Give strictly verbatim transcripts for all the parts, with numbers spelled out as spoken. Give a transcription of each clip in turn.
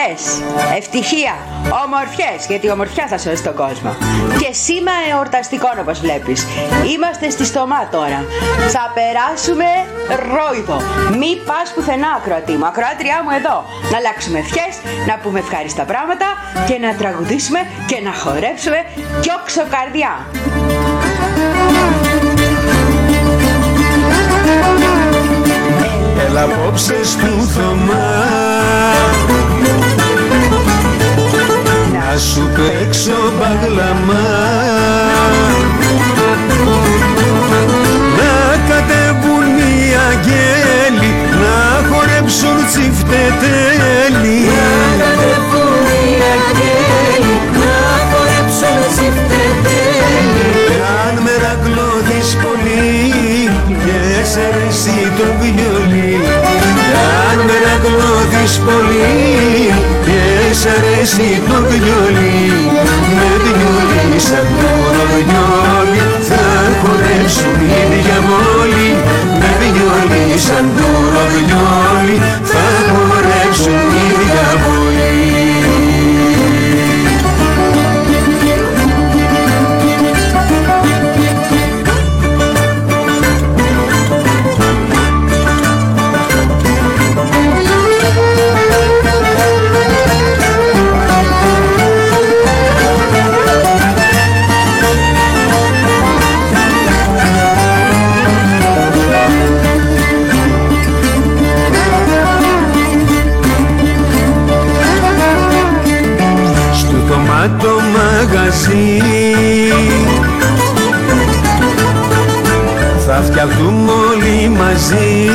χαρές, ευτυχία, ομορφιές, γιατί η ομορφιά θα σώσει τον κόσμο. Και σήμα εορταστικών όπως βλέπεις. Είμαστε στη Στομά τώρα. Θα περάσουμε ρόιδο. Μη πας πουθενά, ακροατή μου, ακροάτριά μου εδώ. Να αλλάξουμε ευχές, να πούμε ευχάριστα πράγματα και να τραγουδήσουμε και να χορέψουμε κι όξο καρδιά. Έλα απόψε στου Θωμά να σου παίξω μπαγλαμά, να κατέβουν οι αγγέλοι να χορέψουν τσιφτετέλη. Να κατέβουν οι αγγέλοι να χορέψουν τσιφτετέλη. Αν μερακλώδεις πολύ και σ' αρέσει το βιολί, αν μερακλώδεις πολύ και σ' αρέσει το βιολί, με βιολί σαν το ρογιόλι θα χορέψουν οι διαβόλοι. Με βιολί σαν το ρογιόλι θα χορέψουν οι διαβόλοι. Το μαγαζί θα φτιαχτούμε όλοι μαζί,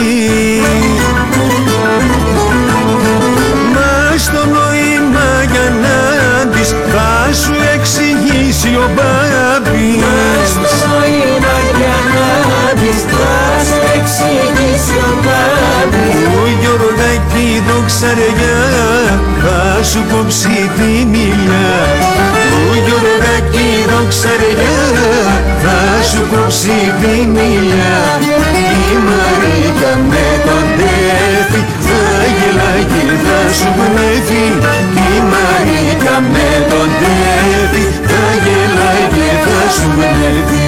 μα στο νόημα για να δεις θα σου εξηγήσει ο Μπάμπης. Μα στο νόημα για να δεις θα σου εξηγήσει ο Μπάμπης. Ο Γιωργάκη δοξαριά θα σου κόψει τη μιλιά. Ο Γιωργάκη δοξαριά θα σου κόψει τη μιλιά. Η Μαρίκα με τον Τέφη θα γελάει και θα σου πνεύει. Η Μαρίκα με τον Τέφη θα γελάει και θα σου πνεύει.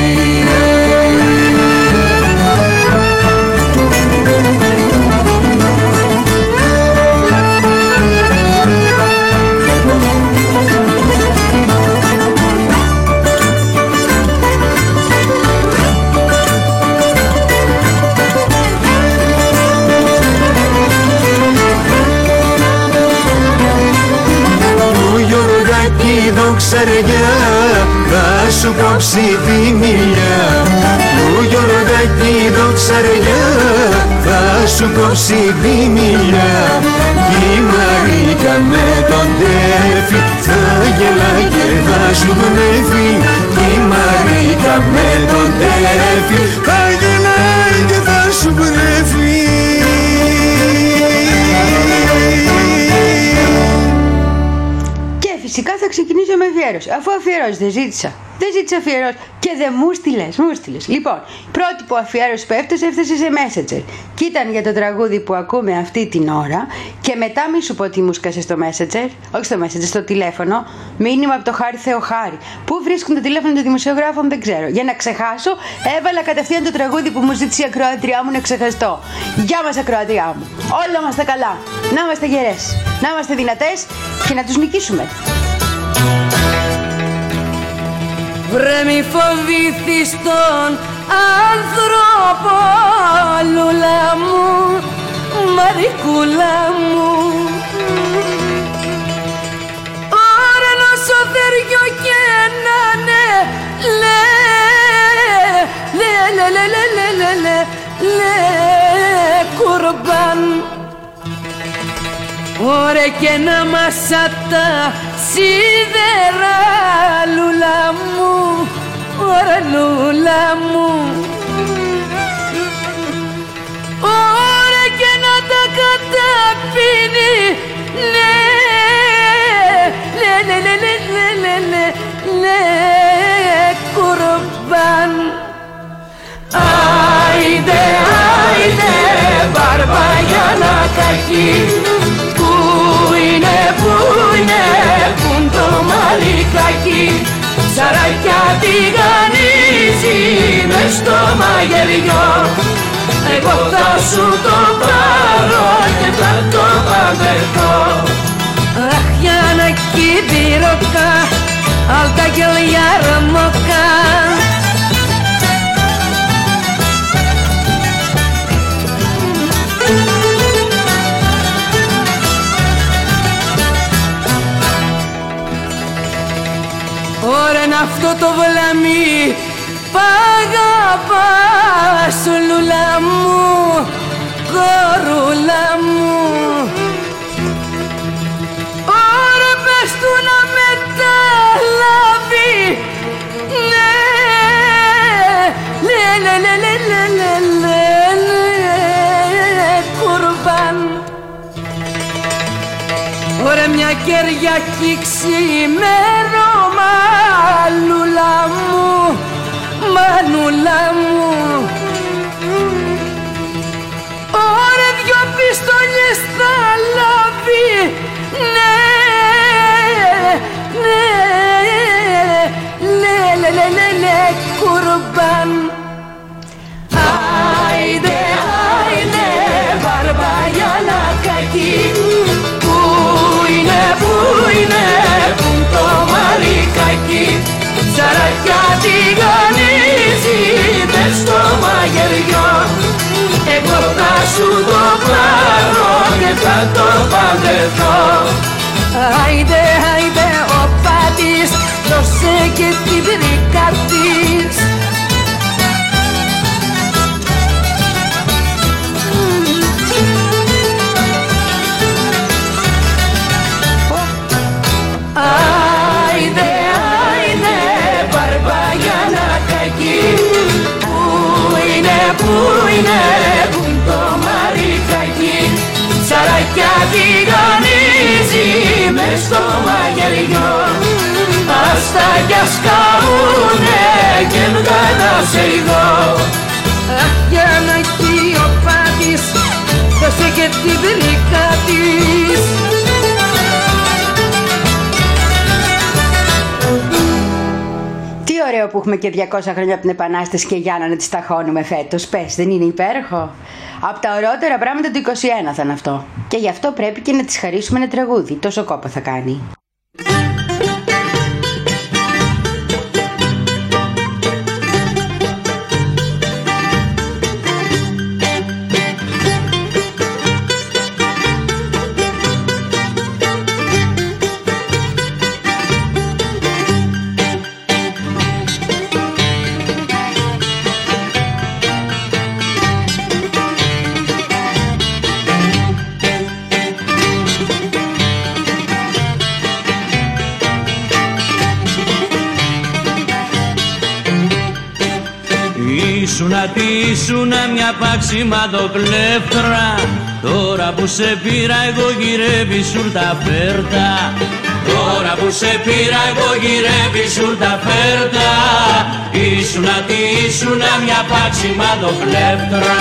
Δοξαριά θα σου κόψει τη μιλιά. Ο Γιωργάκη δοξαριά θα σου κόψει τη μιλιά. Η Μαρίκα με τον Τέφη θα γελάει και θα σου πνεύει. Η Μαρίκα με τον Τέφη θα γελάει και θα σου πνεύει. Φυσικά θα ξεκινήσω με αφιέρωση. Αφού αφιέρωση δεν ζήτησα. Δεν ζήτησα αφιέρωση και δεν μου στείλες, μου στείλες. Λοιπόν, πρώτη που αφιέρωση που έφτασε, έφτασε σε Messenger. Και ήταν για το τραγούδι που ακούμε αυτή την ώρα. Και μετά μη σου πω τι μου σκάσε στο Messenger. Όχι στο Messenger, στο τηλέφωνο. Μήνυμα από το Χάρη Θεοχάρη. Πού βρίσκουν το τηλέφωνο των δημοσιογράφων δεν ξέρω. Για να ξεχάσω, έβαλα κατευθείαν το τραγούδι που μου ζήτησε η ακροάτριά μου να ξεχαστώ. Γεια μας ακροάτριά μου. Όλα μας τα καλά. Να είμαστε γερές. Να είμαστε δυνατές και να τους νικήσουμε. Βρε μη φοβήθεις τον άνθρωπο, λούλα μου, Μαρικούλα μου. Ωρενό στο θεριό και να ναι, λέ, λέ, λέ, λέ, λέ, λέ, λέ, λέ, λέ, κουρμπάν. Ωρε και να μασάτα σίδερα, λούλα μου, ωρα λούλα μου. Ωρα και να τα καταπίνει, ναι, ναι, ναι, ναι, ναι, ναι, ναι, ναι, ναι, κουρμπάν. Άιντε, άιντε, Μπαρμπαγιάνα κακή, που είναι που μαρικάκι, ψαράκια τηγανίζει μες στο μαγειριό. Εγώ θα σου το πάρω και θα το παντρευτώ. Αχ, Γιάννακι πυροκα, alta και λιαρμόκα. Ωρεν αυτό το βλαμί π' αγαπάς, λουλά μου, κορούλα μου. Ωρε πες του να μεταλάβει, ναι, λε, λε, λε, λε, λε, λε, λε, λε, κουρμπάν. Ωρε μια Κυριακή ξημέρωμα, λουλά μου, μανούλα μου. Ωρε δυο πιστόλιες θα λάβει, ναι, ναι, λε, λε, λε, λε, λε, κουρμπάν. Άιντε, άιντε, Μπαρμπαγιανακάκι, πού είναι, πού είναι, πού το μαρικάκι, ψαράκια τηγανίζει μες στο μαγειριό. Εγώ θα σου το πάρω και θα το παντρευτώ. Άιντε, άιντε ο Πάτης, δώσε και την βρήκα της. Άιντε, άιντε, Μπαρμπαγιανακάκι, πού είναι, πού είναι, πού το μαρικάκι, ψαράκια τηγανίζει μες στο μαγειριό. Άστα κι ας καούνε και βγάλα σε ειδώ. Αχ, Γιάννακι ο Πάτης, δώσε και την βρήκα της. Τι ωραίο που έχουμε και διακόσια χρόνια από την Επανάσταση και Γιάννα να τις ταχώνουμε φέτος. Πες, δεν είναι υπέροχο? Από τα ωραιότερα πράγματα του είκοσι ένα θα είναι αυτό. Και γι' αυτό πρέπει και να τις χαρίσουμε ένα τραγούδι. Τόσο κόπο θα κάνει. Ήσουνα τι ήσουνα μια παξιμαδοκλέφτρα. Τώρα που σε πήρα εγώ γυρεύει σουρτα φέρτα. Τώρα που σε πήρα εγώ γυρεύει σουρτα φέρτα. Ήσουνα τι ήσουνα μια παξιμαδοκλέφτρα.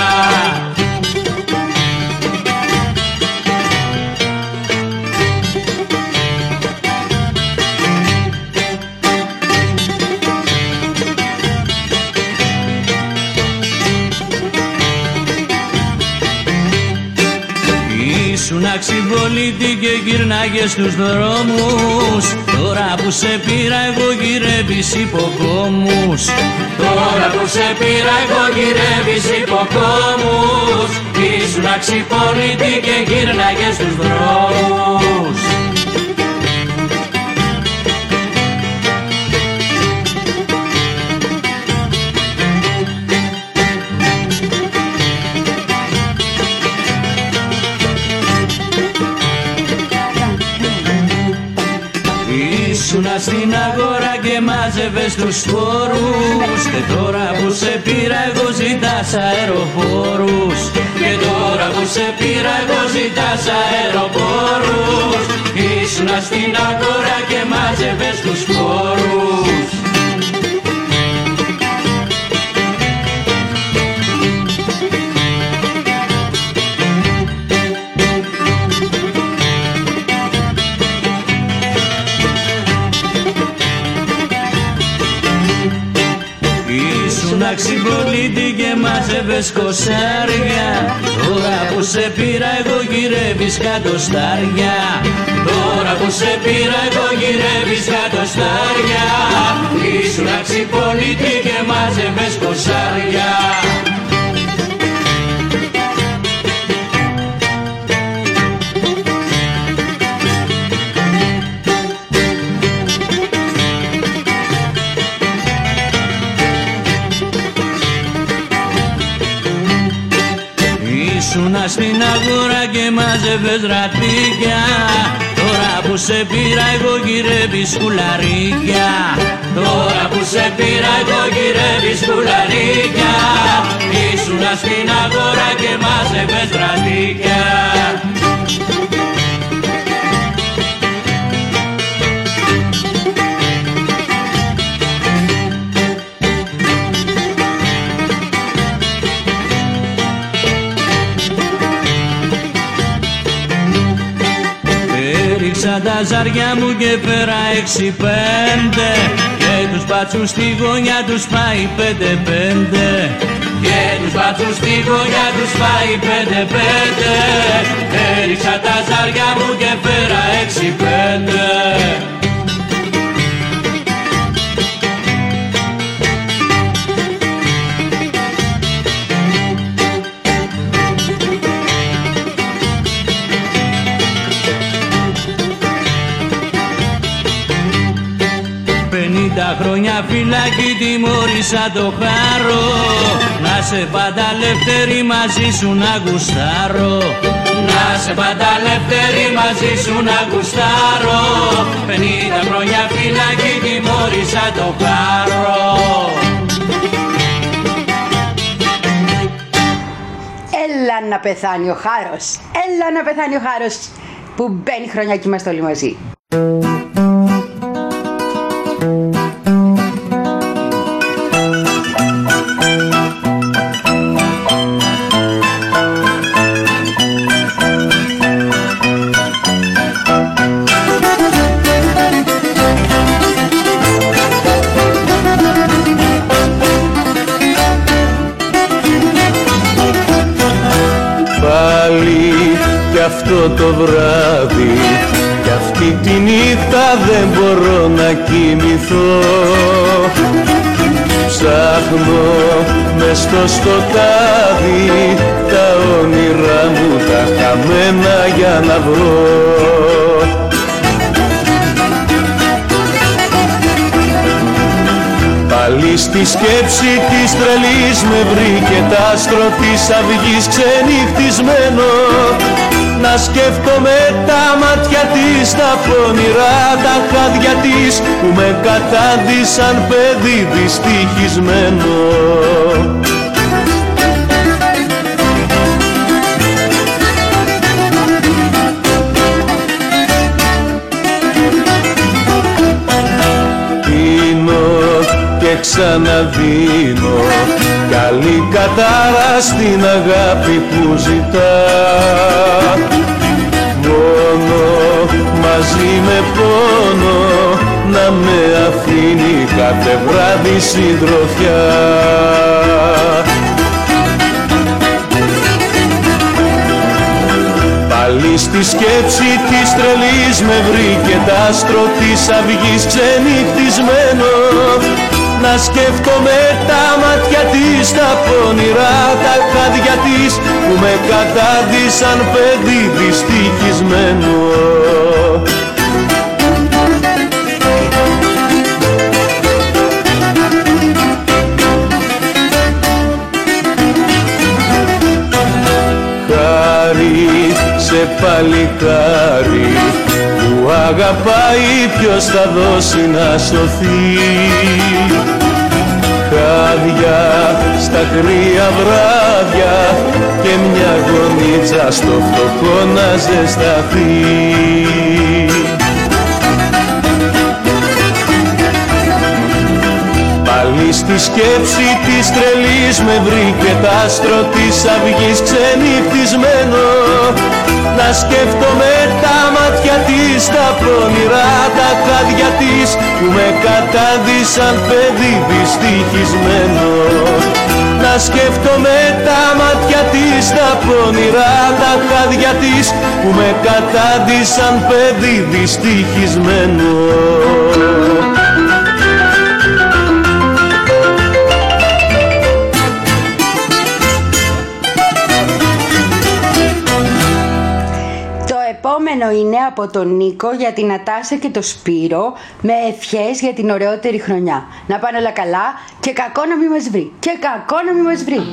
Ήσουν αξιβολίτη και γυρνάγες στους δρόμους. Τώρα που σε πήρα εγώ γυρεύεις υποκόμους. Τώρα που σε πήρα εγώ γυρεύεις υποκόμους. Ήσουν αξιβολίτη και γυρνάγες στους δρόμους. Ήσουνα στην αγορά και μάζευες τους φόρους. Και τώρα που σε πήρα εγώ ζητάς αεροπόρους. Και τώρα που σε πήρα εγώ ζητάς αεροπόρους. Ήσουνα στην αγορά και μάζευες τους φόρους. Ήσουν αξιπολίτη και μάζευες κοσάρια. Τώρα που σε πήρα εγώ γυρεύεις κατοστάρια. Τώρα που σε πήρα εγώ γυρεύεις κατοστάρια. Ήσουν αξιπολίτη και μάζευες κοσάρια. Ήσουνα στην αγορά και μάζευες ρατίκια. Τώρα που σε πήρα εγώ γυρεύεις κουλαρίκια. Τώρα που σε πήρα εγώ γυρεύεις κουλαρίκια. Ήσουνα στην αγορά και μάζευες ρατίκια. Έριξα τα ζάρια μου και πέρα έξι πέντε. Και τους μπάτσους στη γωνιά τους πάει πέντε πέντε. Και τους μπάτσους στη γωνιά τους πάει πέντε πέντε. Έριξα τα ζάρια μου και πέρα έξι πέντε. πενήντα χρόνια φυλακή τιμώρησα το χάρο. Να σε πάντα ελεύθερη μαζί σου να γουστάρω. Να σε πάντα ελεύθερη μαζί σου να γουστάρω. πενήντα χρόνια φυλακή τιμώρησα το χάρο. Έλα να πεθάνει ο χάρος. Έλα να πεθάνει ο χάρος που μπαίνει χρονιά και είμαστε όλοι μαζί. Αυτό το βράδυ κι αυτή τη νύχτα δεν μπορώ να κοιμηθώ. Ψάχνω μες στο σκοτάδι τα όνειρά μου τα χαμένα για να βρω. Πάλι στη σκέψη της τρελής με βρήκε τ' άστρο της αυγής ξενυχτισμένο. Να σκέφτομαι τα μάτια της, τα πονηρά τα χάδια της που με κατάντησαν παιδί δυστυχισμένο. Και ξαναδίνω καλή κατάρα στην αγάπη που ζητά. Μόνο μαζί με πόνο να με αφήνει κάθε βράδυ συντροφιά. Πάλι στη σκέψη της τρελής με βρήκε τ' άστρο της αυγής ξενυχτισμένο. Να σκέφτομαι τα μάτια της, τα πονηρά τα χάδια της που με κατάντησαν παιδί δυστυχισμένο. Χάρη σε παλικάρι που αγαπάει, ποιος θα δώσει να σωθεί. Χάδια στα κρύα βράδια και μια γονίτσα στο φτωχό να ζεσταθεί. πάλι στη σκέψη της τρελής με βρήκε τ' άστρο της αυγής ξενυχτισμένο. Να σκέφτομαι τα μάτια της, τα πονηρά τα χάδια της που με κατάδυσαν παιδί δυστυχισμένο. Να σκέφτομαι τα μάτια της, τα πονηρά τα χάδια της που με κατάδυσαν παιδί δυστυχισμένο. Το επόμενο είναι από τον Νίκο για την Νατάσα και το Σπύρο με ευχές για την ωραιότερη χρονιά. Να πάνε όλα καλά και κακό να μην μας βρει. Και κακό να μην μας βρει.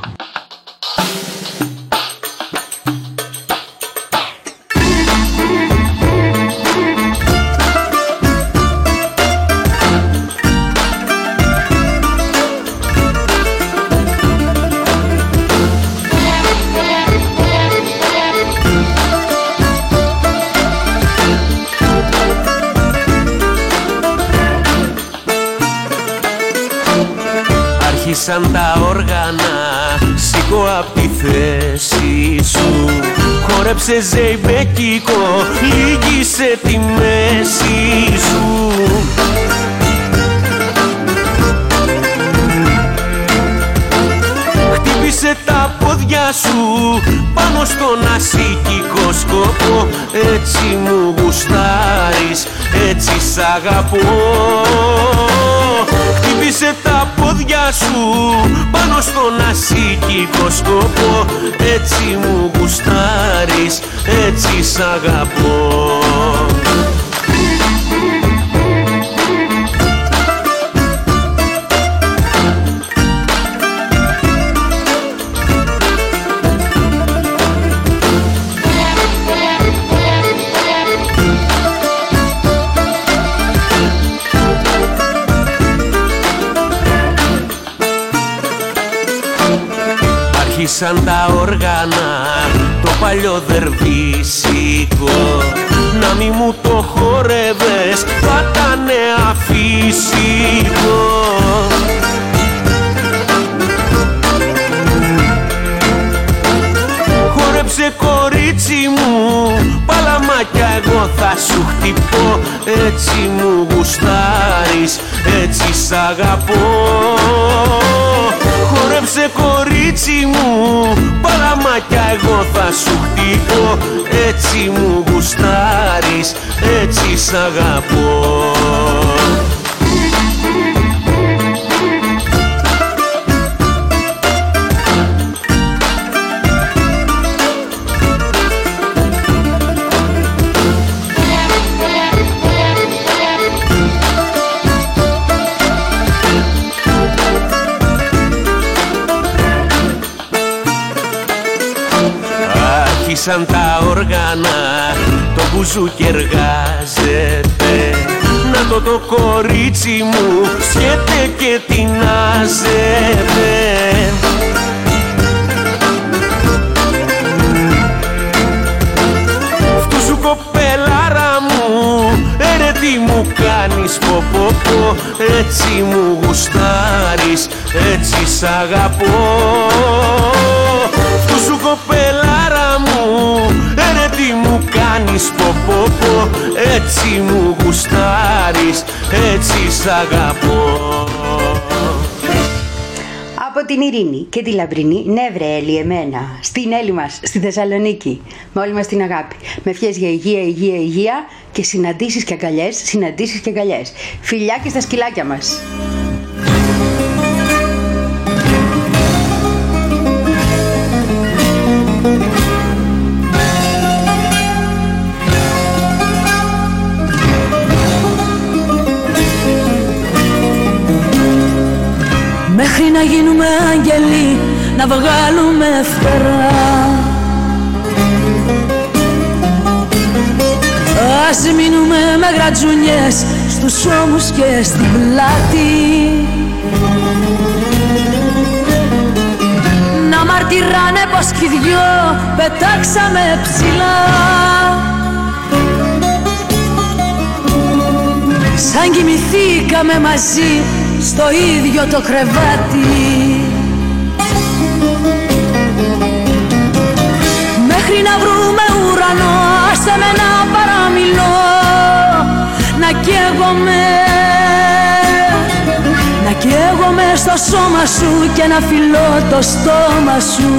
Σαν τα όργανα, σήκω απ' τη θέση σου. Χόρεψε ζεϊμπέκικο, λύγησε τη μέση σου. Χτύπησε τα πόδια σου πάνω στον ασήκικο σκοπό. Έτσι μου γουστάρεις, έτσι σ' αγαπώ. Χτύπησε τα πόδια σου πάνω στον ασήκικο σκοπό. Έτσι μου γουστάρεις, έτσι σ' αγαπώ. Σαν τα όργανα το παλιό δερβίσικο. Να μη μου το χόρευες, θα ήτανε αφύσικο. Χόρεψε κορίτσι μου, παλαμάκια εγώ θα σου χτυπώ. Έτσι μου γουστάρεις, έτσι σ' αγαπώ. Χόρεψε κορίτσι μου, παλαμάκια εγώ θα σου χτυπώ. Έτσι μου γουστάρεις, έτσι σ' αγαπώ. Σαν τα όργανα το μπουζούκι εργάζεται. Να το το κορίτσι μου σκέται και τεινάζεται. Φτού σου κοπελάρα μου, έρε τι μου κάνεις πω πω πω. Έτσι μου γουστάρεις, έτσι σ' αγαπώ. Φτού σου κοπελάρα μου, έρε τι μου κάνεις πω πω πω. Έτσι μου γουστάρεις, έτσι σ' αγαπώ. Από την Ειρήνη και τη Λαμπρινή, ναι βρε Έλλη εμένα, στην Έλλη μας, στη Θεσσαλονίκη, με όλη μας την αγάπη. Με ευχές για υγεία, υγεία, υγεία και συναντήσεις και αγκαλιές, συναντήσεις και αγκαλιές. Φιλιά και στα σκυλάκια μας. Μέχρι να γίνουμε άγγελοι, να βγάλουμε φτερά. Ας μείνουμε με γρατζουνιές στους ώμους και στην πλάτη. Να μαρτυράνε πως κι οι δυο πετάξαμε ψηλά. Σαν κοιμηθήκαμε μαζί στο ίδιο το κρεβάτι. Μέχρι να βρούμε ουρανό, άσε με να παραμιλώ, να καίγομαι, να καίγομαι στο σώμα σου και να φιλώ το στόμα σου.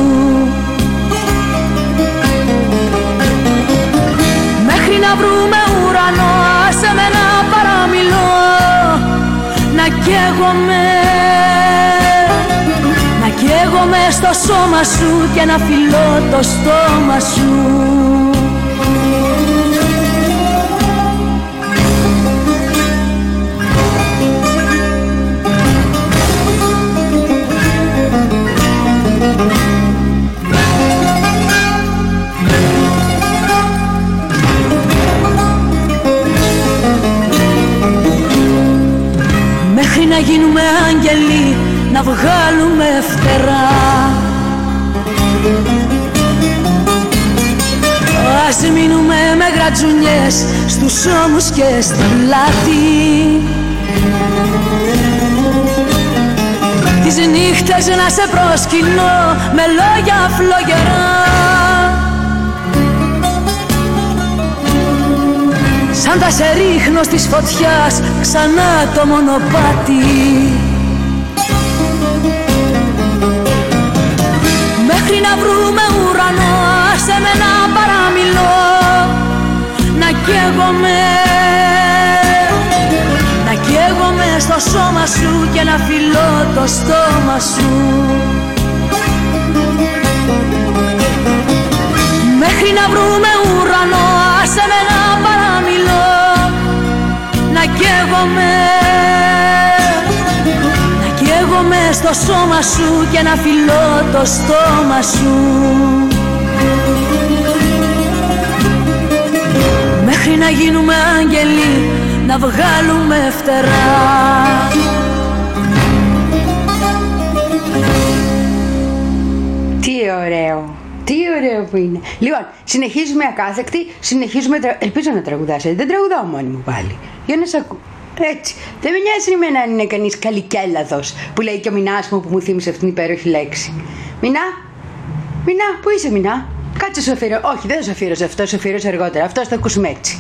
Μέχρι να βρούμε ουρανό, άσε με να παραμιλώ, να καίγομαι, να καίγομαι στο σώμα σου και να φιλώ το στόμα σου. Μέχρι να γίνουμε άγγελοι, να βγάλουμε φτερά, ας μείνουμε με γρατζουνιές στους ώμους και στην πλάτη. Τις νύχτες να σε προσκυνώ με λόγια φλογερά, σαν τα σε ρίχνω στις φωτιάς ξανά το μονοπάτι. Μέχρι να βρούμε ουρανό, άσε με να παραμιλώ, να καίγομαι, να καίγομαι στο σώμα σου και να φιλώ το στόμα σου. Μέχρι να βρούμε ουρανό, άσε με να παραμιλώ, να καίγομαι, να καίγομαι στο σώμα σου και να φιλώ το στόμα σου. Μέχρι να γίνουμε άγγελοι, να βγάλουμε φτερά. Τι ωραίο! Τι ωραίο που είναι. Λοιπόν, συνεχίζουμε ακάθεκτη, συνεχίζουμε. Τρα... Ελπίζω να τραγουδάσετε. Δεν τραγουδάω μόνη μου πάλι. Για να σ' ακού. Έτσι. Δεν με νοιάζει εμένα αν είναι κανείς καλικέλαδος, που λέει και ο Μινάς μου που μου θύμισε αυτήν την υπέροχη λέξη. Μινά, Μινά, πού είσαι Μινά? Κάτσε σου αφιερώ. Όχι, δεν θα σου αφιερώσω αυτό, σου αφιερώσω αργότερα. Αυτό θα ακούσουμε έτσι.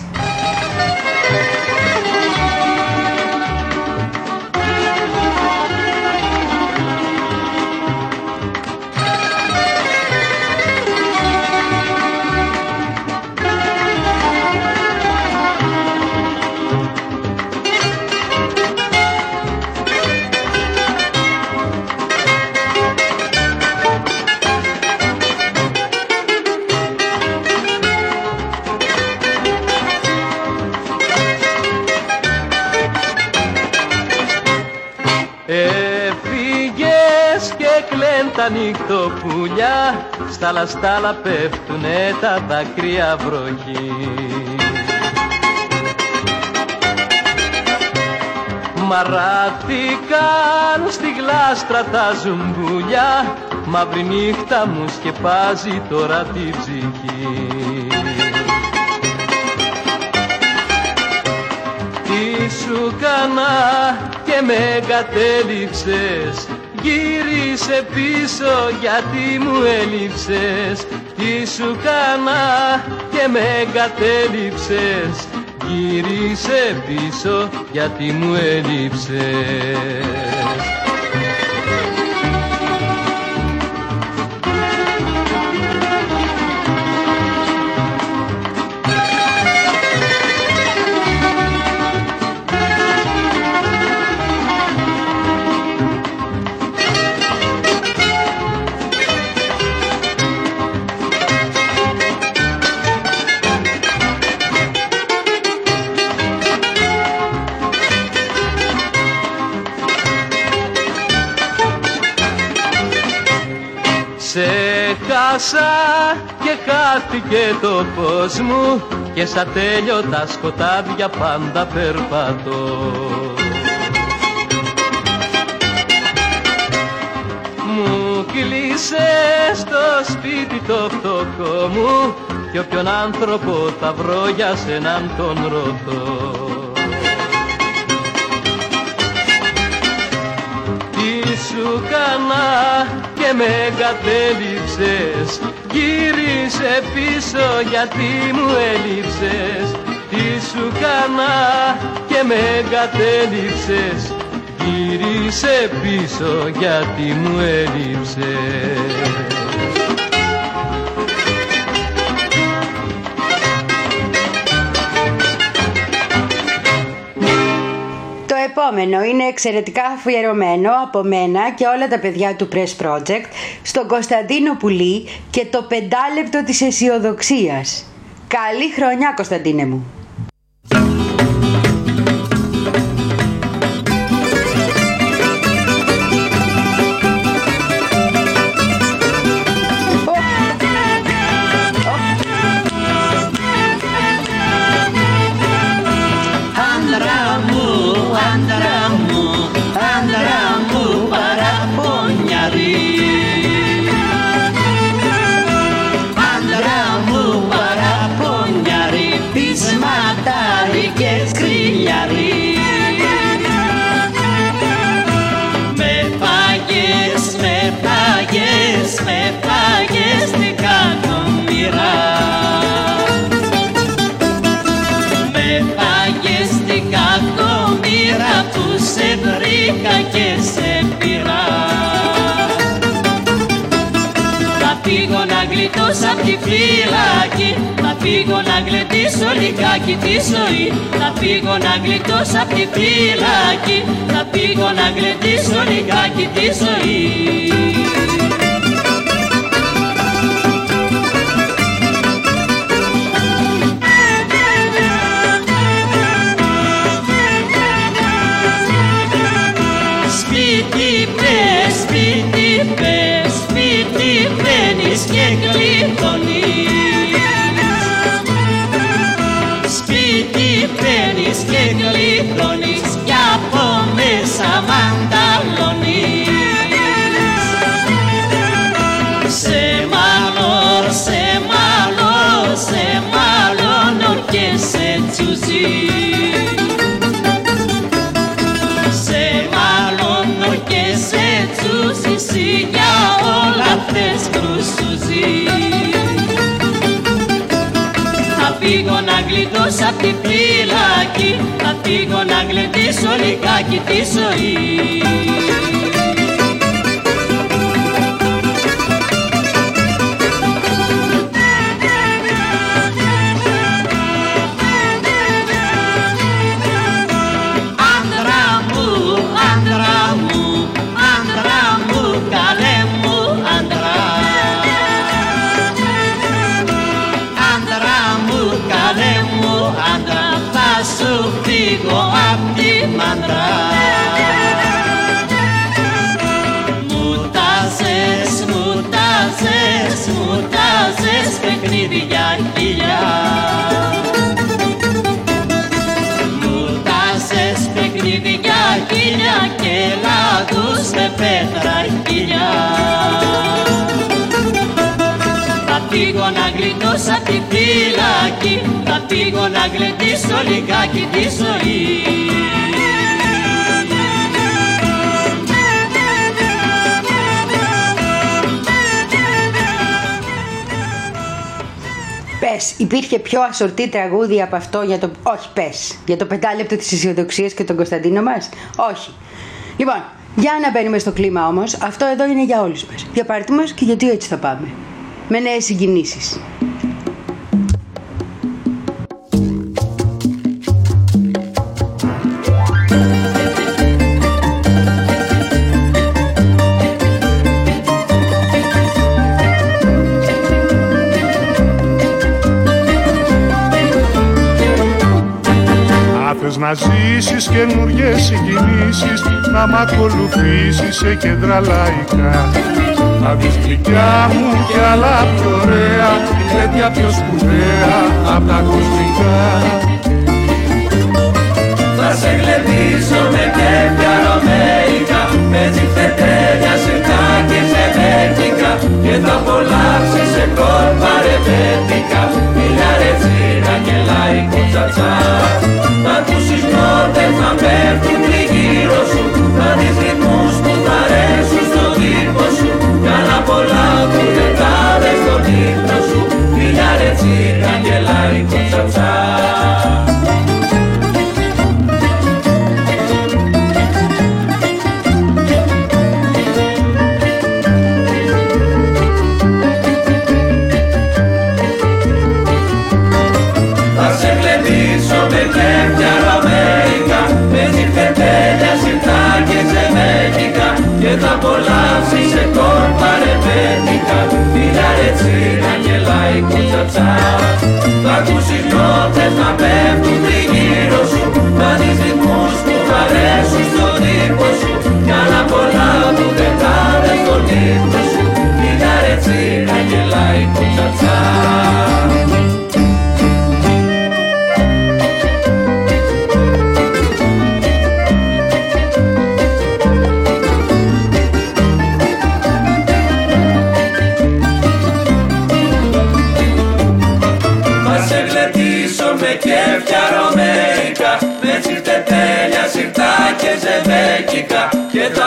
Τα νυχτοπουλιά, στάλα στάλα πέφτουνε τα δάκρυα βροχή. Μαράθηκαν στη γλάστρα τα ζουμπουλιά, μαύρη νύχτα μου σκεπάζει τώρα τη ψυχή. Τι σου κάνα και με εγκατέλειψες, γύρισε πίσω γιατί μου έλειψες. Τι σου κάνα και με εγκατέλειψες, γύρισε πίσω γιατί μου έλειψες. Σε χάσα και χάθηκε το φως μου και στα τέλειωτα σκοτάδια πάντα περπατώ. Μου κλείσε στο σπίτι το φτωχό μου κι όποιον άνθρωπο θα βρω για σέναν τον ρωτώ. σου κάνα και με εγκατέλειψες? Γύρισε πίσω γιατί μου έλειψες. Τι σου κάνα και με εγκατέλειψες? Γύρισε πίσω γιατί μου έλειψες. Το επόμενο είναι εξαιρετικά αφιερωμένο από μένα και όλα τα παιδιά του Press Project στον Κωνσταντίνο Πουλή και το πεντάλεπτο της αισιοδοξίας. Καλή χρονιά, Κωνσταντίνε μου! Με πάγες την κακομοίρα, με πάγες την κακομοίρα που σε βρήκα και σε πήρα. Θα φύγω να γλιτώσω απ' τη φυλάκη, θα φύγω να γλεντήσω λιγάκι τη ζωή. Θα φύγω να γλιτώσω απ' τη φυλάκη, θα φύγω να γλεντήσω λιγάκι τη ζωή. Σπίτι πες, σπίτι μπαίνεις και γλιτώνεις. Σπίτι μπαίνεις και γλιτώνεις κι από μέσα μανταλώνεις. Σε μάλλον, σε μάλλον, σε μάλλον και σε τσουζί. Εσύ για όλα θες κρουσουζί. Θα φύγω να γλιτώσω απ' τη φυλάκη, θα φύγω να γλεντήσω λιγάκι τη ζωή. Απ' τη μαντρά μου τάζες, μου τάζες, μου τάζες παιχνίδια χιλιά. Μου τάζες παιχνίδια χιλιά και λάδους με πέτρα χιλιά. Θα φύγω να γλιτώσω απ' τη φυλάκη, θα φύγω να γλεντήσω λιγάκι τη ζωή. Πες, υπήρχε πιο ασορτή τραγούδι από αυτό για το... Όχι, πες, για το πεντάλεπτο της αισιοδοξίας και τον Κωνσταντίνο μας. Όχι. Λοιπόν, για να μπαίνουμε στο κλίμα όμως, αυτό εδώ είναι για όλους μας. Για πάρτι μας και γιατί έτσι θα πάμε. Με νέες συγκινήσεις. Να ζήσεις καινούριες συγκινήσεις, να μ' ακολουθήσεις σε κέντρα λαϊκά. Να δεις γλυκιά μου κι άλλα πιο ωραία, τέτοια πιο σπουδαία απ' τα κοσμικά. Θα σε γλεντήσω με κέφια ρωμαϊκά, με τσιφτετέλια, σιρτά και ζεμένικα, και θα απολαύσεις σε κόρπα ρεβέτικα, μιλιά ρετσίνα και λαϊκό τσατσά. Να ακούσεις νότες να πέφτουν τριγύρω σου, να δεις ρυθμούς που θα αρέσουν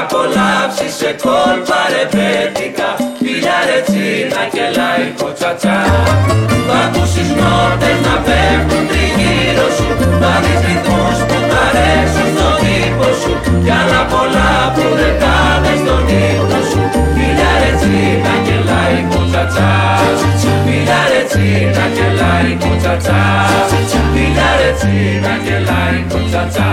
απολαύσεις σε κόλπα ρεπέτικα, φιλιά ρετσίνα και λαϊκό τσατσά. Θα ακούσεις νότες να πέφτουν τριγύρω σου, θα δεις ρυθμούς που θα αρέσουν στον ύπο σου κι άλλα πολλά που δεν θα δες στον ύπνο σου. Φιλιά ρετσίνα και λαϊκό τσατσά, φιλιά ρετσίνα και λαϊκό τσατσά, φιλιά ρετσίνα και λαϊκό τσατσά.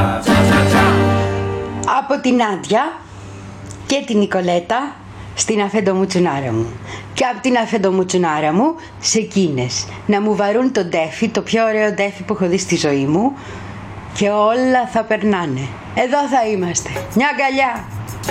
Από την Νάντια και την Νικολέτα στην Αφεντομουτσουνάρα μου. Και από την Αφεντομουτσουνάρα μου σε εκείνες. Να μου βαρούν το ντέφι, το πιο ωραίο ντέφι που έχω δει στη ζωή μου, και όλα θα περνάνε. Εδώ θα είμαστε. Μια αγκαλιά.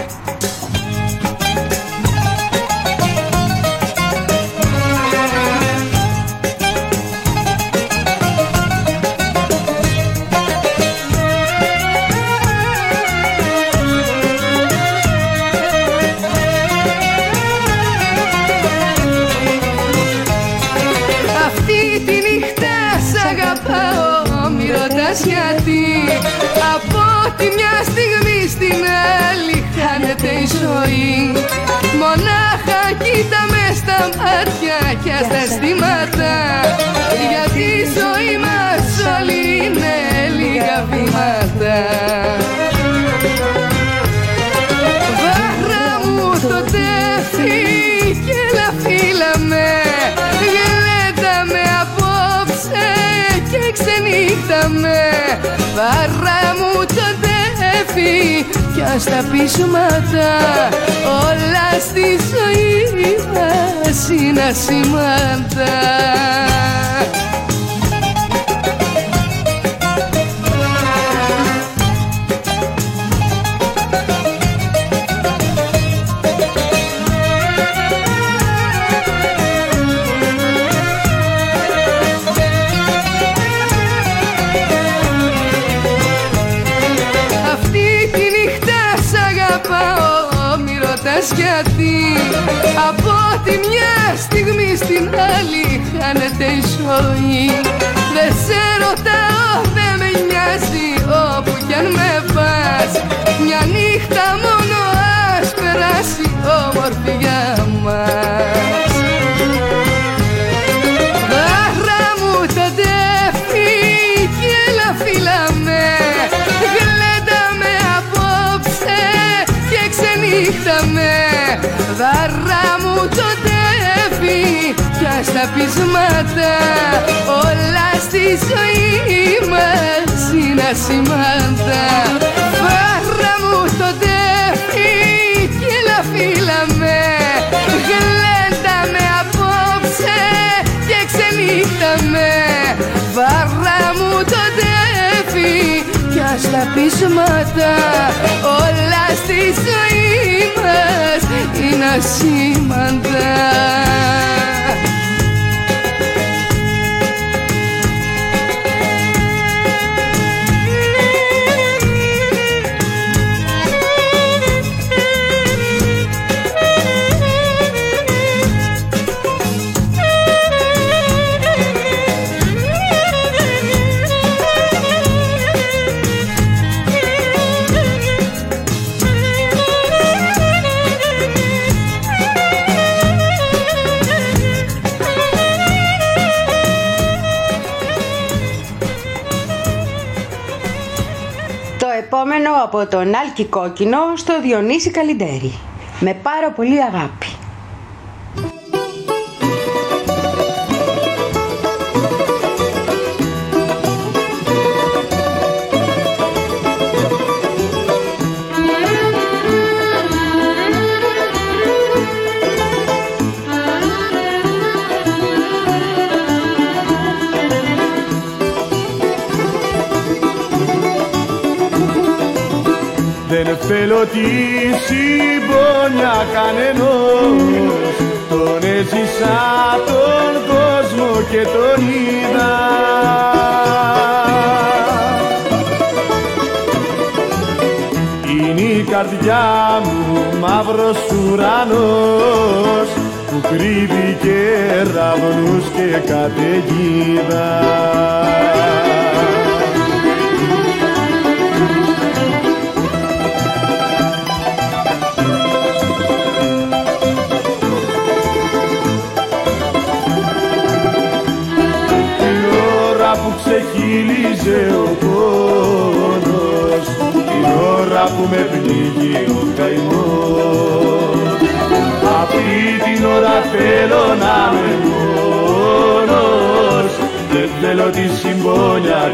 Γιατί από τη μια στιγμή στην άλλη χάνεται η ζωή. Μονάχα κοίτα μες στα μάτια και στα αισθήματα, γιατί η ζωή μας όλη είναι λίγα βήματα. Βάρα μου το τέφι και έλα φίλα με, γλέντα με απόψε και ξενύχταμε. Βάρα μου το τέφι κι στα πείσματα, όλα στη ζωή μας είναι ασήμαντα. Γιατί από τη μια στιγμή στην άλλη χάνεται η ζωή. Δεν σε ρωτάω, δεν με νοιάζει όπου κι αν με πας, μια νύχτα μόνο ας περάσει όμορφη για μας. Δάρα μου το τέφι κι έλα φίλα με, γλέντα με απόψε και ξενύχταμε. Δάρα μου το τέφι κι στα πείσματα, όλα στη ζωή μας είναι ασήμαντα. Δάρα μου το τέφι κι έλα φίλα με, γλέντα με απόψε και ξενύχταμε. Δάρα μου το τέφι κι στα πείσματα, όλα στη ζωή μας είναι ασήμαντα. Επόμενο από τον Άλκη Κόκκινο στο Διονύση Καλλιντέρη, με πάρα πολύ αγάπη. Δεν θέλω τη συμπόνια κανενός, τον έζησα τον κόσμο και τον είδα. Είναι η καρδιά μου μαύρος ουρανός που κρύβει κεραυνούς και καταιγίδα. που με πνίγει ο καημός. Αυτή την ώρα θέλω να με μόνος, δεν θέλω τη συμπόνια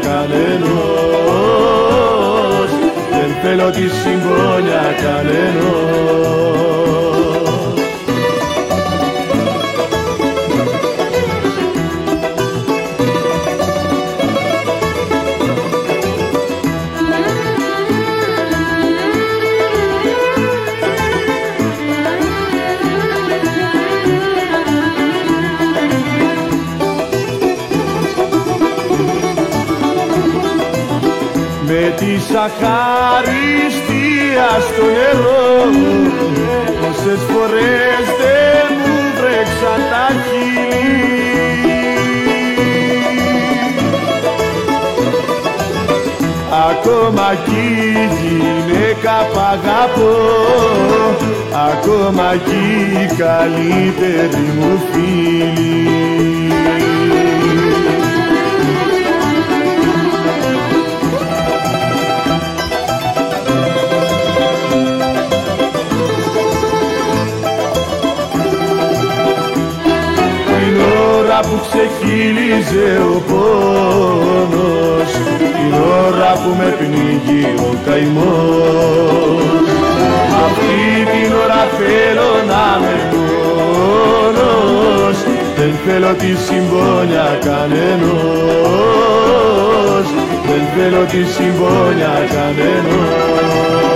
κανενός, δεν θέλω τη συμπόνια κανενός. Με τη σαχαριστία στο νερό, πόσες φορές δεν μου βρέξαν τα χείλη. Ακόμα κι η γυναίκα που αγαπώ, ακόμα κι η καλύτερη μου φίλη. Που ξεχύλιζε ο πόνος, την ώρα που με πνίγει ο καημός. Αυτή την ώρα θέλω να με μόνος, δεν θέλω τη συμπόνια κανενός, δεν θέλω τη συμπόνια κανενός.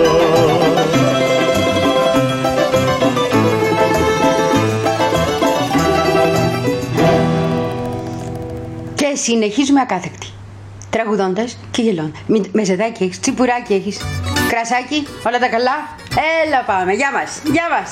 Συνεχίζουμε ακάθεκτη, τραγουδώντας και γελώντας. Με ζεδάκι έχεις, τσιπουράκι έχεις, κρασάκι, όλα τα καλά. Έλα πάμε, γεια μας, γεια μας.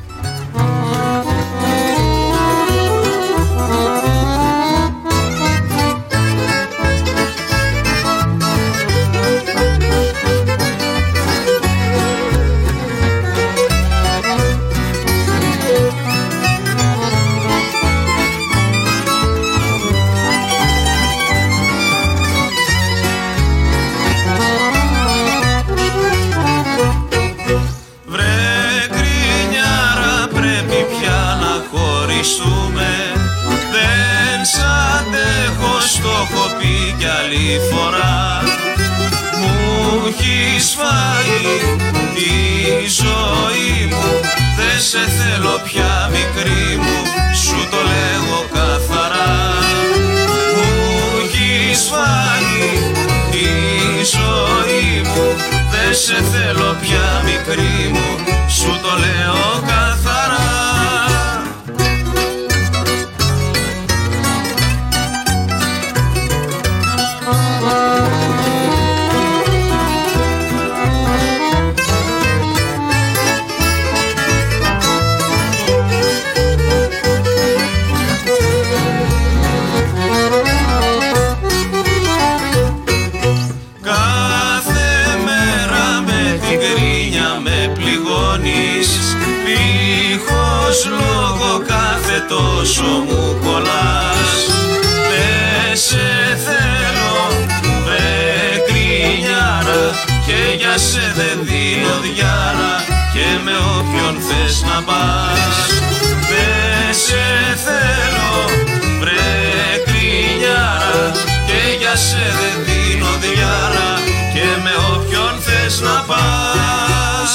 Δεν σ' αντέχω, στο έχω πει κι άλλη φορά. Μου έχεις φάει τη ζωή μου, δεν σε θέλω πια μικρή μου, σου το λέγω καθαρά. Μου έχεις φάει τη ζωή μου, δεν σε θέλω πια μικρή μου, σου το λέω καθαρά. Λόγο κάθε τόσο μου κολλάς. Δεν σε θέλω βρε κρινιάρα, και για σε δεν δίνω διάρα, και με όποιον θες να πας. Δεν σε θέλω βρε κρινιάρα, και για σε δεν δίνω διάρα, και με όποιον θες να πας.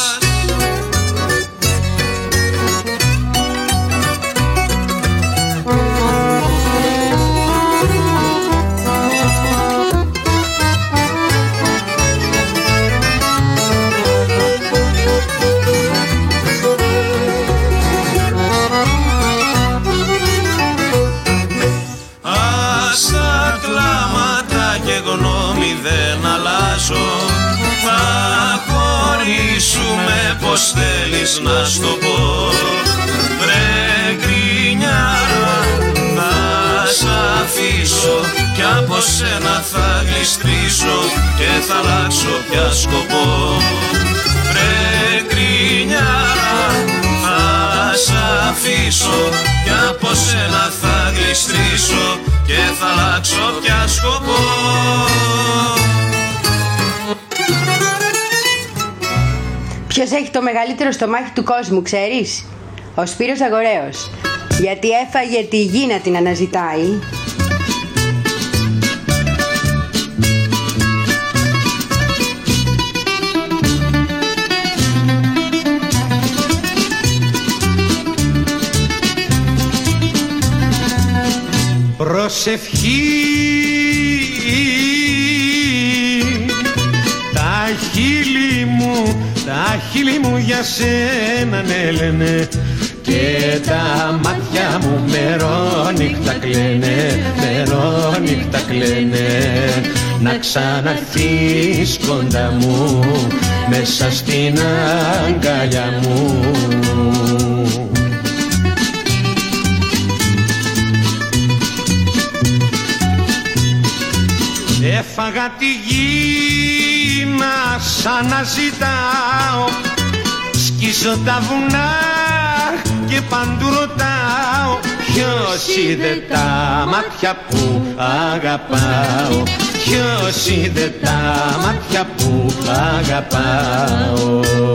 Θα χωρίσουμε πως θέλεις να στο πω. Βρε κρινιάρα, θα σ' αφήσω, κι από σένα θα γλιστρήσω, και θα αλλάξω πια σκοπό. Βρε κρινιάρα, θα σ' αφήσω, κι από σένα θα γλιστρήσω, και θα αλλάξω πια σκοπό. Ποιος έχει το μεγαλύτερο στομάχι του κόσμου, ξέρεις? Ο Σπύρος Αγοραίος. Γιατί έφαγε τη γη να την αναζητάει. Προσευχή, τα χείλη μου, τα χείλη μου για σένα ναι λένε, και τα μάτια μου μερόνυχτα κλαίνε, μερόνυχτα κλαίνε, να ξαναρθείς κοντά μου, μέσα στην αγκαλιά μου. Έφαγα τη γη να σ' αναζητάω, σκίζω τα βουνά και παντού ρωτάω, ποιος είδε τα μάτια που αγαπάω, ποιος είδε τα μάτια που αγαπάω.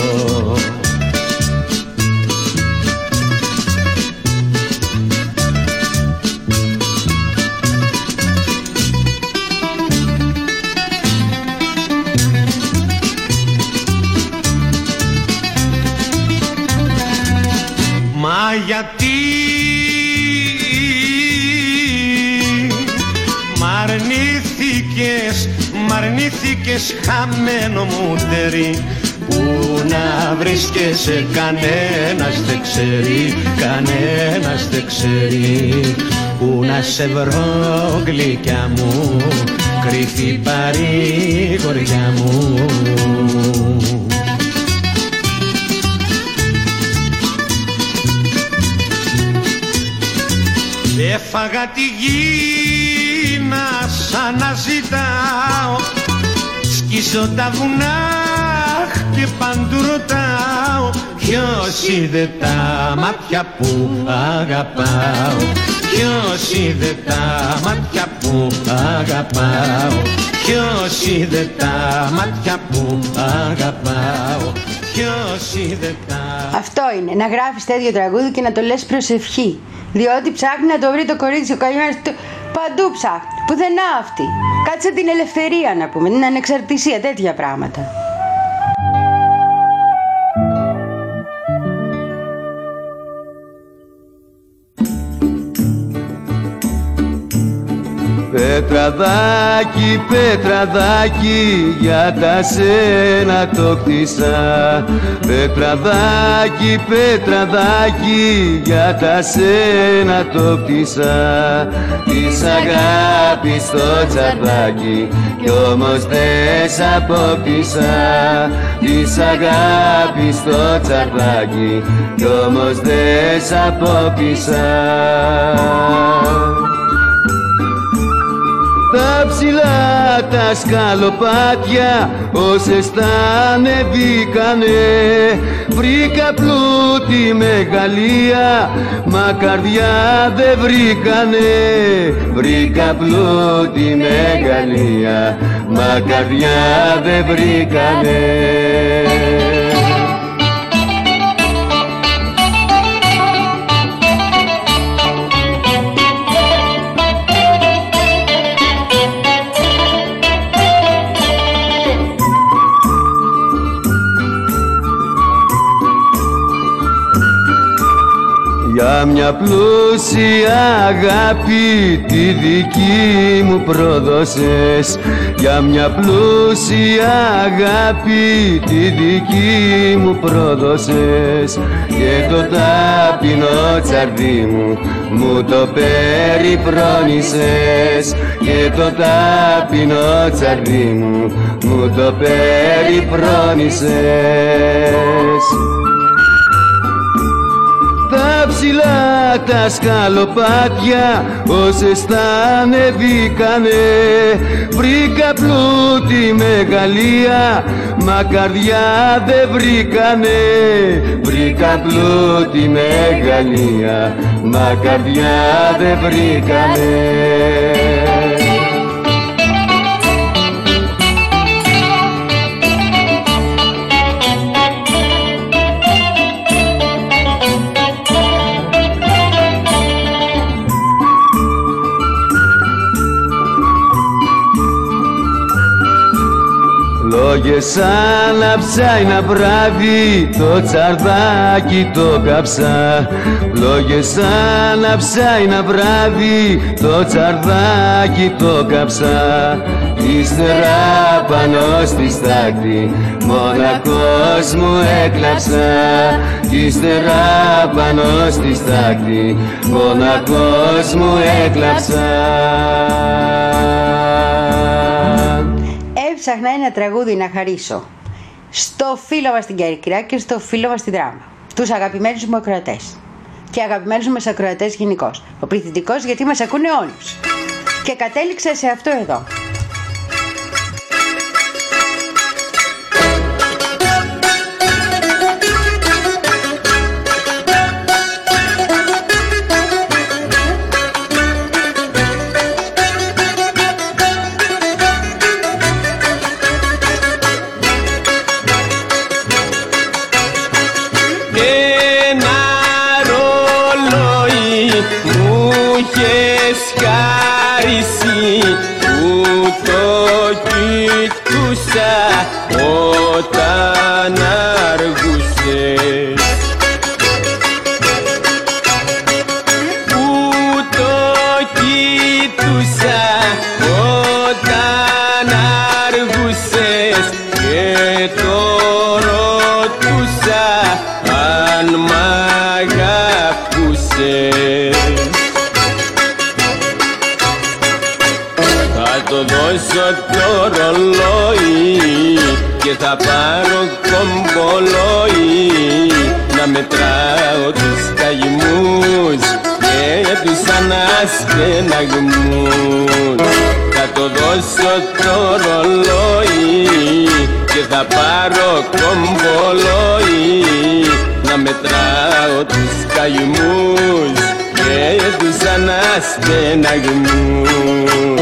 Μα γιατί μ' αρνήθηκες, μ' αρνήθηκες χαμένο μου τερί, που να βρίσκεσαι κανένας δεν ξέρει, κανένας δεν ξέρει, που να σε βρω γλυκιά μου, κρυφή παρηγοριά μου. Έφαγα τη γη να σ' αναζητάω, σκίζω τα βουνά και παντού ρωτάω, ποιος είδε τα μάτια που αγαπάω, ποιος είδε τα μάτια που αγαπάω, ποιος είδε τα μάτια που αγαπάω, ποιος είδε τα... Αυτό είναι, να γράφεις τέτοιο τραγούδι και να το λες προσευχή. Διότι ψάχνει να το βρει το κορίτσι ο καλημέρας του. Παντού ψάχνει. Πουθενά αυτή. Κάτσε την ελευθερία να πούμε. Την ανεξαρτησία. Τέτοια πράγματα. Πετραδάκι, πετραδάκι, για τα σένα το χτίσα. Πετραδάκι, πετραδάκι, για τα σένα το χτίσα. Της αγάπης στο τσαρδάκι, κι όμως δεν σ' απόκτησα. Της αγάπης στο τσαρδάκι, κι όμως δεν σ' απόκτησα. Τα ψηλά τα σκαλοπάτια όσες τα ανεβήκανε, βρήκα πλούτη μεγαλεία, μα καρδιά δεν βρήκανε. Βρήκα πλούτη μεγαλεία, μα καρδιά δεν βρήκανε. Για μια πλούσια αγάπη τη δική μου πρόδωσες. Για μια πλούσια αγάπη τη δική μου πρόδωσες. Και το ταπεινό τσαρδί μου μου το περιφρόνησες. Και το ταπεινό τσαρδί μου μου το περιφρόνησες. Τα ψηλά τα σκαλοπάτια όσες τα ανεβήκανε, βρήκα πλούτη μεγαλεία, μα καρδιά δεν βρήκανε. Βρήκα πλούτη μεγαλεία, μα καρδιά δεν βρήκανε. Λόγια σαν να ψάει να βράδυ, το τσαρδάκι το κάψα. Λόγια σαν να ψάει να βράδυ, το τσαρδάκι το κάψα. Ύστερα πάνω στη στάχτη μονακός μου έκλαψα. Ύστερα πάνω στη στάχτη μονακός μου έκλαψα. Έψαχνα ένα τραγούδι να χαρίσω στο φίλο μας στην Κέρκυρα και στο φίλο μας στην Δράμα, τους αγαπημένους μου ακροατές και αγαπημένους μας ακροατές γενικώς. Ο πληθυντικός, γιατί μας ακούνε όλους. Και κατέληξε σε αυτό εδώ. Όταν αργούσες, που το κοιτούσα όταν αργούσες και το ρωτούσα αν μ' αγαπούσες. Θα το δώσω το ρολόι και θα πάρω κομπολόι να μετράω τους καημούς και τους αναστεναγμούς. Θα το δώσω το ρολόι και θα πάρω κομπολόι να μετράω τους καημούς και τους αναστεναγμούς.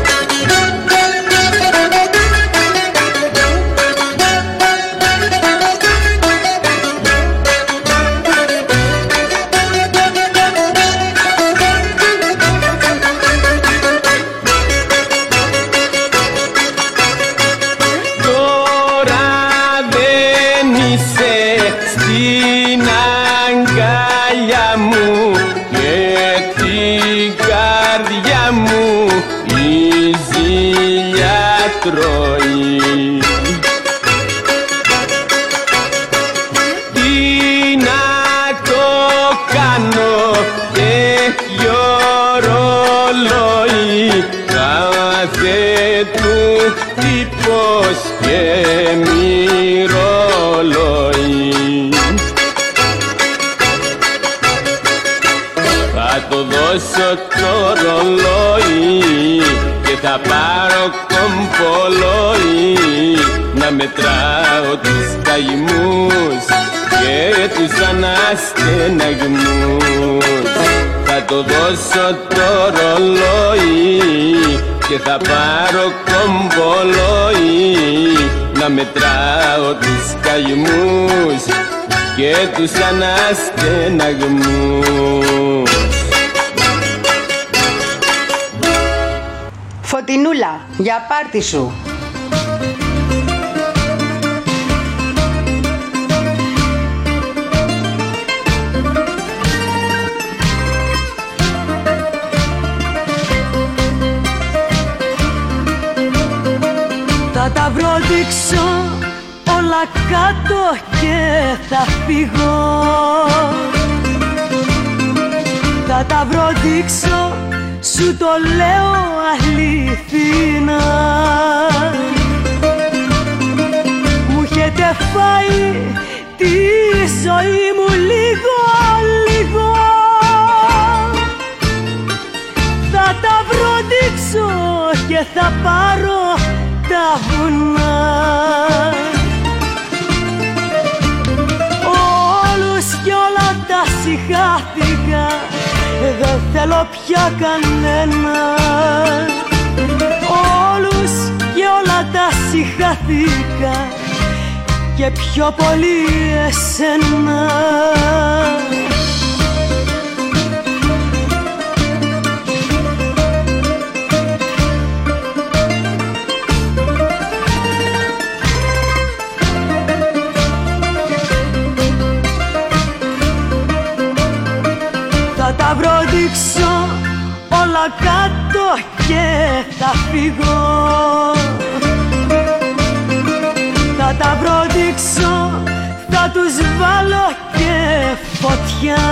Τι να το κάνω, τέτοιο ρολόι κάθε του τύπος και μυρολόι. Θα το δώσω το ρολόι και θα πάρω κομπολόι να μετράω τους καημούς και τους αναστεναγμούς. Θα το δώσω το ρολόι και θα πάρω κομπολόι να μετράω τους καημούς και τους αναστεναγμούς. Φωτεινούλα, για πάρτι σου. Θα τα βροντίξω όλα κάτω και θα φύγω. Θα τα βροντίξω, σου το λέω αληθινά. Μου έχετε φάει τη ζωή μου λίγο λίγο. Θα τα βροντίξω και θα πάρω τα βουνά. Όλους κι όλα τα συγχάθηκα, δεν θέλω πια κανένα. Όλους και όλα τα συγχάθηκα και πιο πολύ εσένα. τα βροντίξω όλα κάτω και θα φύγω. Θα τα βροντίξω, θα τους βάλω και φωτιά.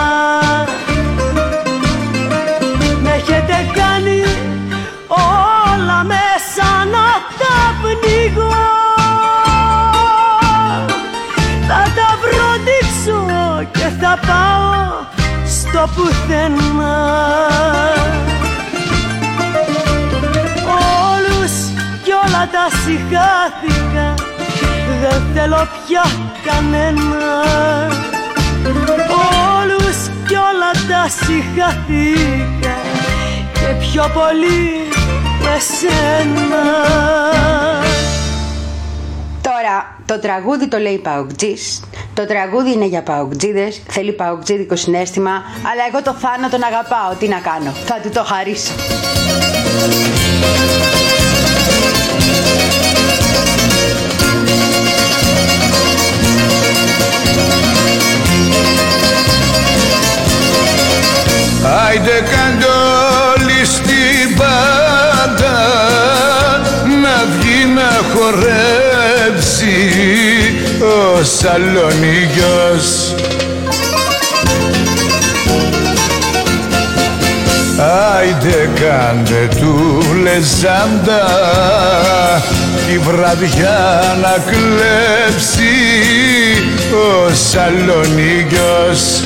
Με έχετε κάνει όλα μέσα να τα πνίγω. Θα τα βροντίξω και θα πάω στο πουθενά. Όλους κι όλα τα συγχάθηκα, δεν θέλω πια κανένα. Όλους κι όλα τα συγχάθηκα και πιο πολύ εσένα. Τώρα το τραγούδι το λέει Παοκτζής. Το τραγούδι είναι για παοκτζίδες, θέλει παοκτζίδικο συναίσθημα, αλλά εγώ το Θάνο τον αγαπάω, τι να κάνω, θα του το χαρίσω. Άιντε κάντε όλοι στην πάντα να βγει να χορέψει ο Σαλονίκιος. Άιντε κάντε του λεζάντα τη βραδιά να κλέψει ο Σαλονίκιος.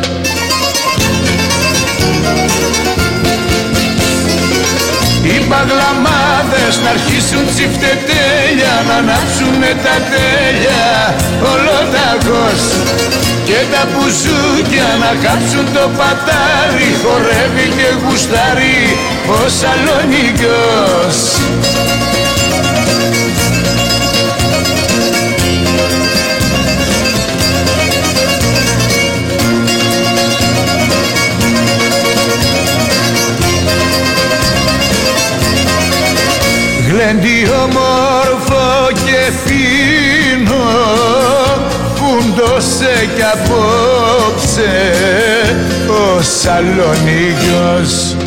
Οι παγλαμάδες να αρχίσουν τσιφτετέλια, να ανάψουνε τα τέλεια ολοταγός και τα μπουζούκια να κάψουν το πατάρι. Χορεύει και γουστάρει ο Σαλονίκιος. Γλέντι όμορφο και φίνο φούντωσε κι απόψε ο Σαλονίκιος.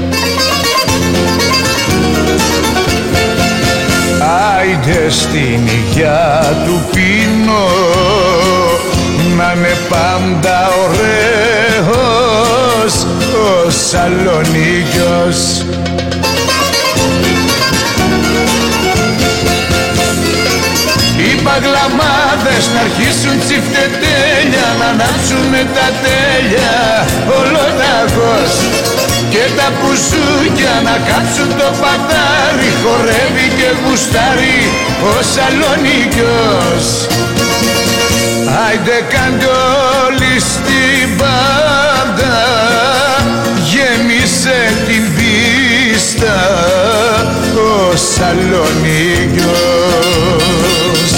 Άιντε στην υγειά του πίνω να είναι πάντα ωραίος ο Σαλονίκιος. Οι παγλαμάδες να αρχίσουν τσιφτετέλια, να ανάψουνε τα τέλεια ολοταγός και τα μπουζούκια να κάψουν το πατάρι. Χορεύει και γουστάρει ο Σαλονίκιος. Άιντε κάντε όλοι στην πάντα, γέμισε την πίστα ο Σαλονίκιος.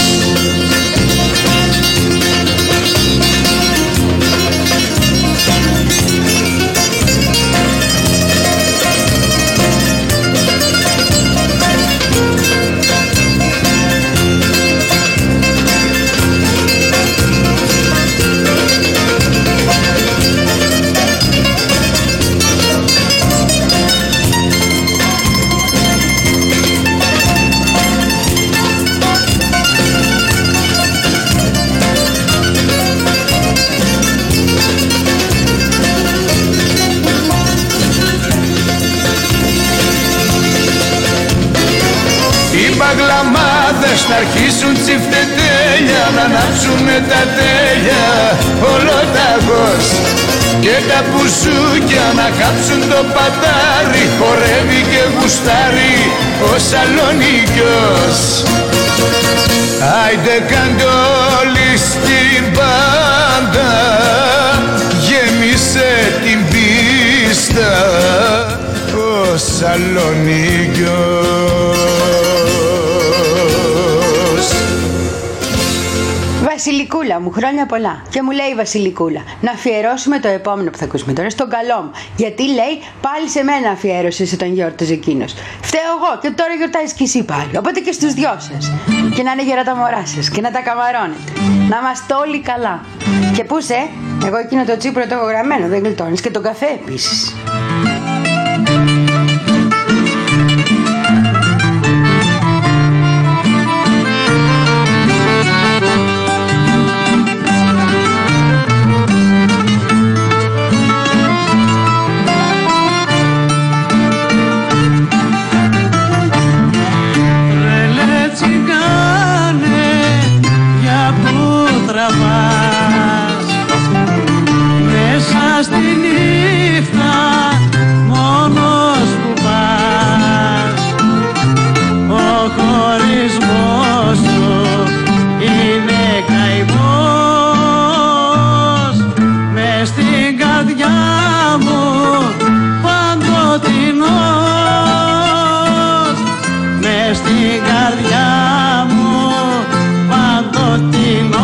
Παγλαμάδες να αρχίσουν τσιφτετέλια, να ανάψουνε τα τέλεια ολοταγός και τα μπουζούκια να κάψουν το πατάρι. Χορεύει και γουστάρει ο Σαλονίκιος. Άιντε κάντε όλοι στην πάντα, γέμισε την πίστα ο Σαλονίκιος. Βασιλικού Βασιλικούλα μου, χρόνια πολλά. Και μου λέει η Βασιλικούλα, να αφιερώσουμε το επόμενο που θα ακούσουμε τώρα στον καλό μου. Γιατί λέει, πάλι σε μένα αφιέρωσε όταν γιόρταζε εκείνος. Φταίω εγώ και τώρα γιορτάζεις κι εσύ πάλι. Οπότε και στους δυο σας. Και να είναι γερά τα μωρά σας και να τα καμαρώνετε. Να είμαστε όλοι καλά. Και πού σε, εγώ εκείνο το τσίπρο το έχω γραμμένο, δεν γλιτώνεις. Και τον καφέ επίσης. Μέσα στη νύχτα μόνος που πας, ο χωρισμός σου είναι καημός. Μες στην καρδιά μου παντοτινός, μες στην καρδιά μου παντοτινός.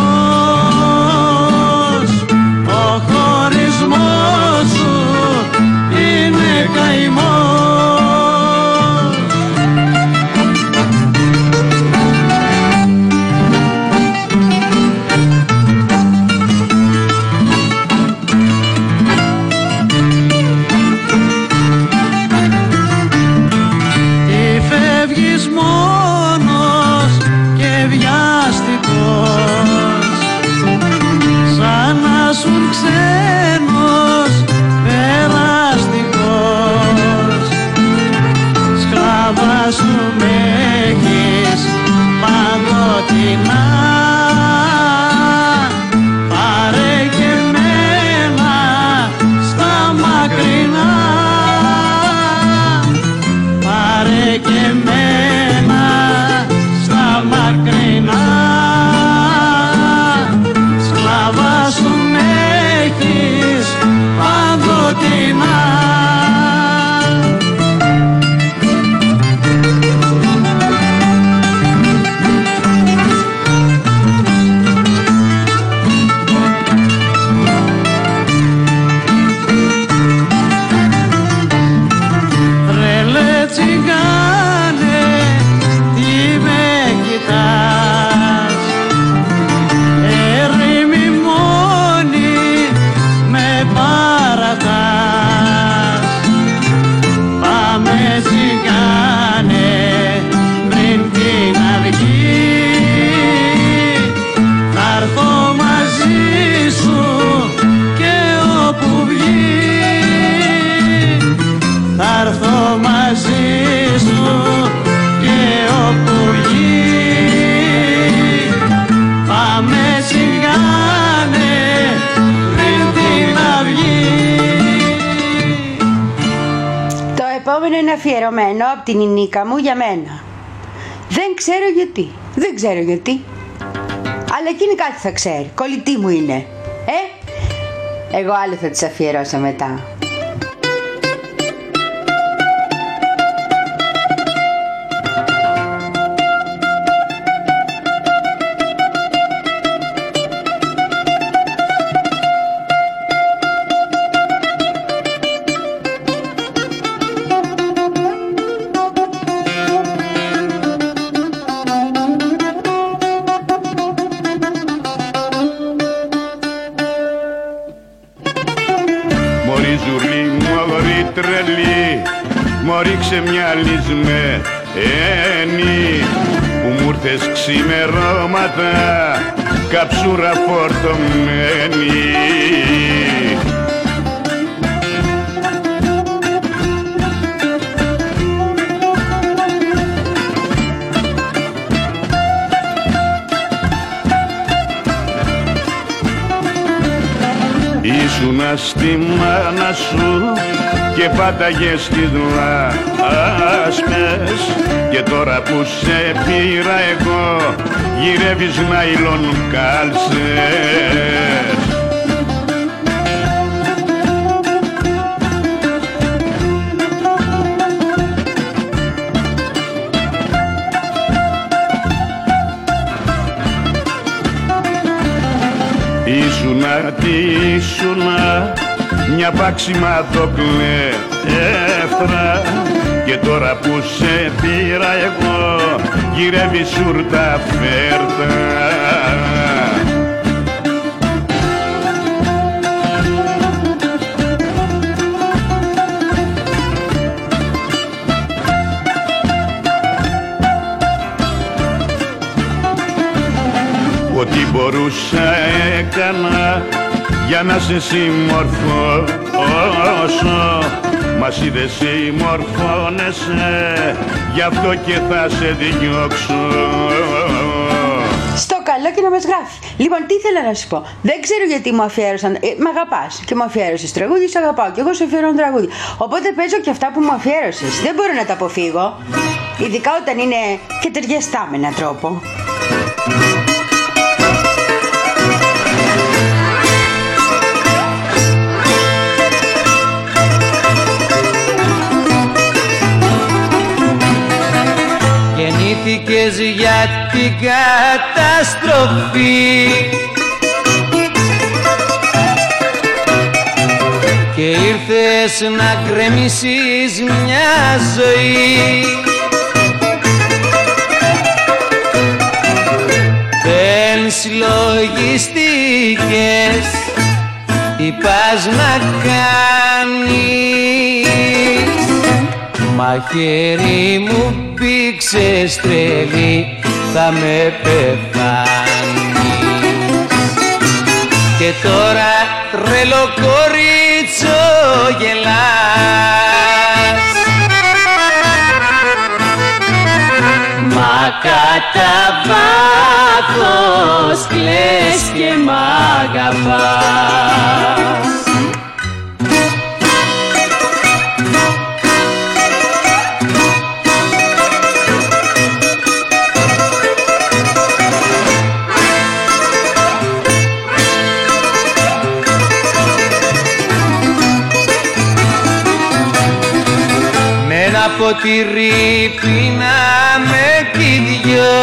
Αφιερωμένο από την Ινίκα μου για μένα. Δεν ξέρω γιατί. Δεν ξέρω γιατί. Αλλά εκείνη κάτι θα ξέρει. Κολλητή μου είναι. Ε, εγώ άλλο θα της αφιερώσω μετά. Ρίξε μια λυσμένη που μου ήρθες ξημερώματα καψούρα φορτωμένη. Ήσουνα στη μάνα σου και πάταγες τις λάσπες και τώρα που σε πήρα εγώ γυρεύεις νάιλον κάλσες. γιατί ήσουνα μια πάξιμα το κλέφτρα, και τώρα που σε πήρα εγώ γυρεύει σούρτα φέρτα. Ό,τι μπορούσα έκανα για να σε συμμορφώσω, μα εσύ δεν συμμορφώνεσαι, γι' αυτό και θα σε διώξω. Στο καλό και να μας γράφει. Λοιπόν, τι ήθελα να σου πω. Δεν ξέρω γιατί μου αφιέρωσαν. Ε, μ' αγαπάς και μου αφιέρωσες τραγούδι, σ' αγαπάω και εγώ σε αφιερώνω τραγούδι. Οπότε παίζω και αυτά που μου αφιέρωσες. Δεν μπορώ να τα αποφύγω. Ειδικά όταν είναι και ταιριαστά με έναν τρόπο. Γεννήθηκες για την καταστροφή και ήρθες να γκρεμίσεις μια ζωή. Δεν συλλογιστήκες τι πας να κάνεις, μαχαίρι μου πήξες τρελή, θα με πεθάνεις. Και τώρα τρελό κορίτσο γελάς, μα κατά βάθος κλαις και μ' αγαπάς. Ποτήρι πίναμε κι δυο,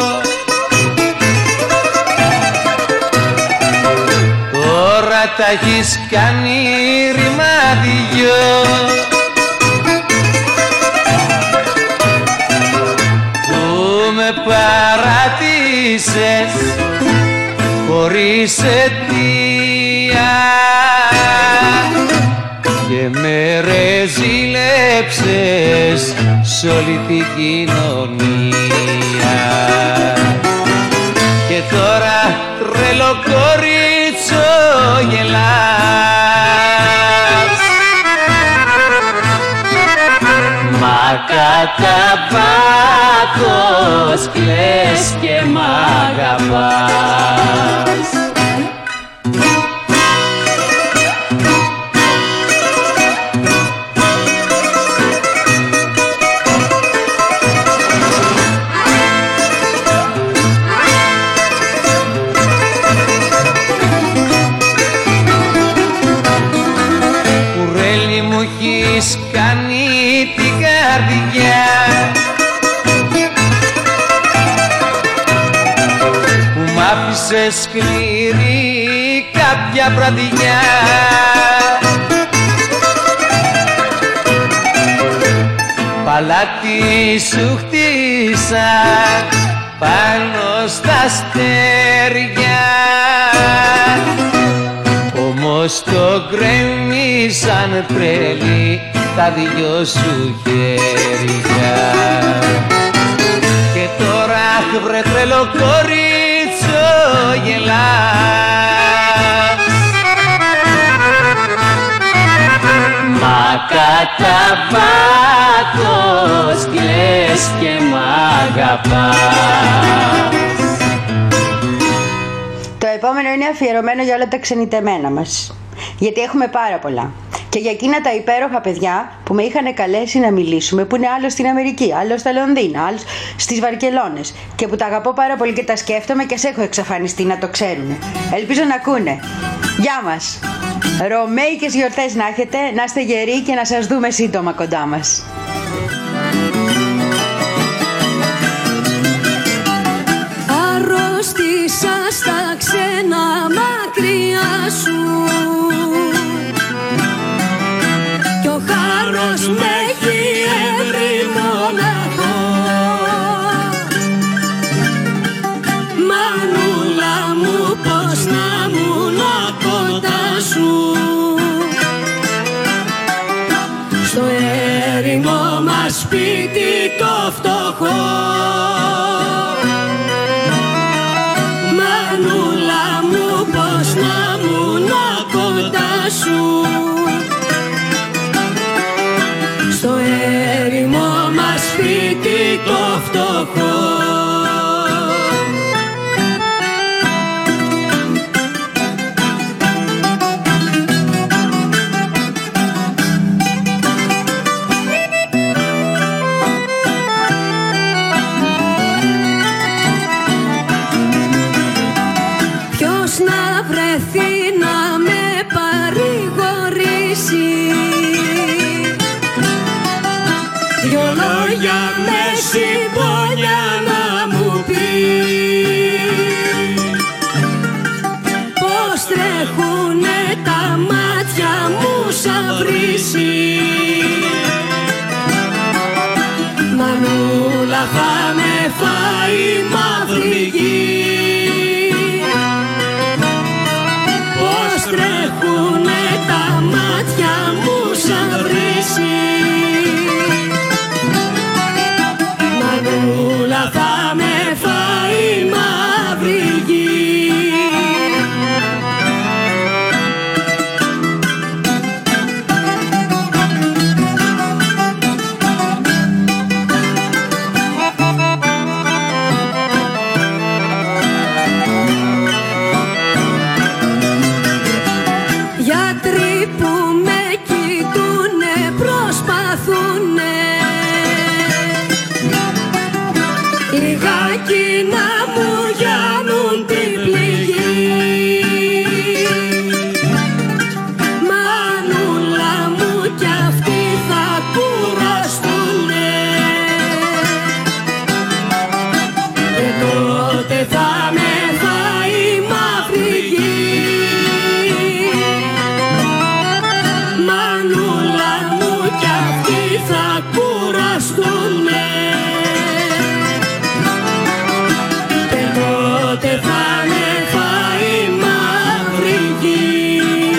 τώρα τα έχεις κάνει ρημάδιό. Που με παράτησες χωρίς αιτία και με ρεζίλεψες σ' όλη την κοινωνία. Και τώρα τρελό κορίτσο γελάς, μα κατά βάθος κλαις και μ' αγαπάς. Κάνει την καρδιά που μ' άφησε σκληρή κάποια βραδιά. Παλάτι σου χτίσα πάνω στα αστέρια, όμως το γκρέμισαν τρελή τα δυο σου χέρια. Και τώρα βρε τρελό κορίτσο γελάς, μα κατά βάθος κλαις και μ' αγαπάς. Το επόμενο είναι αφιερωμένο για όλα τα ξενιτεμένα μας, γιατί έχουμε πάρα πολλά. Και για εκείνα τα υπέροχα παιδιά που με είχαν καλέσει να μιλήσουμε, που είναι άλλο στην Αμερική, άλλο στα Λονδίνα, άλλο στις Βαρκελόνες, και που τα αγαπώ πάρα πολύ και τα σκέφτομαι και σε έχω εξαφανιστεί, να το ξέρουν. Ελπίζω να ακούνε. Γεια μας. Ρωμαϊκές γιορτές να έχετε, να είστε γεροί και να σας δούμε σύντομα κοντά μας. Αρρώστησα στα ξένα μακριά, μάτια σου κι ο χάρος με έχει έβρει μοναχό. Μανούλα μου, πως να μουν κοντά σου στο έρημο μας σπίτι το φτωχό. Μανούλα μου, πως να μουν κοντά σου στο έρημο μας σπίτι το φτωχό. Συμπόνια να μου πει πως τρέχουνε τα μάτια μου σαν βρύση. Μανούλα θα με φάει μαύρη γη, πως τρέχουνε τα μάτια μου σαν βρύση. Μανούλα θα με φάει μαύρη γη. Γιατροί που με κοιτούνε προσπαθούνε λιγάκι να μου γιάνουν την πληγή. Μανούλα μου κι αυτοί θα κουραστούνε και τότε θα με φάει μαύρη γη. Μανούλα μου κι αυτοί θα κουραστούνε τότε θα με φάει μαύρη γη.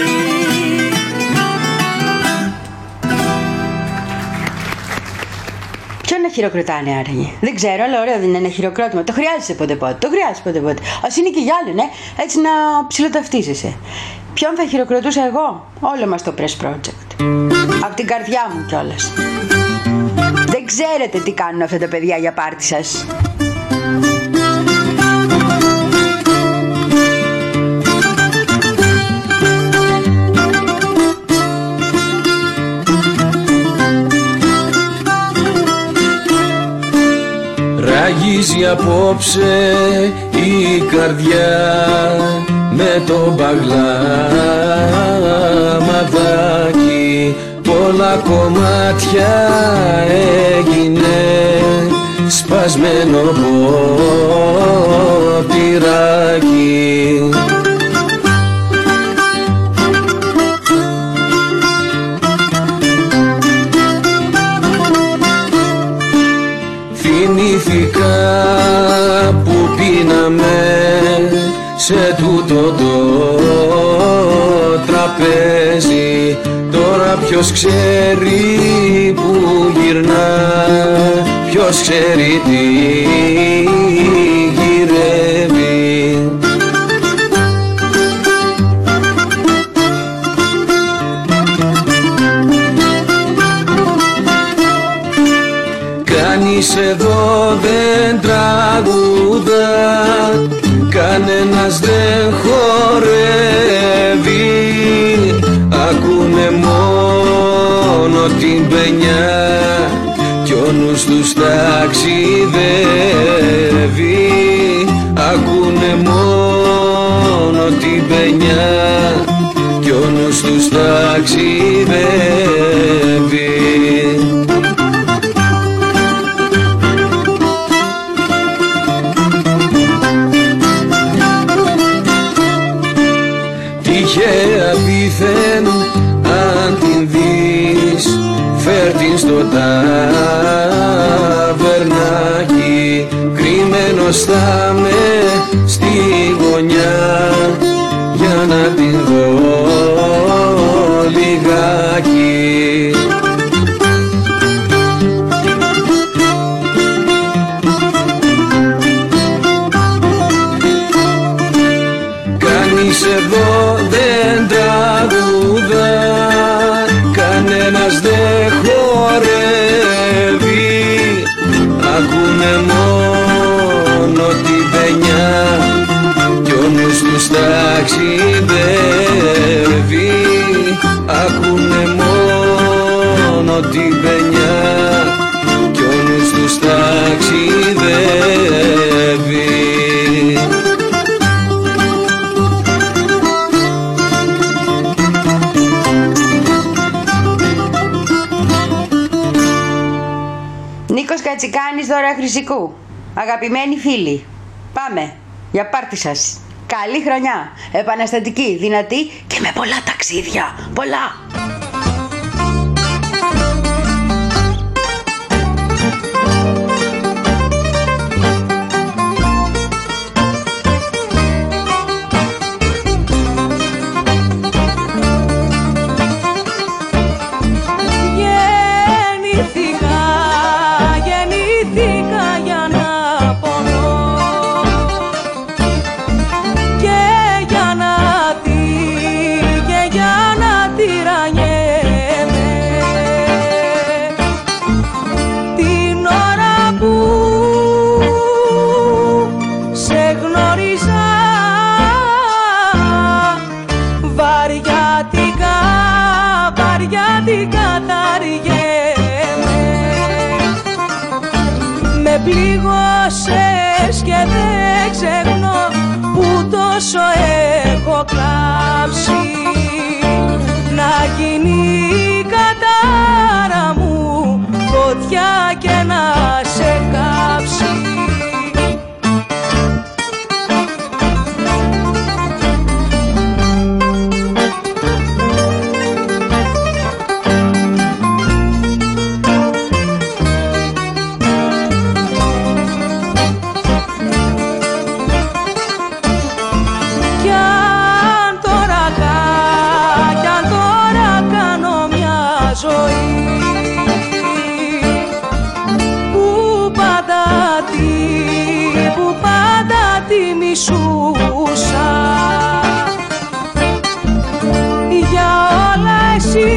Ποιον να χειροκροτάνε άραγε? Δεν ξέρω, αλλά ωραίο δεν είναι ένα χειροκρότημα. Το χρειάζεσαι πότε πότε. Το χρειάζεσαι πότε πότε. Ας είναι και για άλλον, ε? Έτσι να ψιλοταυτίζεσαι. Ποιον θα χειροκροτούσα εγώ? Όλο μας το Press Project. Απ' την καρδιά μου κιόλας. Δεν ξέρετε τι κάνουν αυτά τα παιδιά για πάρτι σας. Ραγίζει απόψε η καρδιά με το μπαγλαμαδάκι. Πολλά κομμάτια έγινε σπασμένο ποτηράκι. Θυμήθηκα που πίναμε σε τούτο το τραπέζι. Τώρα ποιος ξέρει που γυρνά, ποιος ξέρει τι γυρεύει. Κανείς εδώ δεν τραγουδά, κανένας δεν χορεύει. Ακούνε μόνο την παινιά κι ο νους τους ταξιδεύει. Ακούνε μόνο την παινιά κι ο νους τους ταξιδεύει. μπροστά με στη γωνιά για να την δω λιγάκι. Κανείς εδώ δεν τραγουδά, κανένας δεν χορεύει, ακούνε μόνο την παινιά κι ο νους τους ταξιδεύει. Ακούνε μόνο την παινιά κι ο νους τους ταξιδεύει. Νίκος Κατσικάνης, Δώρα Χρυσικού. Αγαπημένοι φίλοι, πάμε για πάρτι σας. Καλή χρονιά, επαναστατική, δυνατή και με πολλά ταξίδια. Πολλά! Πλήγωσες και δεν ξεχνώ που τόσο έχω κλάψει. Να γίνει η κατάρα μου φωτιά και να σε κάψει. Μισούσα για όλα εσύ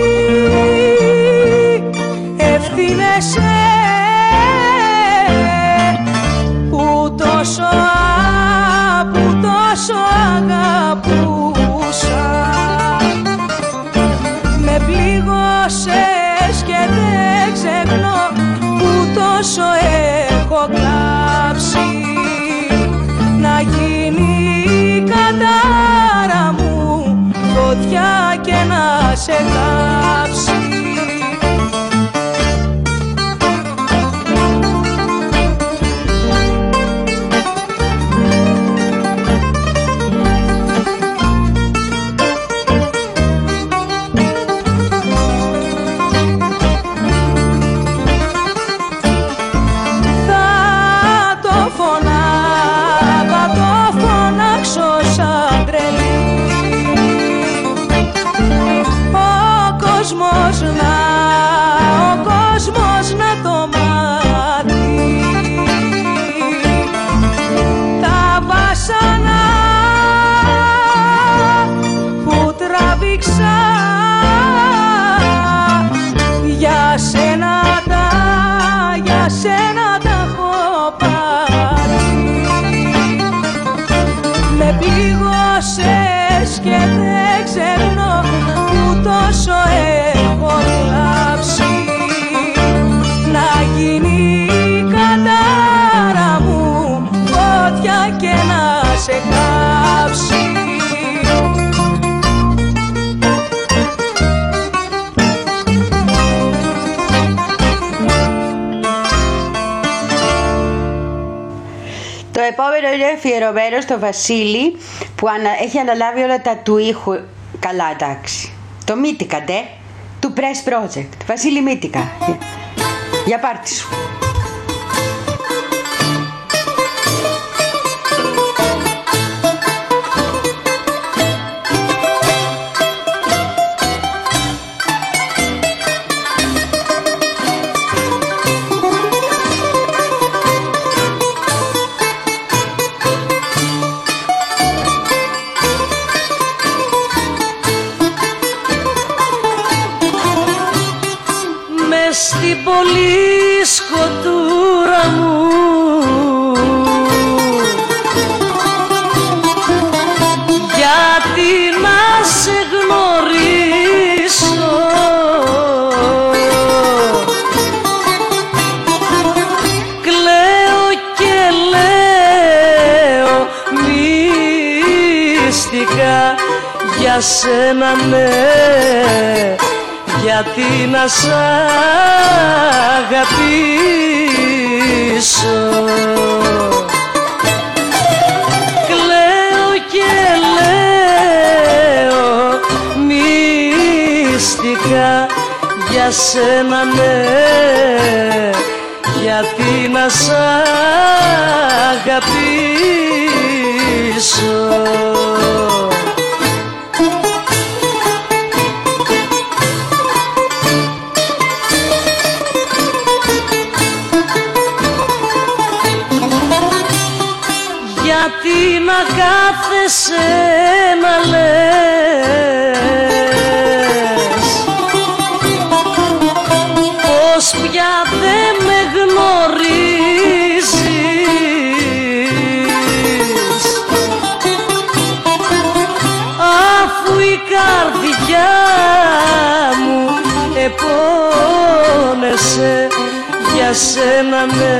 ευθύνεσαι που τόσο, που τόσο αγαπούσα. Με πλήγωσες και δεν ξεχνώ που τόσο έχω κλάψει. Να γίνει η κατάρα μου φωτιά και να σε κάψει. Για σένα τα, για σένα τα έχω πάρει. Με πλήγωσες και δεν ξεχνώ που τόσο έχω κλάψει. Να γίνει η κατάρα μου φωτιά και να σε κάψει. Το επόμενο είναι αφιερωμένο στο Βασίλη που ανα... έχει αναλάβει όλα τα του ήχου. Καλά, εντάξει. Το Μύτικα, ντε, του Press Project. Βασίλη Μύτικα. Για πάρτι σου. στην πολύ σκοτούρα μου γιατί να σε γνωρίσω κλαίω και λέω μυστικά για σένα ναι γιατί να σ' αγαπήσω κλαίω και λέω μυστικά για σένα ναι γιατί να σ' αγαπήσω. Γιατί να κάθεσαι να λες πως πια δεν με γνωρίζεις αφού η καρδιά μου επώνεσαι για σένα ναι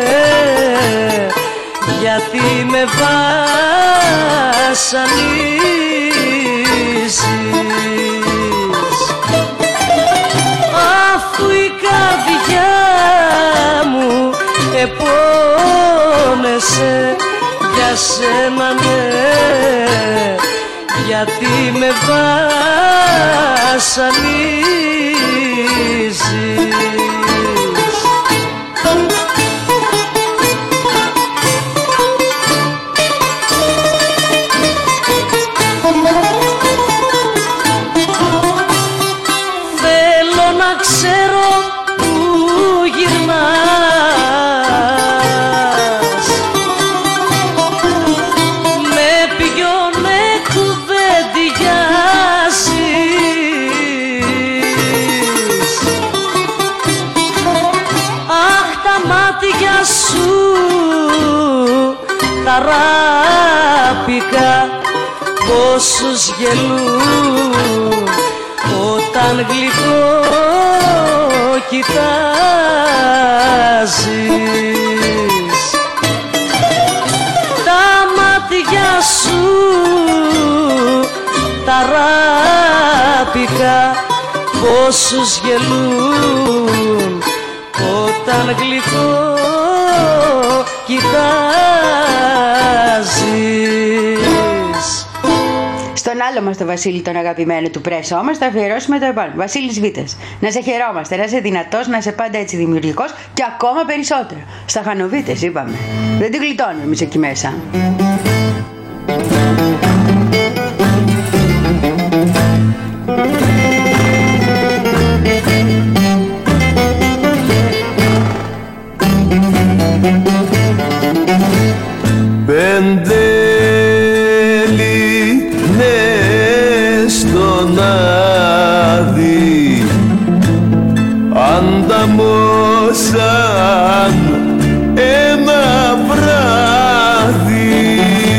γιατί με βασανίζεις αφού η καρδιά μου επώνεσαι για σένα ναι γιατί με βασανίζεις. Θέλω να ξέρω που γυρνάς με ποιον κουβεντιάζεις αχ τα μάτια σου τα ράπικα πόσους γελούν όταν γλυκό κοιτάζεις τα μάτια σου τα ράπικα πόσους γελούν όταν γλυκό κοιτάζεις. Στον άλλο μας το Βασίλη τον αγαπημένο του πρέσο όμως θα αφιερώσουμε το επόμενο. Βασίλης Βίτας. Να σε χαιρόμαστε, να είσαι δυνατός, να είσαι πάντα έτσι δημιουργικός και ακόμα περισσότερο. Στα Χανοβίτες είπαμε. Δεν την γλιτώνουμε εμείς εκεί μέσα. Πέντε λινές στον άδει ανταμώσαν ένα βράδυ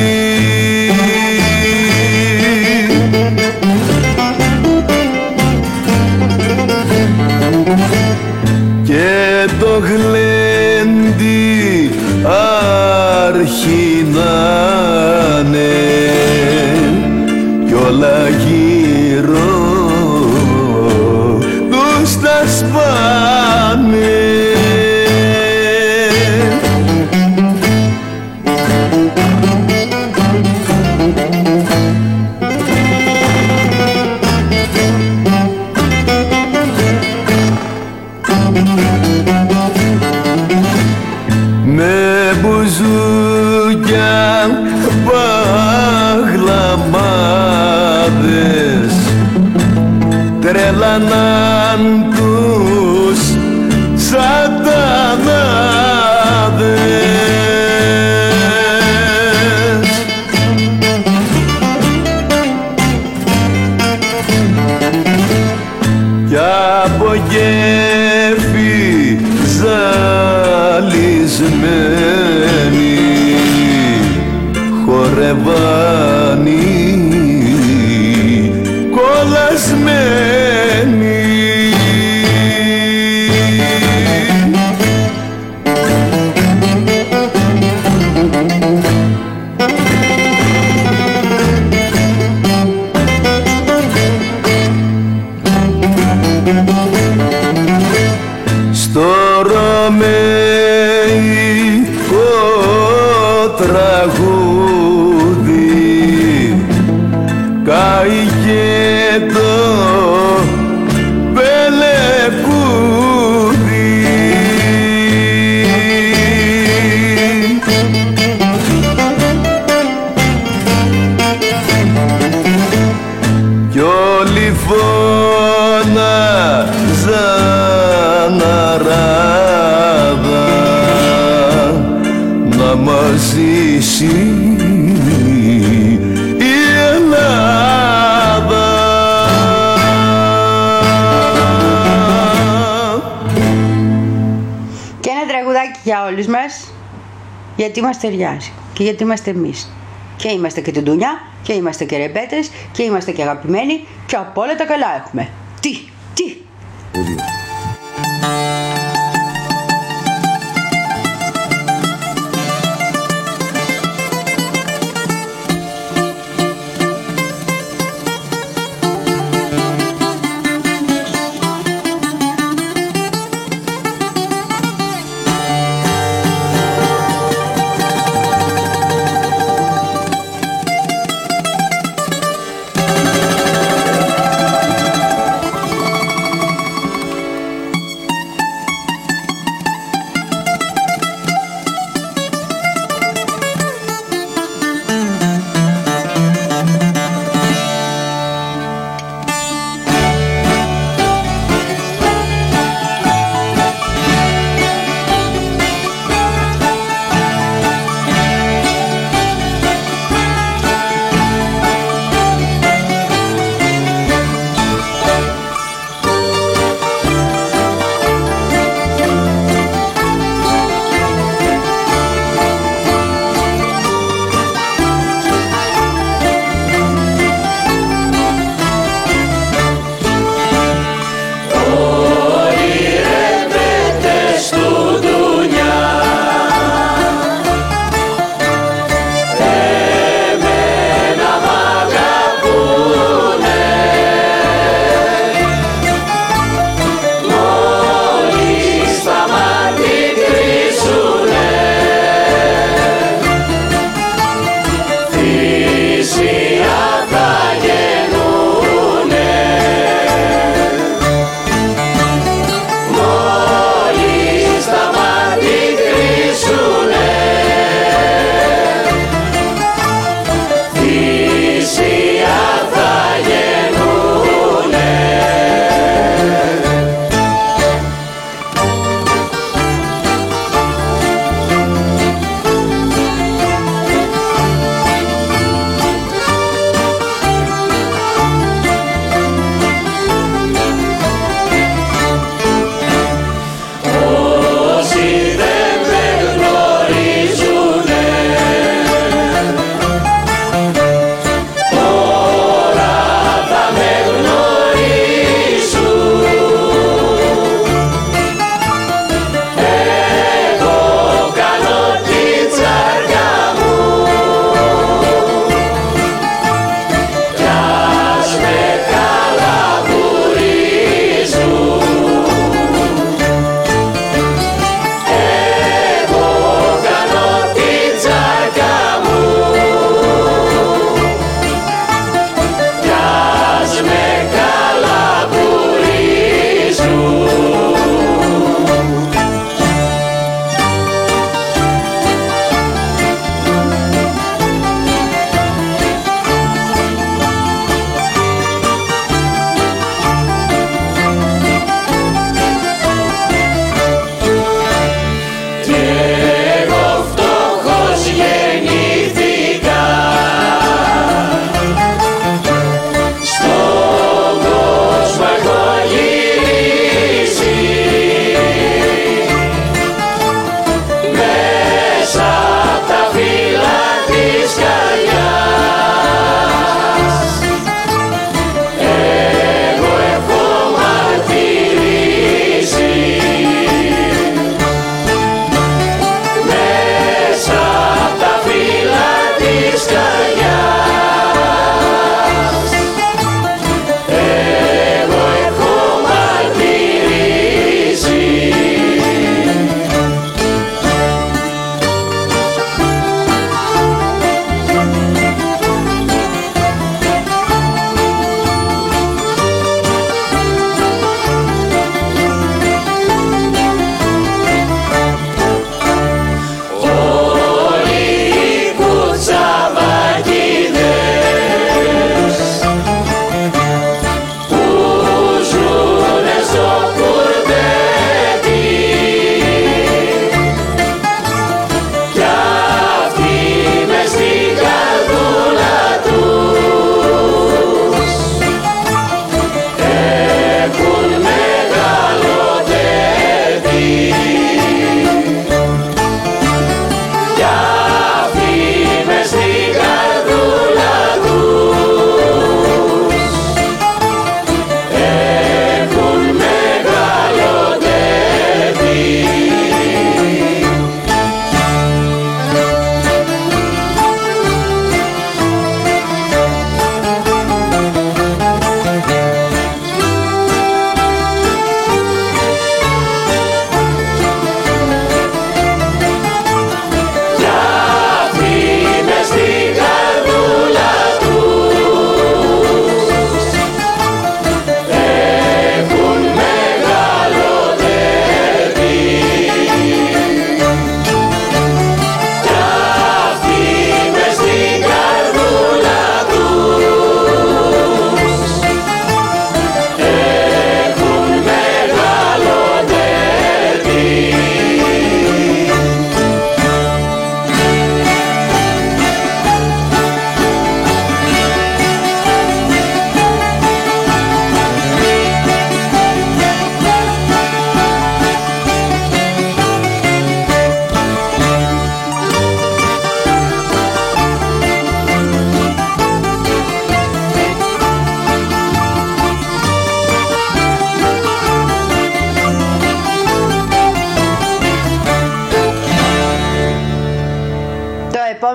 και το γλέντι αρχινάνε κι όλα γύρω τους τα σπάνε. Με μπουζούκια παγλαμάδες τρέλαναν τους σατανάδες κι από γέφυ ζαλισμένοι χορευάνοι κολλασμένοι. Στο ρωμαϊκό τραγούδι καήκε το πελεκούδι. Κι όλοι φώναζαν αράδα να μας ζήσει η Ελλάδα. Και ένα τραγουδάκι για όλους μας, γιατί μας ταιριάζει και γιατί είμαστε εμείς. Και είμαστε και τουντούνια και είμαστε και ρεμπέτες και είμαστε και αγαπημένοι και από όλα τα καλά έχουμε. Τι, τι.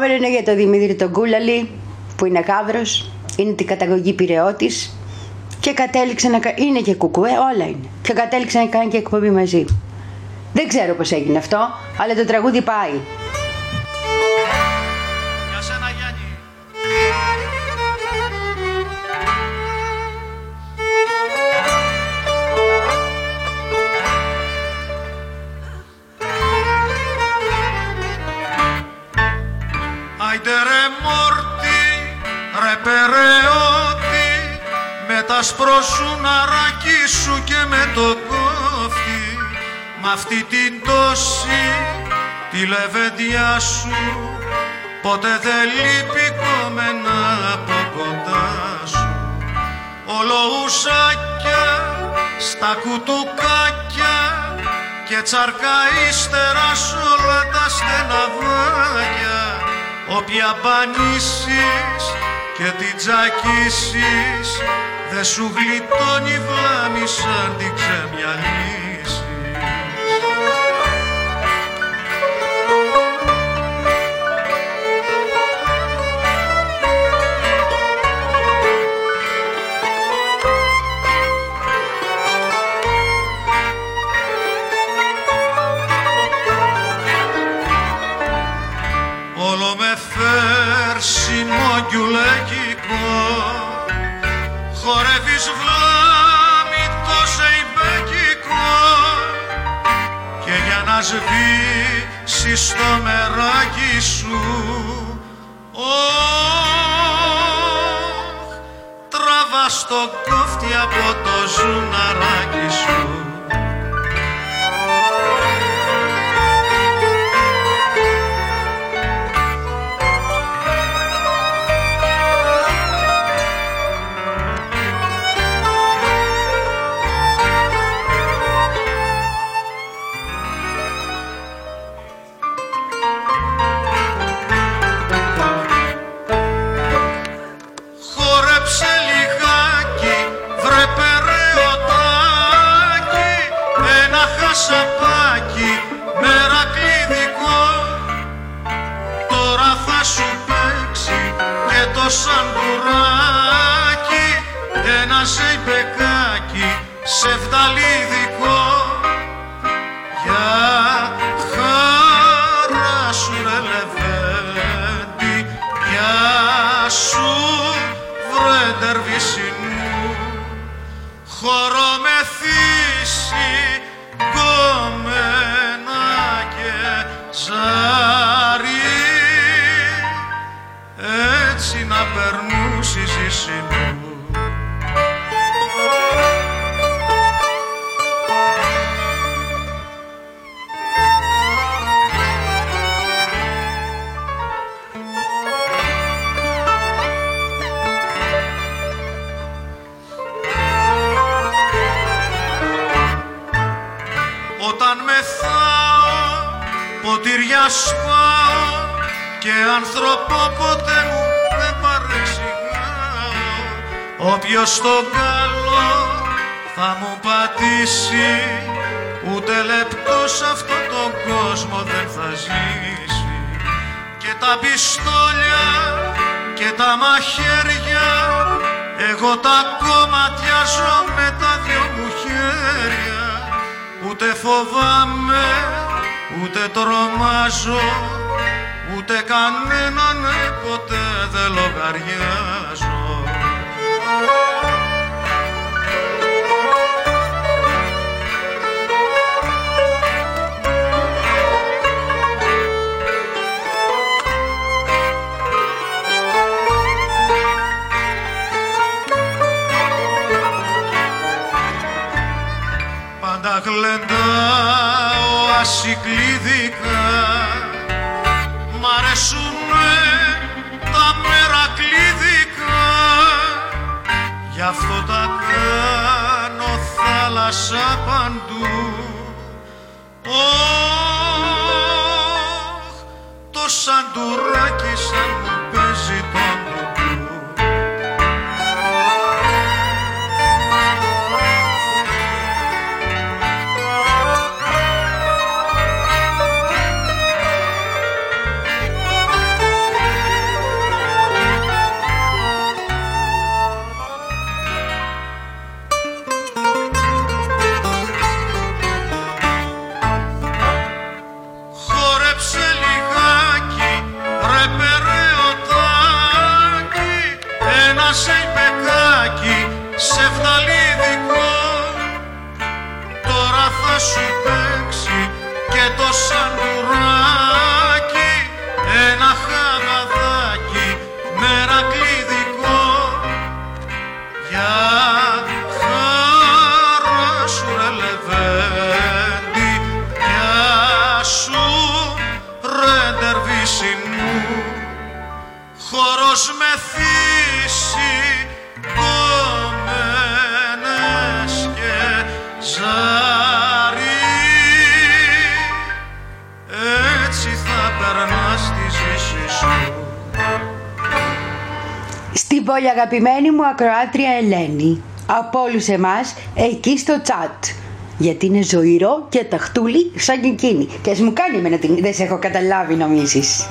επόμενο είναι για τον Δημήτρη τον Κούλαλη, που είναι γάβρος, είναι την καταγωγή Πειραιώτης και κατέληξε να κάνει, είναι και κουκουέ, όλα είναι, και κατέληξε να κάνει και εκπομπή μαζί. Δεν ξέρω πώς έγινε αυτό, αλλά το τραγούδι πάει. Για σένα, Γιάννη. Άιντε ρε μόρτι, ρε περαιώτη, με τα σπροσουναράκι σου και με το κόφτη, μ' αυτή την τόση τη λεβέντια σου, ποτέ δεν λείπει κομμένα από κοντά σου. Ολοουσάκια στα κουτουκάκια και τσαρκαΐστερα σ' όλα τα στεναδάκια, όποια μπανίσεις και την τζακίσεις, δε σου γλιτώνει βλάμη σαν την ξεμιαλίσεις. Όλο με φέρσιμο γκιουλέκικο, χορεύεις βλάμη το ζεϊμπέκικο, και για να σβήσεις το μεράκι σου, ωχ, τραβάς το κόφτη από το ζουναράκι σου. Σαπάκι μερακλειδικό, τώρα θα σου παίξει και το σαντουράκι, ένα ζεϊμπεκάκι σεφταλίδικο, για χαρά σου ρε λεβέντη, για σου βρε ντερβίση μου, χορό με θύση κομμένα και ζάρι, έτσι να περνούς η ζήση μου. Όταν μεθάω, ποτήρια σπάω και άνθρωπο ποτέ μου δεν παρεξηγάω. Όποιος στον καλό θα μου πατήσει, ούτε λεπτό σ' αυτόν τον κόσμο δεν θα ζήσει. Και τα πιστόλια και τα μαχαίρια, εγώ τα κομματιάζω με τα δυο μου χέρια. Ούτε φοβάμαι, ούτε τρομάζω, ούτε κανέναν ποτέ δεν λογαριάζω. Πάντα γλεντάω ασυκλίδικα, μ' αρέσουνε τα μερακλίδικα, γι' αυτό τα κάνω θάλασσα παντού. Ωχ, το σαντουράκι σαν μου παίζει τον κουκού. σου παίξει και το σαντουράκι, ένα χαγαδάκι μερακλειδικό. Για χαρά σου ρε λεβέντη, γεια σου ρε ντερβίση μου, χορός με θύση κομμένες και ζάρι, έτσι θα περνάς τη ζήση σου. Στην πολύ αγαπημένη μου ακροάτρια Ελένη, από όλους εμάς εκεί στο τσάτ, γιατί είναι ζωηρό και ταχτούλη σαν και εκείνη, και ας μου κάνει εμένα την δεν σε έχω καταλάβει νομίζεις.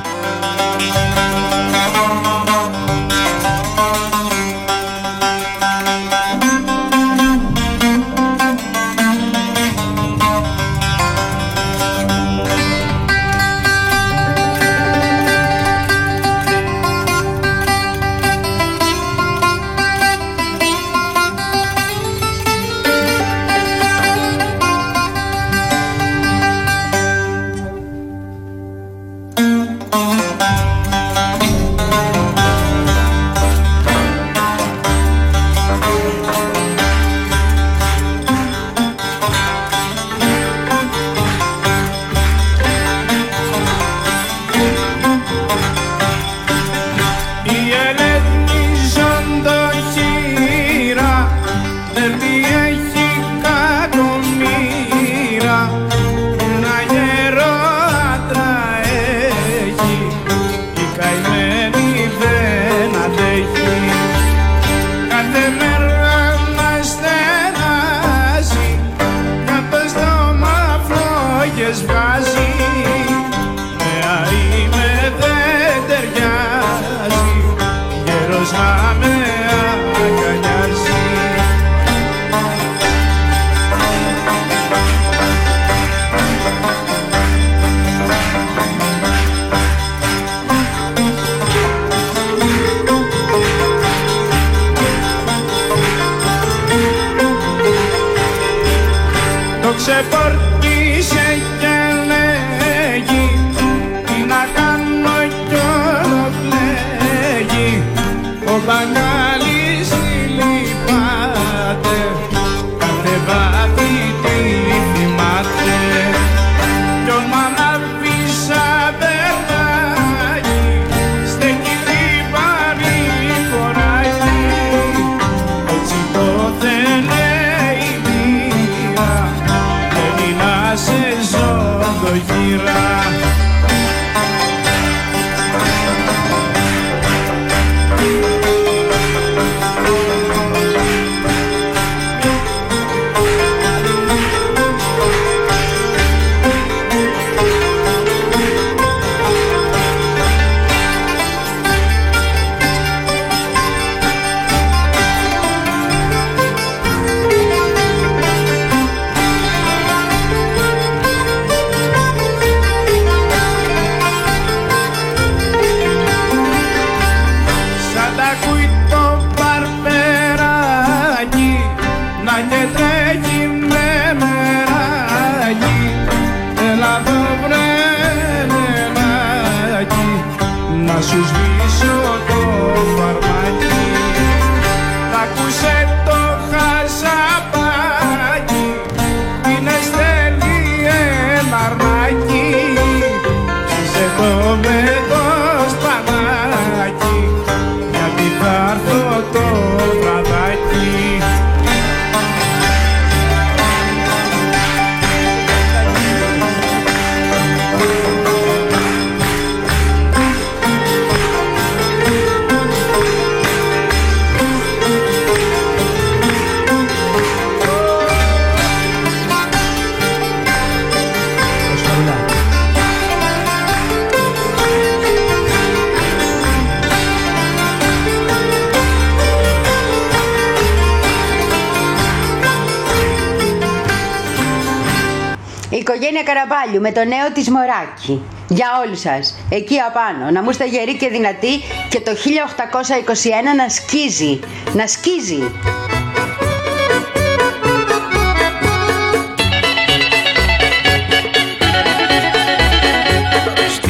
Οικογένεια Καραβάλιου με το νέο της μωράκι. Για όλους σας, εκεί απάνω, να μου είστε γεροί και δυνατοί και το χίλια οκτακόσια είκοσι ένα να σκίζει, να σκίζει.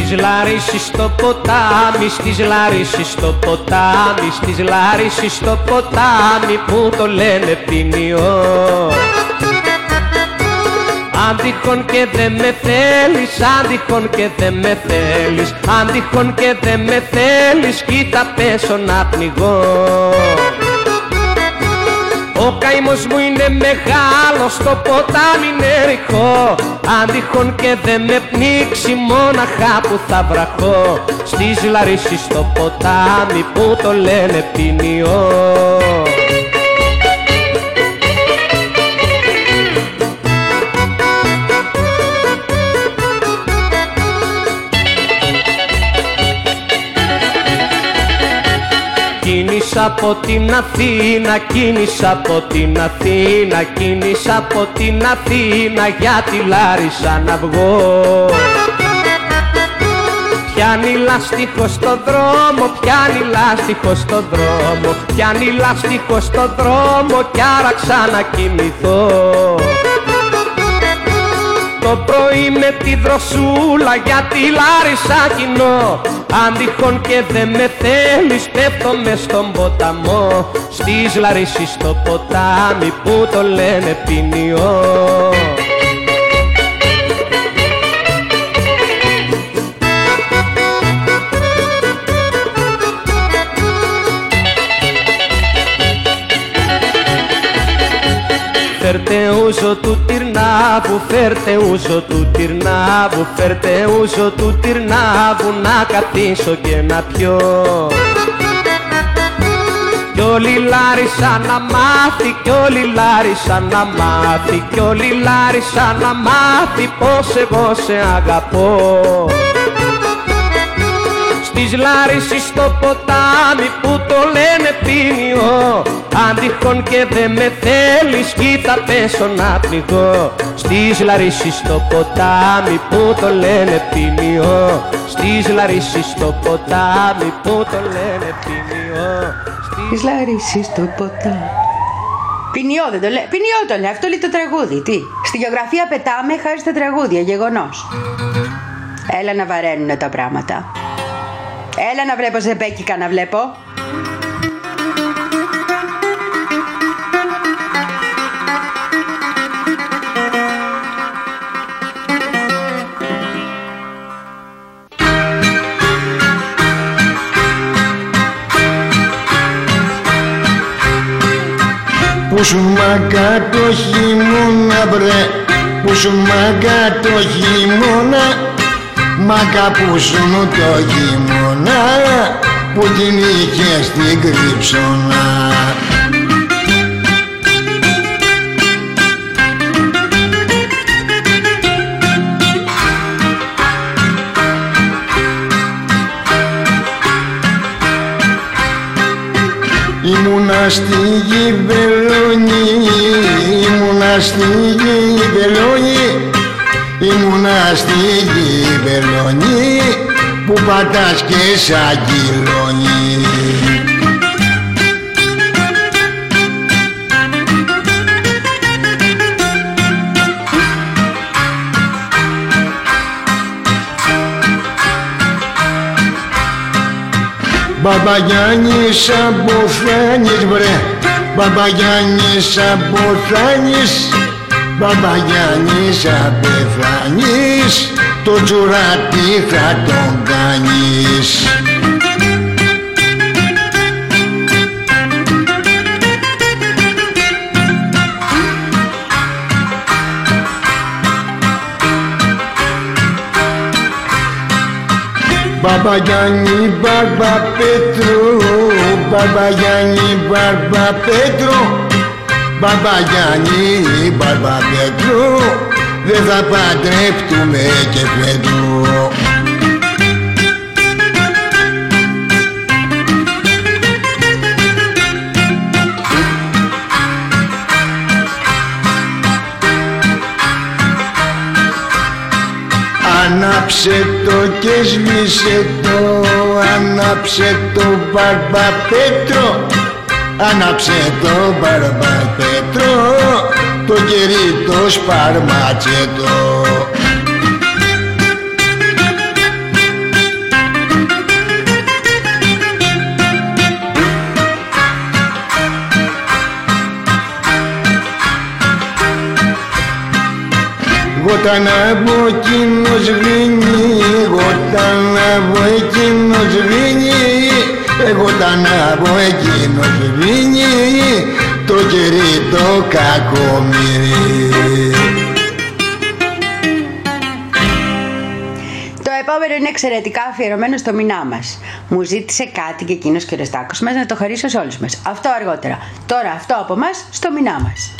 Στις Λαρίσης στο ποτάμι, στις Λαρίσης στο ποτάμι, στις Λαρίσης στο ποτάμι που το λένε ποινιό. Αν τυχόν και δε με θέλεις, αν τυχόν και δε με θέλεις, αν τυχόν και δε με θέλεις, κοίτα πέσω να πνιγώ. Ο καημός μου είναι μεγάλος, το ποτάμι είναι ρηχό. Αν τυχόν και δε με πνίξει, μόναχα που θα βραχώ. Στις Λαρίσης στο ποτάμι που το λένε ποινιό. Κίνησα από την Αθήνα, κίνησα από την Αθήνα, κίνησα από την Αθήνα για τη Λάρισα να βγω. Πιάνει λάστιχο στο δρόμο, πιάνει λάστιχο στο δρόμο, πιάνει λάστιχο στο δρόμο κι άραξα να κοιμηθώ. Το πρωί με τη δροσούλα για τη Λάρισα κοινώ. Αν τυχόν και δε με θέλεις, πέφτω μες στον ποταμό. Στις Λαρίσης στο ποτάμι που το λένε ποινιό. Φέρτε ούζο του Τυρνάβου, φέρτε ούζο του Τυρνάβου, φέρτε ούζο του Τυρνάβου να καθίσω και να πιω. Κι όλη η Λάρισα να μάθει, κι όλη η Λάρισα να μάθει, κι όλη η Λάρισα να μάθει πως εγώ σε αγαπώ. Στις Λαρίσης στο ποτάμι που το λένε ποινιό. Αν τυχόν και δε με θέλεις, κοίτα πέσω να πνιγώ. Στις Λαρίσης στο ποτάμι που το λένε ποινιό. Στις Λαρίσης στο ποτάμι που το λένε ποινιό. Στις Λαρίσης στο ποτάμι. Ποινιό δεν το λέει. Ποινιό το λέει. Αυτό λέει το τραγούδι. Τι. Στη γεωγραφία πετάμε χάρη στα τραγούδια. Γεγονός. Έλα να βαραίνουνε τα πράγματα. Έλα να βλέπω ζεμπέκικα να βλέπω. Που σου μαγκά το χειμώνα βρε, που σου μαγκά το χειμώνα, μαγκά που σου το χειμώνα, που την είχε στην κρύψωνα. Ήμουνα στη Γυβελόνη, ήμουνα στη Γυβελόνη, ήμουνα στη Γυβελόνη, που πατάς και σαν κυλόνι. Μπαμπαγιάννης Αμποθάνης βρε, Μπαμπαγιάννης Αμποθάνης, Μπαμπαγιάννης απεθάνεις, το τζουράτι θα τον κάνεις. Μπαμπαγιάννη Μπαρμπαπέτρο, Μπαμπαγιάννη Μπαρμπαπέτρο, Μπαμπαγιάννη Μπαρμπαπέτρο, δεν θα παντρεύτουμε και Πέτρο. Ανάψε το και σβήσε το, ανάψε το Μπαρμπαπέτρο, ανάψε το Μπαρμπαπέτρο, το κερί το σπαρματσέτο. Εγώ τα ανάβω εκείνο σβήνει, εγώ τα ανάβω εκείνο σβήνει, εγώ τα ανάβω εκείνο σβήνει, το κερί το κακομοιρί. Το επόμενο είναι εξαιρετικά αφιερωμένο στο μηνά μας. Μου ζήτησε κάτι και εκείνος και ο Ρεστάκος μας να το χαρίσω σε όλους μας. Αυτό αργότερα. Τώρα αυτό από μας στο μηνά μας.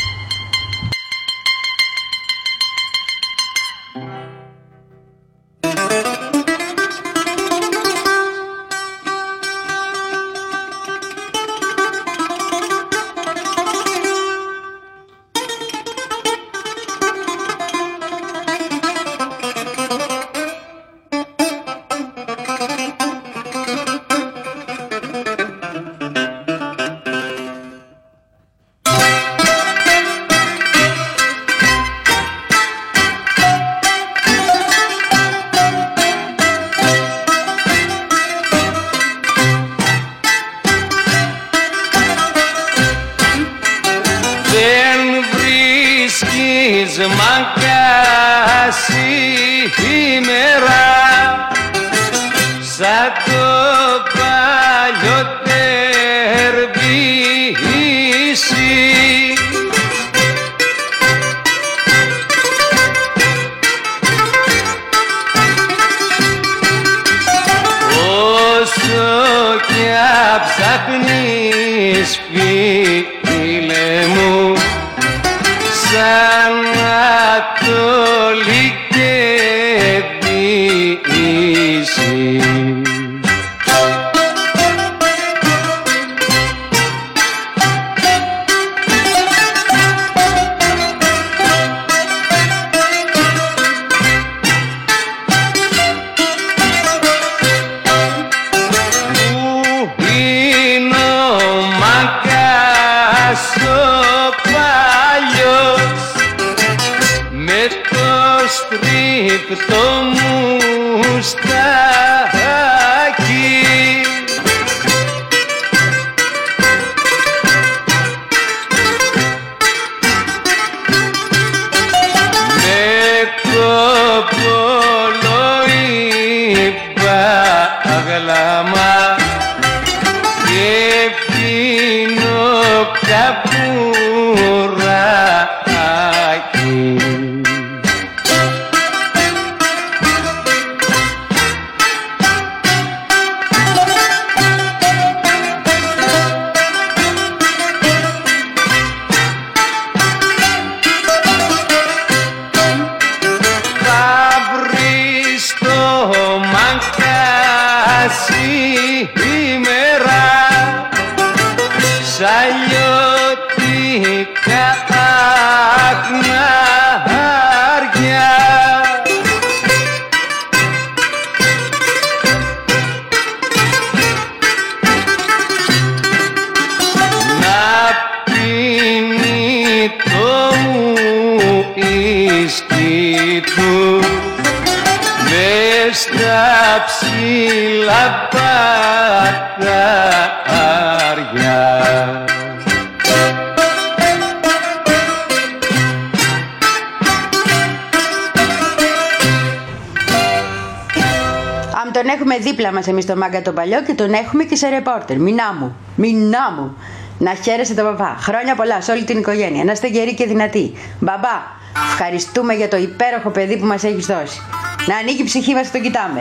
Τον έχουμε δίπλα μας εμείς τον Μάγκα τον παλιό και τον έχουμε και σε ρεπόρτερ. Μηνά μου, μηνά μου. Να χαίρεσαι τον μπαμπά. Χρόνια πολλά σε όλη την οικογένεια. Να είστε γεροί και δυνατοί. Μπαμπά, ευχαριστούμε για το υπέροχο παιδί που μας έχεις δώσει. Να ανοίγει η ψυχή μας, τον κοιτάμε.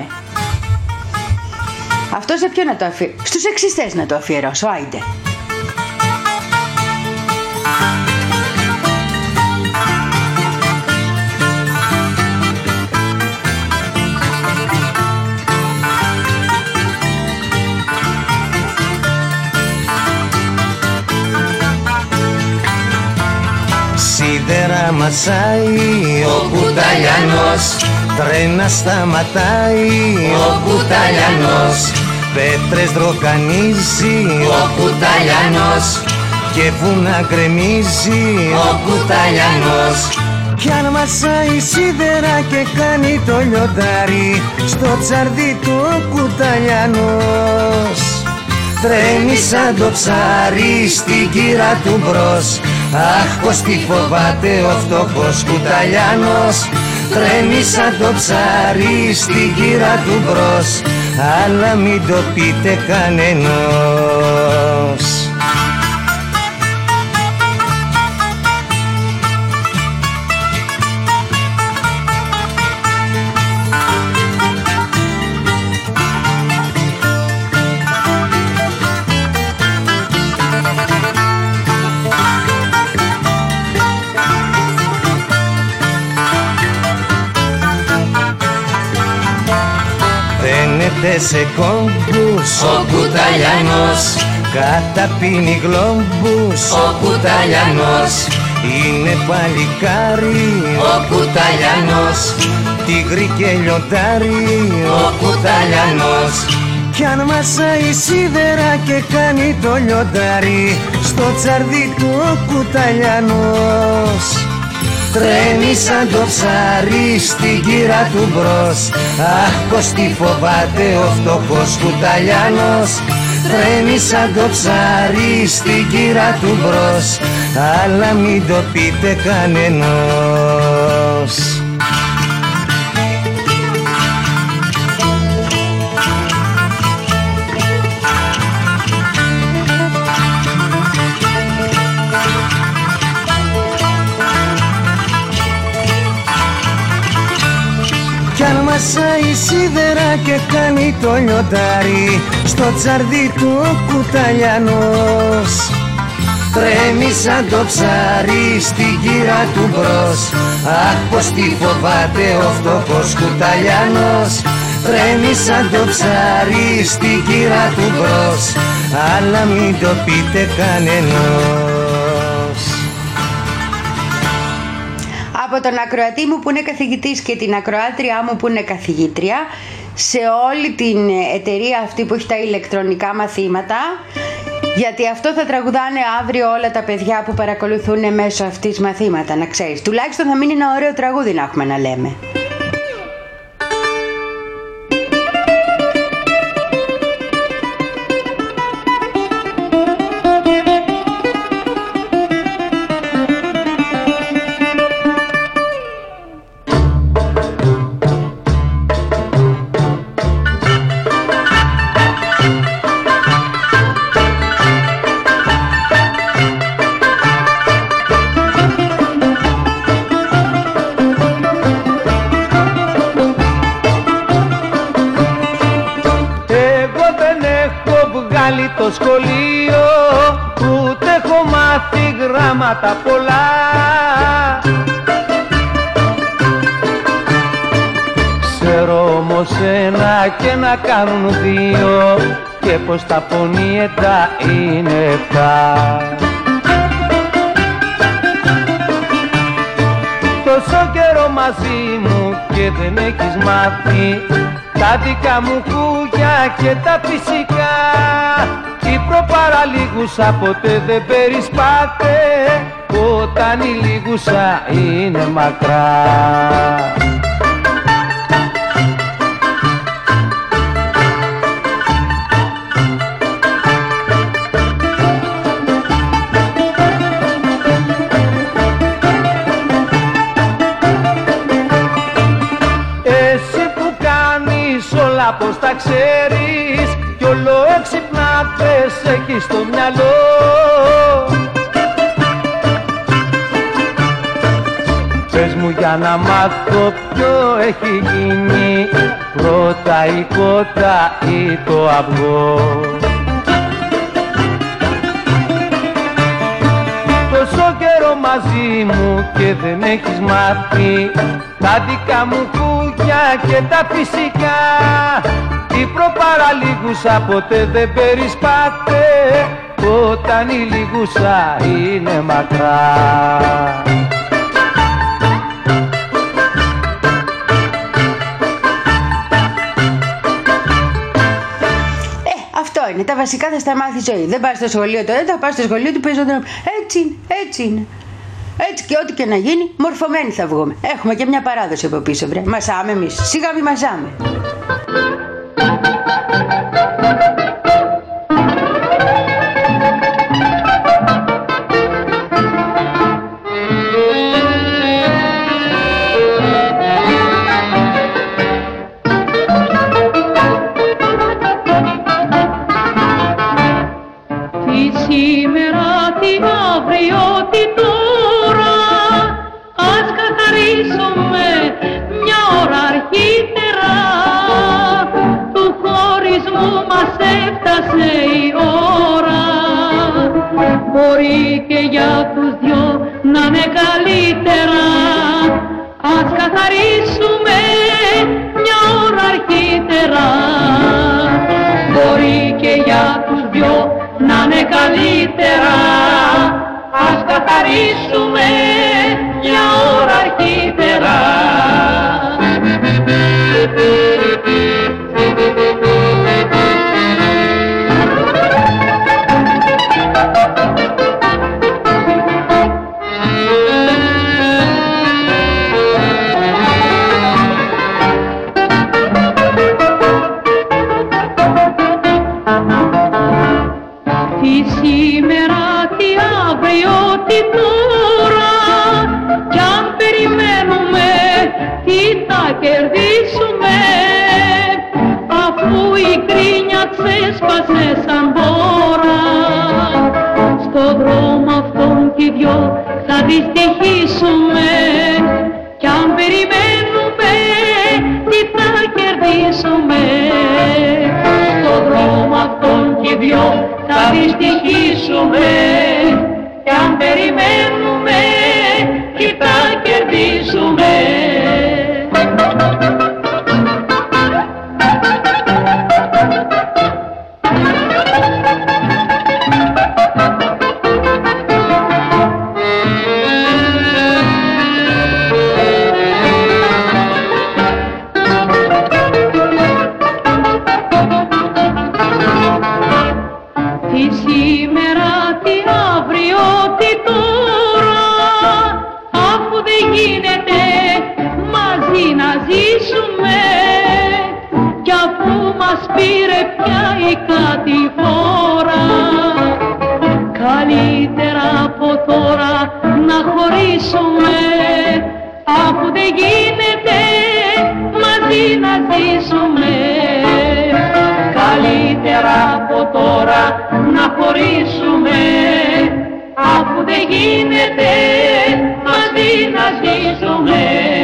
Αυτό σε ποιο να το αφιερώσω? Στους εξής θες να το αφιερώσω, άιντε. Σίδερα μασάει ο Κουταλιανός, τρένα σταματάει ο Κουταλιανός, πέτρες δροκανίζει ο Κουταλιανός και βουνά γκρεμίζει ο Κουταλιανός. Κι αν μασάει σίδερα και κάνει το λιοντάρι, στο τσαρδί του ο Κουταλιανός. τρέμει σαν το ψάρι στην κύρα του μπρος. Αχ, πως τι φοβάται ο φτωχός κουταλιάνος, τρέμει σαν το ψάρι στην κύρα του μπρος, αλλά μην το πείτε κανενός. Σε κόμπους ο κουταλιανός, καταπίνει γλόμπους ο κουταλιανός, είναι παλικάρι ο κουταλιανός, τίγρη και λιοντάρι ο κουταλιανός. Κι αν μασάει σίδερα και κάνει το λιοντάρι, στο τσαρδί του ο κουταλιανός, τρέμει σαν το ψάρι στην κύρα του μπρος. Αχ, πως τι φοβάται ο φτωχός κουταλιάνος, τρέμει σαν το ψάρι στην κύρα του μπρος, αλλά μην το πείτε κανενός. Κι αν μασάει σίδερα και κάνει το λιοντάρι, στο τσαρδί του ο κουταλιανός, τρέμει σαν το ψάρι στην κύρα του μπρος. Αχ, πως τι φοβάται ο φτωχός κουταλιανός, τρέμει σαν το ψάρι στην κύρα του μπρος, αλλά μην το πείτε κανενός. Από τον ακροατή μου που είναι καθηγητής και την ακροάτριά μου που είναι καθηγήτρια, σε όλη την εταιρεία αυτή που έχει τα ηλεκτρονικά μαθήματα, γιατί αυτό θα τραγουδάνε αύριο όλα τα παιδιά που παρακολουθούν μέσω αυτής μαθήματα, να ξέρεις. Τουλάχιστον θα μείνει ένα ωραίο τραγούδι να έχουμε να λέμε. Το σχολείο, ούτε έχω μάθει γράμματα πολλά. Ξέρω όμως ένα και να κάνουν δύο, και πως τα πονιέτα είναι εφτά. Τόσο καιρό μαζί μου και δεν έχεις μάθει τα δικά μου κούγια και τα φυσικά. Η προπαραλίγουσα ποτέ δεν περισπάται, όταν η λίγουσα είναι μακρά. Πως τα ξέρεις κι όλο έξυπνατες έχεις στο μυαλό. Πες μου για να μάθω ποιο έχει γίνει, πρώτα η κότα ή το αυγό. Τόσο καιρό μαζί μου και δεν έχεις μάθει τα δικά μου κούγια και τα φυσικά. Η προπαραλίγουσα ποτέ δεν περισπάται, όταν η λίγουσα είναι μακρά. Είναι. Τα βασικά θα στα μάθει ζωή. Δεν πας στο σχολείο το ένα, θα πας στο σχολείο του πεζοδρόμου. Έτσι είναι, έτσι είναι. Έτσι και ό,τι και να γίνει, μορφωμένοι θα βγούμε. Έχουμε και μια παράδοση από πίσω, βρε. Μασάμε εμείς. Σιγά μη μαζάμε. για τους δυο να είναι καλύτερα. Ας καθαρίσουμε μια ώρα αρχίτερα. Μπορεί και για τους δυο να είναι καλύτερα. Ας καθαρίσουμε μια ώρα αρχίτερα. Τι σήμερα, τι αύριο, τι τώρα, κι αν περιμένουμε τι θα κερδίσουμε, αφού η κρίνια ξέσπασε σαν μπόρα. Στο δρόμο αυτόν κι δυο θα δυστυχήσουμε, κι αν περιμένουμε τι θα κερδίσουμε. Στο δρόμο αυτόν κι δυο θα δυστυχήσουμε, κι αν περιμένουμε τι θα κερδίσουμε. Τι σήμερα, τι αύριο, τι τώρα, αφού δεν γίνεται μαζί να ζήσουμε, κι αφού μας πήρε πια η κατηφόρα, καλύτερα από τώρα να χωρίσουμε, αφού δεν γίνεται μαζί να ζήσουμε. Καλύτερα από τώρα να χωρίσουμε, αφού δεν γίνεται μαζί να ζήσουμε.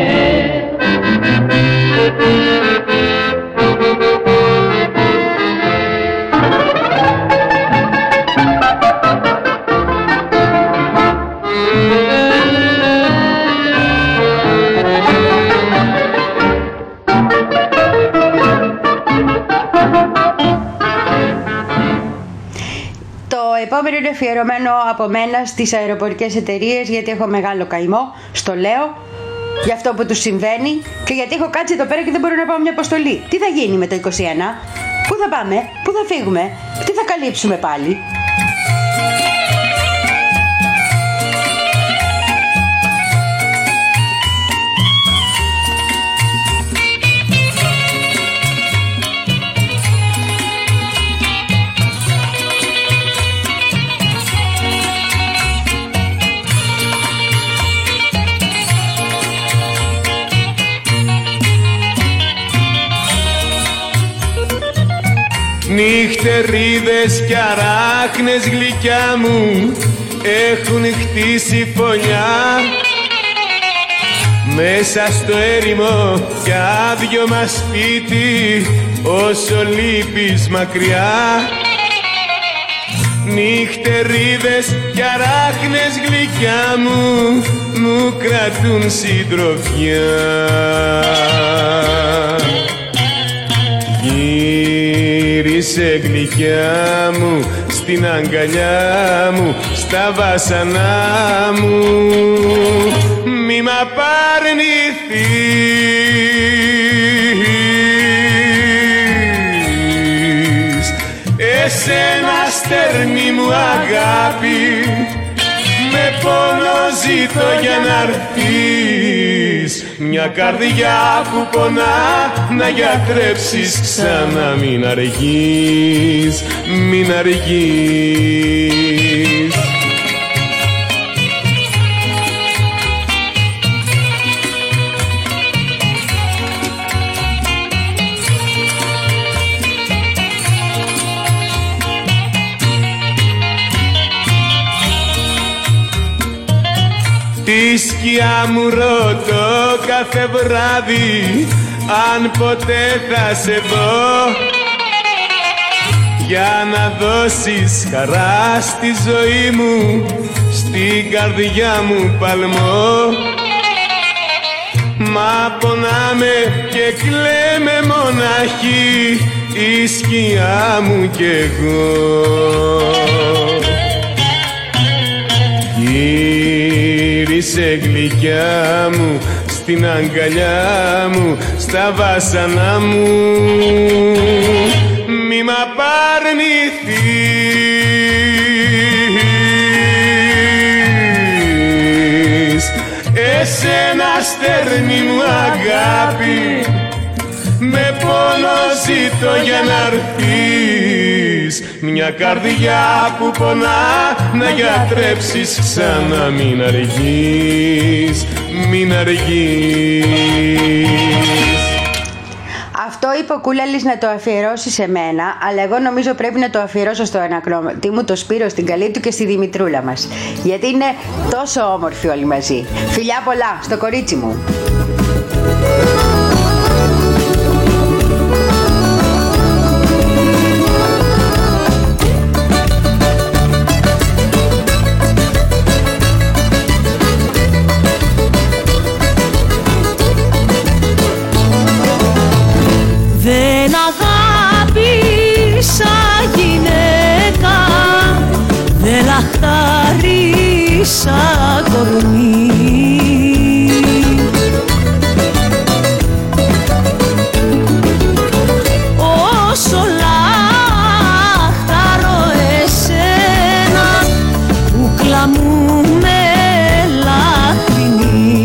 Το επόμενο είναι αφιερωμένο από μένα στις αεροπορικές εταιρείες, γιατί έχω μεγάλο καημό, στο λέω, για αυτό που τους συμβαίνει και γιατί έχω κάτσει εδώ πέρα και δεν μπορώ να πάω μια αποστολή. Τι θα γίνει με το είκοσι ένα, πού θα πάμε, πού θα φύγουμε, τι θα καλύψουμε πάλι. Νυχτερίδες κι αράχνες γλυκιά μου έχουν χτίσει φωνιά μέσα στο έρημο κι άδειο μας σπίτι όσο λείπεις μακριά. Νυχτερίδες κι αράχνες γλυκιά μου μου κρατούν συντροφιά. Γύρισε γλυκιά μου στην αγκαλιά μου, στα βάσανά μου, μη μ' απαρνηθείς. Εσένα στερνή μου αγάπη, με πόνο ζήτω για να'ρθείς. Μια καρδιά που πονά να γιατρέψεις ξανά. Μην αργείς, μην αργείς. Τη σκιά μου ρωτώ κάθε βράδυ αν ποτέ θα σε δω. για να δώσεις χαρά στη ζωή μου, στην καρδιά μου παλμό. Μα πονάμε και κλαίμε μοναχοί, η σκιά μου κι εγώ. Γύρισε γλυκιά μου στην αγκαλιά μου, στα βάσανα μου, μη μ' απαρνηθείς. Εσένα στέρνη μου αγάπη, με πόνο ζήτω για να'ρθείς. Μια καρδιά που πονά να γιατρέψεις ξανά, μην αργείς, μην αργείς. Αυτό είπε ο Κούλαλης να το αφιερώσει σε μένα, αλλά εγώ νομίζω πρέπει να το αφιερώσω στο ανακρόματι μου, το Σπύρο, στην καλή του και στη Δημητρούλα μας. Γιατί είναι τόσο όμορφοι όλοι μαζί. Φιλιά πολλά στο κορίτσι μου. Δεν αγάπησα γυναίκα, δεν λαχταρίσα κορμί. Όσο λαχταρώ εσένα, κούκλα μου με λαχρινή.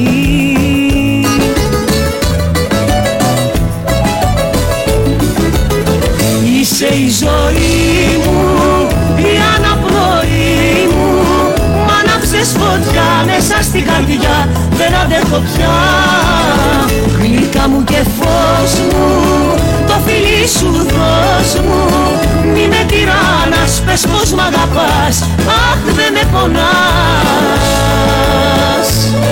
Είσαι η ζωή μου, η αναπνοή μου, μ' άναψες φωτιά μέσα στην καρδιά, δεν αντέχω πια. Γλυκά μου και φως μου, το φιλί σου δώσ' μου, μη με τυράννας, πες πως μ' αγαπάς, αχ δεν με πονάς.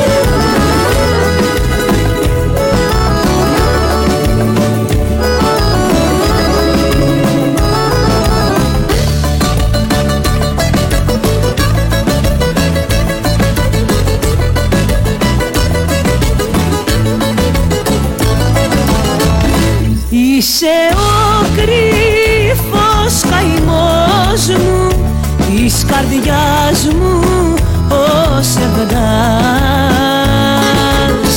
Είσαι ο κρύφος καημός μου, της καρδιάς μου ο σεβδάς.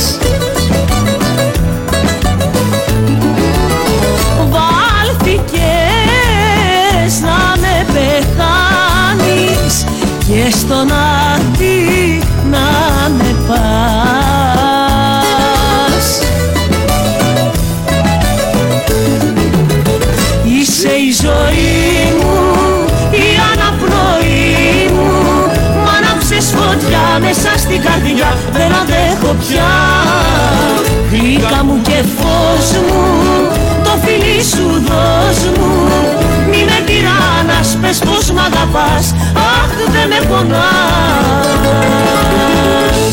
Βάλθηκες να με πεθάνεις και στον άδει να με πας. Είσαι η ζωή μου, η αναπνοή μου, μ' άναψες φωτιά μέσα στην καρδιά, δεν αντέχω πια. Γλυκά μου και φως μου, το φιλί σου δώσ' μου, μη με τυράννας, πες πως μ' αγαπάς, αχ δεν με πονάς.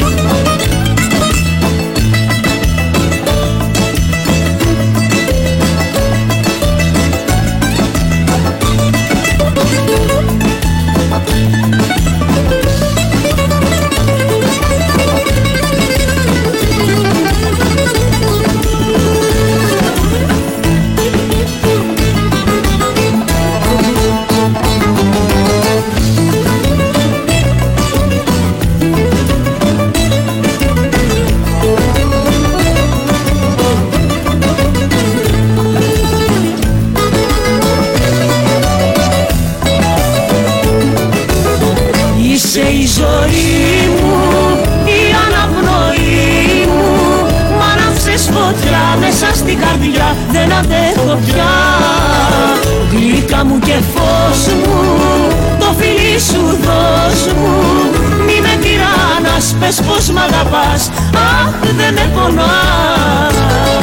Είσαι η ζωή μου, η αναπνοή μου, μ' άναψες φωτιά μέσα στην καρδιά, δεν αντέχω πια. Γλυκά μου και φως μου, το φιλί σου δώσ' μου, μη με τυράννας, πες πως μ' αγαπάς, αχ δεν με πονάς.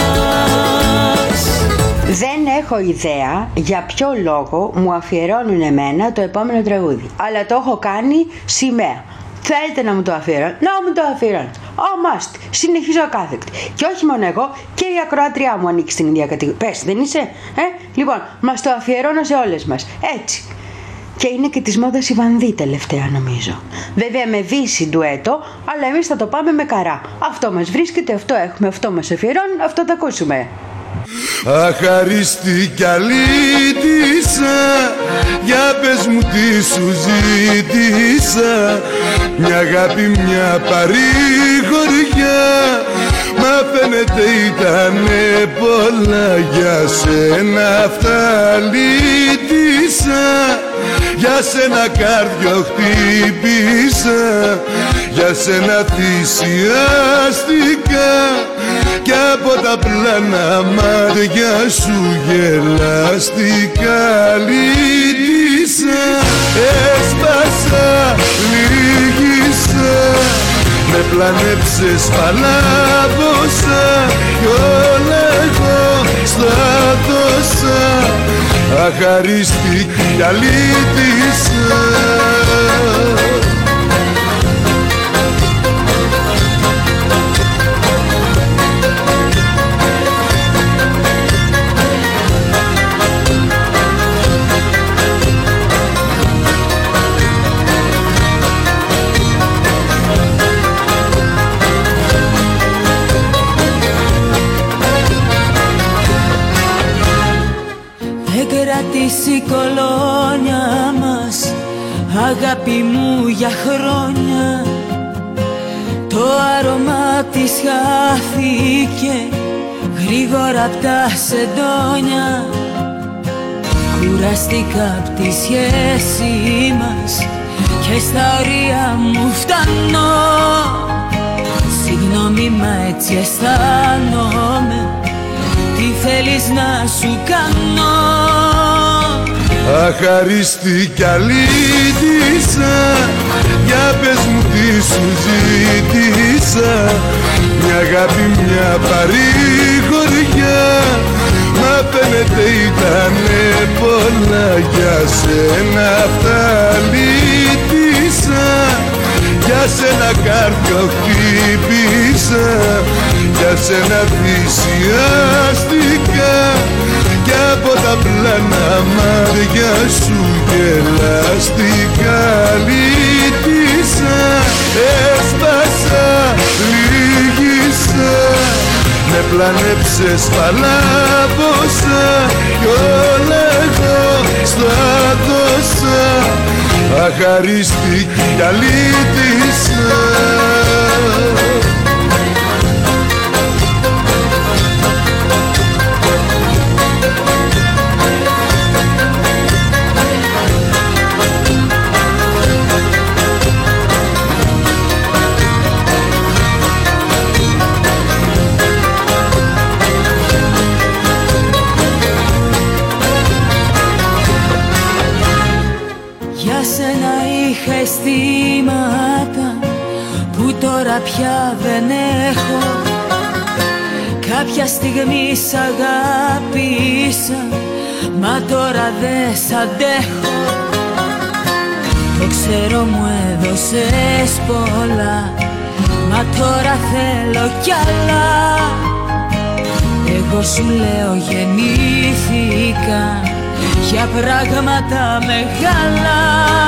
Δεν έχω ιδέα για ποιο λόγο μου αφιερώνουν εμένα το επόμενο τραγούδι, αλλά το έχω κάνει σημαία. Θέλετε να μου το αφιερώνετε, να μου το αφιερώνετε. Αμάστη. Συνεχίζω ακάθεκτη. Και όχι μόνο εγώ, και η ακροάτριά μου ανήκει στην ίδια κατηγορία. Πες, δεν είσαι, ε? Λοιπόν, μας το αφιερώνω σε όλες μας. Έτσι. Και είναι και της μόδας η Βανδύ τελευταία, νομίζω. Βέβαια με Βύση ντουέτο, αλλά εμείς θα το πάμε με καρά. Αυτό μας βρίσκεται, αυτό έχουμε, αυτό μας αφιερώνουν, αυτό θα ακούσουμε. Αχαρίστη κι αλήτησα, για πες μου τι σου ζήτησα. Μια αγάπη, μια παρηγοριά, μα φαίνεται ήτανε πολλά. Για σένα αυτά λύτησα, για σένα κάρδιο χτύπησα, για σένα θυσιάστηκα, κι από τα πλάνα μάτια σου γελάστηκα. Λύτησα, έσπασα, λύγησα, με πλανέψες, παλάβωσα, κι όλα εγώ στα δώσα. Αχαρίστη κι αλήτησα. Η κολόνια μας, αγάπη μου, για χρόνια. Το άρωμα της χάθηκε γρήγορα απ' τα σεντόνια. Κουραστήκα απ' τη σχέση μας και στα ωρία μου φτάνω. Συγγνώμη, μα έτσι αισθάνομαι. Τι θέλεις να σου κάνω? Αχαρίστη κι αλήτησα, για πες μου τι σου ζήτησα. Μια αγάπη, μια παρηγοριά, μα φαίνεται ήτανε πολλά. Για σένα αυτά λύτησα, για σένα κάρδιο χτύπησα, για σένα θυσιάστηκα, κι από τα πλάνα μάτια σου γελάστηκα. Λύτησα, έσπασα, λύγησα, με πλανέψες, παλάβωσα, κι όλα εγώ στα δώσα. Αχαρίστη κι αλήτησα. Αισθήματα που τώρα πια δεν έχω. Κάποια στιγμή σ' αγάπησα, μα τώρα δεν σ' αντέχω. Το ξέρω, μου έδωσες πολλά, μα τώρα θέλω κι άλλα. Εγώ σου λέω γεννήθηκα για πράγματα μεγάλα.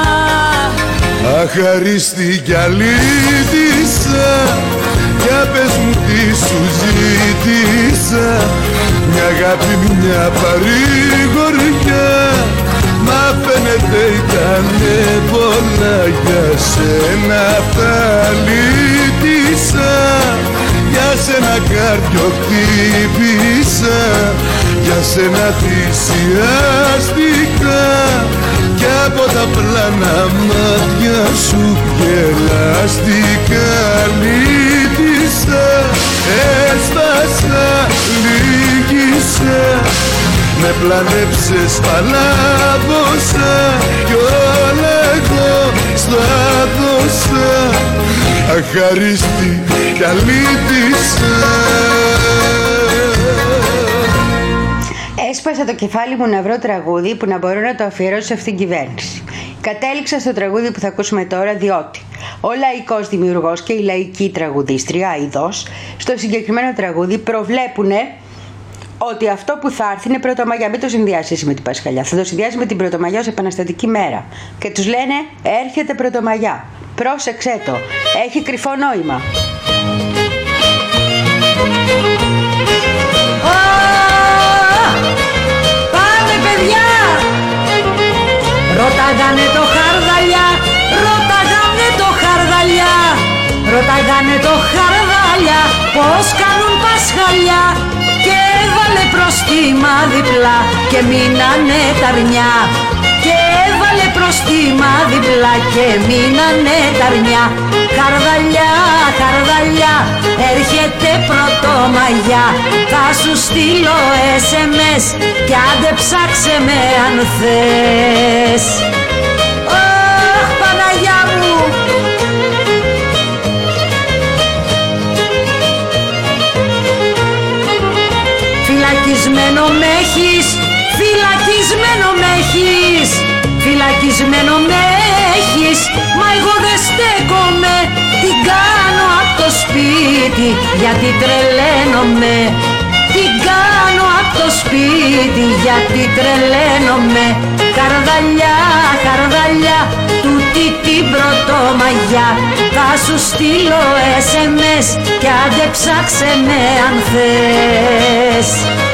Αχαρίστη κι αλήτησα, για πες μου τι σου ζήτησα. Μια αγάπη, μια παρηγοριά, μα φαίνεται ήτανε πολλά. Για σένα αυτά λύτησα, για σένα κάρδιο χτύπησα, για σένα θυσιάστηκα, κι από τα πλάνα μάτια σου γελάστηκα. Λύτησα, έσπασα, λύγησα, με πλανέψες, παλάβωσα, κι όλα εγώ στα δώσα. Αχαρίστη κι αλήτησα. Έσπασα το κεφάλι μου να βρω τραγούδι που να μπορώ να το αφιερώσω σε αυτήν την κυβέρνηση. Κατέληξα στο τραγούδι που θα ακούσουμε τώρα διότι ο λαϊκός δημιουργός και η λαϊκή τραγουδίστρια ειδός στο συγκεκριμένο τραγούδι προβλέπουν ότι αυτό που θα έρθει είναι Πρωτομαγιά. Μην το συνδυάσει με την Πασχαλιά. Θα το συνδυάσει με την Πρωτομαγιά ως επαναστατική μέρα. Και τους λένε έρχεται Πρωτομαγιά. Πρόσεξέ το. Έχει κρυφό νόημα. Πάμε παιδιά! Ρωτάγανε το χαρδαλιά, ρωτάγανε το χαρδαλιά, ρωτάγανε το χαρδαλιά πως κάνουν Πασχαλιά. Και έβαλε προστίμα διπλά και μείνανε τα αρνιά. Και έβαλε προστίμα διπλά και μείνανε τα αρνιά. Χαρδαλιά, χαρδαλιά, έρχεται Πρωτομαγιά. Θα σου στείλω ες εμ ες κι άντε ψάξε με αν θες. Ωχ, Παναγιά μου! Φυλακισμένο μ' έχεις, φυλακισμένο μ' έχεις, φυλακισμένο μ' έχεις, μα εγώ δεν στέκομαι. Τι κάνω απ' το σπίτι γιατί τρελαίνομαι. Τι κάνω απ' το σπίτι γιατί τρελαίνομαι. Χαρδαλιά, χαρδαλιά, τούτη την Πρωτομαγιά. Θα σου στείλω ες εμ ες κι άντε ψάξε με αν θες.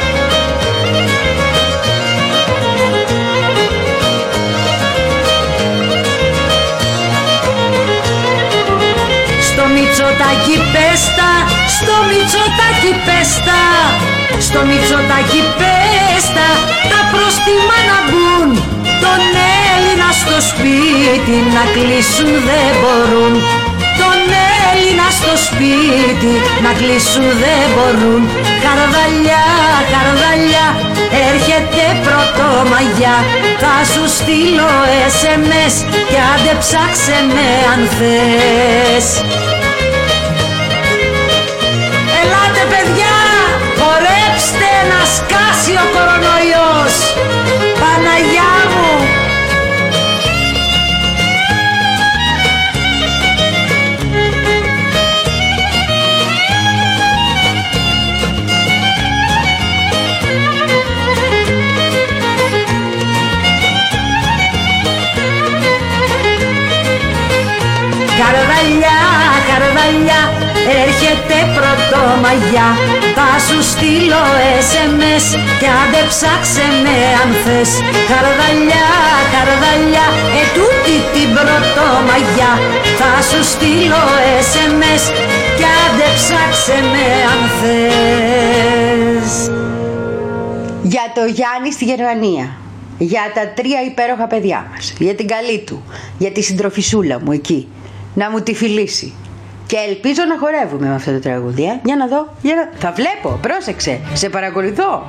Στο Μητσοτάκι πέστα, στο Μητσοτάκι πέστα, στο Μητσοτάκι πέστα, τα πρόστιμα να μπουν. Τον Έλληνα στο σπίτι να κλείσουν δεν μπορούν. Τον Έλληνα στο σπίτι να κλείσουν δεν μπορούν. Χαρδαλιά, χαρδαλιά, έρχεται Πρωτομαγιά. Θα σου στείλω ες εμ ες κι άντε ψάξε με αν θες. Ελάτε παιδιά, χορέψτε να σκάσει ο κορονοϊός. Παναγιά μου! Χαρδαλιά, χαρδαλιά, έρχεται Πρωτομαγιά. Θα σου στείλω ες εμ ες κι άντε ψάξε με αν θες. Χαρδαλιά, χαρδαλιά, ετούτη την Πρωτομαγιά. Θα σου στείλω ες εμ ες κι άντε ψάξε με αν θες. Για το Γιάννη στη Γερμανία. Για τα τρία υπέροχα παιδιά μας. Για την καλή του. Για τη συντροφισούλα μου εκεί. Να μου τη φιλήσει. Και ελπίζω να χορεύουμε με αυτό το τραγούδι, ε. Για να δω, για να... Θα βλέπω, πρόσεξε, σε παρακολουθώ.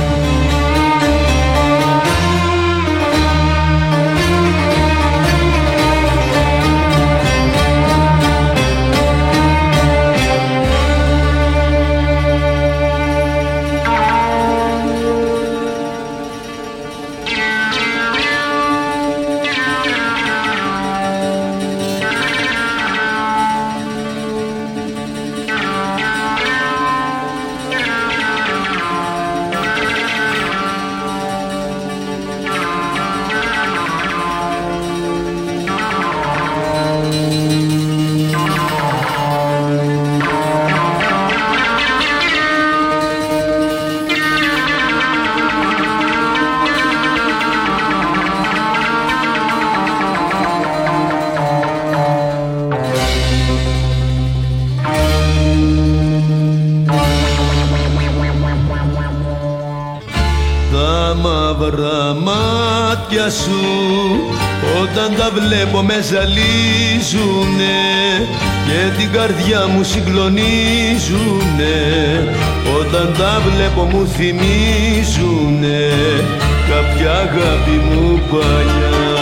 μαύρα μάτια σου όταν τα βλέπω με ζαλίζουνε και την καρδιά μου συγκλονίζουνε. Όταν τα βλέπω μου θυμίζουνε κάποια αγάπη μου παλιά.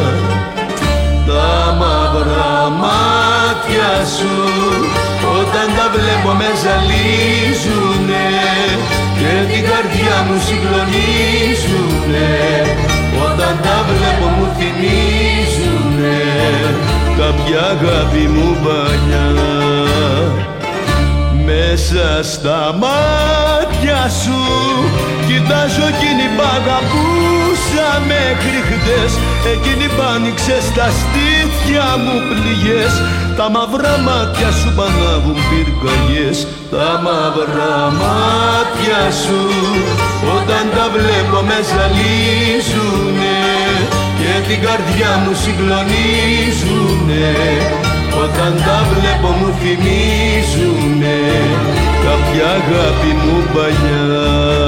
Τα μαύρα μάτια σου όταν τα βλέπω με ζαλίζουνε και την καρδιά μου συγκλονίζουνε. Όταν τα βλέπω μου θυμίζουνε κάποια αγάπη μου παλιά. Μέσα στα μάτια σου κοιτάζω εκείνη που αγαπούσα μέχρι χτες. Εκείνη που άνοιξε στα στήθια μου πληγές. Τα μαύρα μάτια σου π' ανάβουν πυρκαγιές. Τα μαύρα μάτια σου όταν τα βλέπω με ζαλίζουνε και την καρδιά μου συγκλονίζουνε. Όταν τα βλέπω μου θυμίζουνε κάποια αγάπη μου παλιά.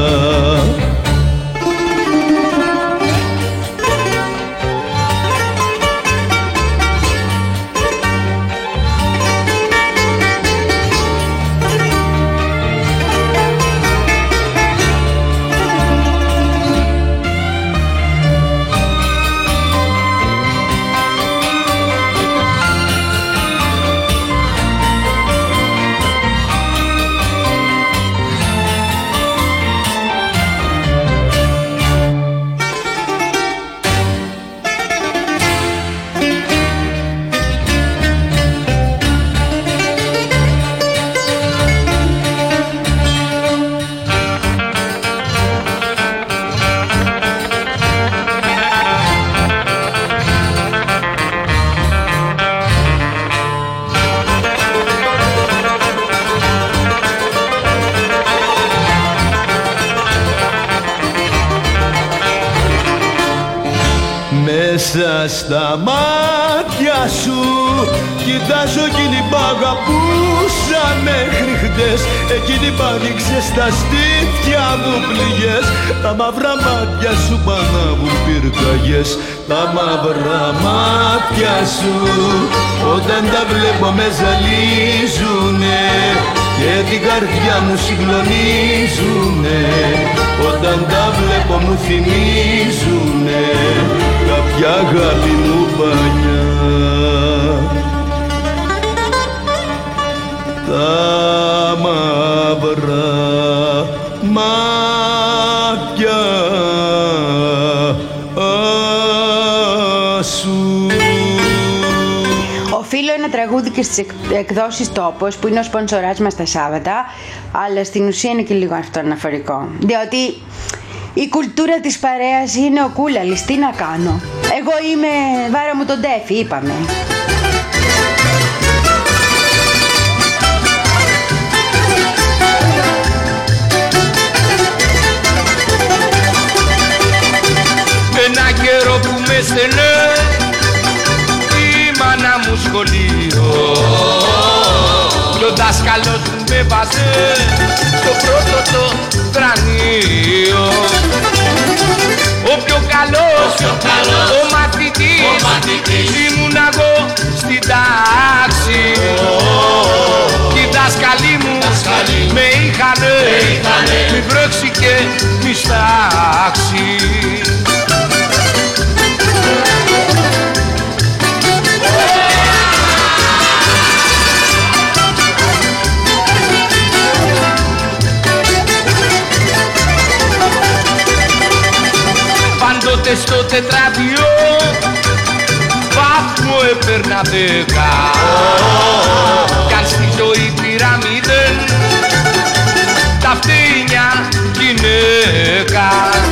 Μέσα στα μάτια σου κοιτάζω εκείνη που αγαπούσα μέχρι χτες. Εκείνη που άνοιξε στα στήθια μου πληγές. Τα μαύρα μάτια σου π' ανάβουν πυρκαγιές. Τα μαύρα μάτια σου όταν τα βλέπω με ζαλίζουνε και την καρδιά μου συγκλονίζουνε. Όταν τα βλέπω μου θυμίζουνε κάποια αγάπη μου παλιά. Τα μαύρα μάτια σου. Οφείλω ένα τραγούδι και στις εκδόσεις Τόπος που είναι ο σπονσοράς μας τα Σάββατα, αλλά στην ουσία είναι και λίγο αυτό αναφορικό, διότι η κουλτούρα της παρέας είναι ο κούλαλης, τι να κάνω. Εγώ είμαι βάρα μου τον τέφι, είπαμε. Ένα καιρό που με στενέ η μάνα μου σχολείο, ο δάσκαλος μου με βάζε στο πρώτο το κρανίο. Ο πιο καλός, ο, πιο καλός, ο μαθητής, ο μαθητής ήμουν εγώ στην τάξη. oh. Οι δάσκαλοι μου με είχανε, είχανε μη βρέξει και μη στάξει. Πάντοτε στο τετράδιο βάθμο έπαιρνα δέκα. Κι αν στη ζωή πήρα μηδέν, τα φτύνια γυναίκα.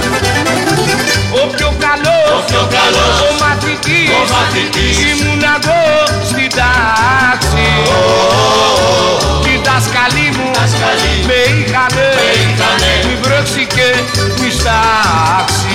Ο πιο καλός, ο, πιο καλός, ο μαθητής, ο μαθητής ήμουν εγώ στην τάξη. Οι δάσκαλοι μου με είχανε, μη βρέξει και μη στάξει.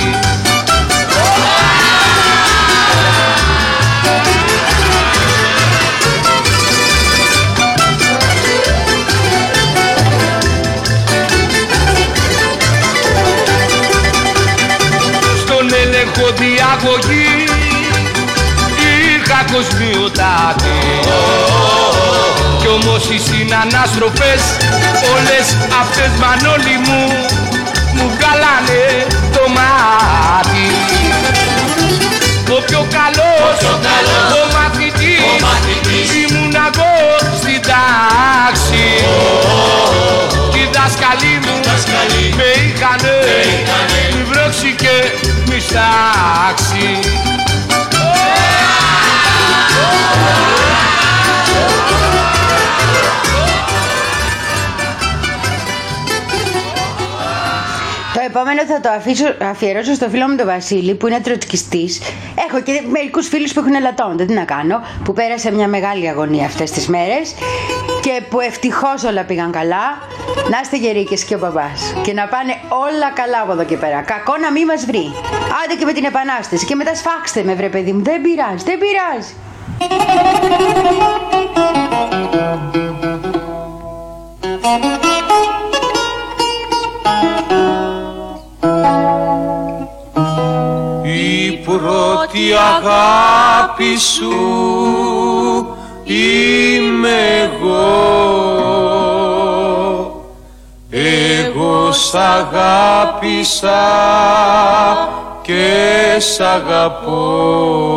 Στον έλεγχο διαγωγή είχα κοσμιοτάτη. Κι όμως οι συνανάστροφες όλες αυτές μανόλοι μου μου βγάλανε το μάτι. Ο πιο καλός, ο, καλός, ο μαθητής, ο μαθητής ήμουν εγώ στην τάξη. oh. Οι δάσκαλοι μου με είχανε, μη βρέξει και μη στάξει. oh. επόμενο θα το αφήσω, αφιερώσω στο φίλο μου τον Βασίλη που είναι τροτσκιστής. Έχω και μερικούς φίλους που έχουν ελαττώματα, τι να κάνω, που πέρασε μια μεγάλη αγωνία αυτές τις μέρες και που ευτυχώς όλα πήγαν καλά. Να είστε γεροί και εσύ και ο παπάς και να πάνε όλα καλά από εδώ και πέρα. Κακό να μην μας βρει. Άντε και με την Επανάσταση και μετά σφάξτε με βρε παιδί μου. Δεν πειράζει, δεν πειράζει. Η πρώτη αγάπη σου είμαι εγώ. Εγώ σ' αγάπησα και σ' αγαπώ.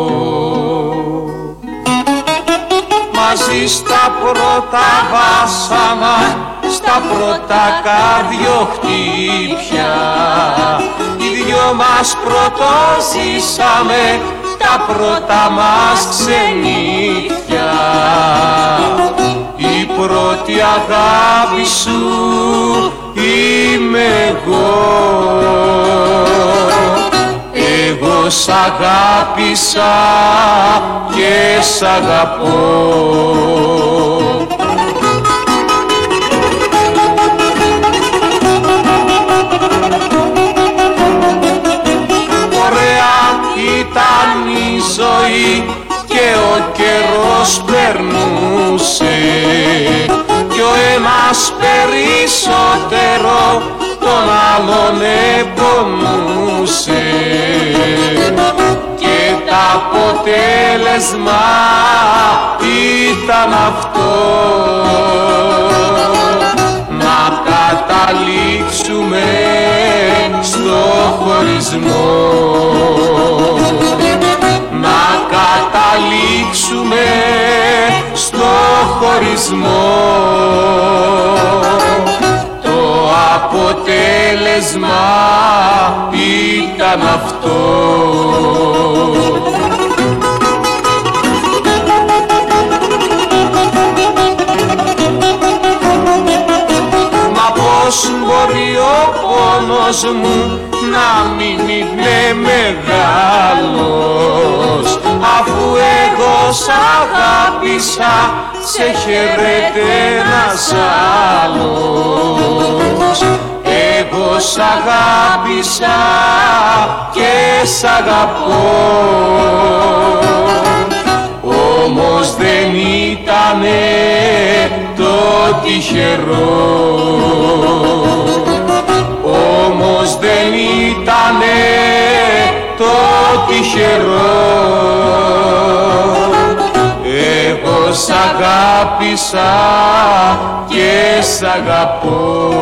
Μαζί στα πρώτα βάσανα, στα πρώτα καρδιοχτύπια, οι δυο μας πρωτοζήσαμε τα πρώτα μας ξενύχια. Η πρώτη αγάπη σου είμαι εγώ. Εγώ σ' αγάπησα και σ' αγαπώ. Ήταν η ζωή και ο καιρός περνούσε κι ο ένας περισσότερο τον άλλον επονούσε και το αποτέλεσμα ήταν αυτό, να καταλήξουμε στο χωρισμό. Να καταλήξουμε στο χωρισμό. Το αποτέλεσμα ήταν αυτό. Μα πώς μπορεί ο πόνος μου να μην είναι μεγάλος, αφού εγώ σ' αγάπησα, σε χαιρέται ένας άλλος. Εγώ σ' αγάπησα και σ' αγαπώ, όμως δεν ήτανε το τυχερό. Όμως δεν ήτανε το τυχερό. Εγώ σ' αγάπησα και σ' αγαπώ.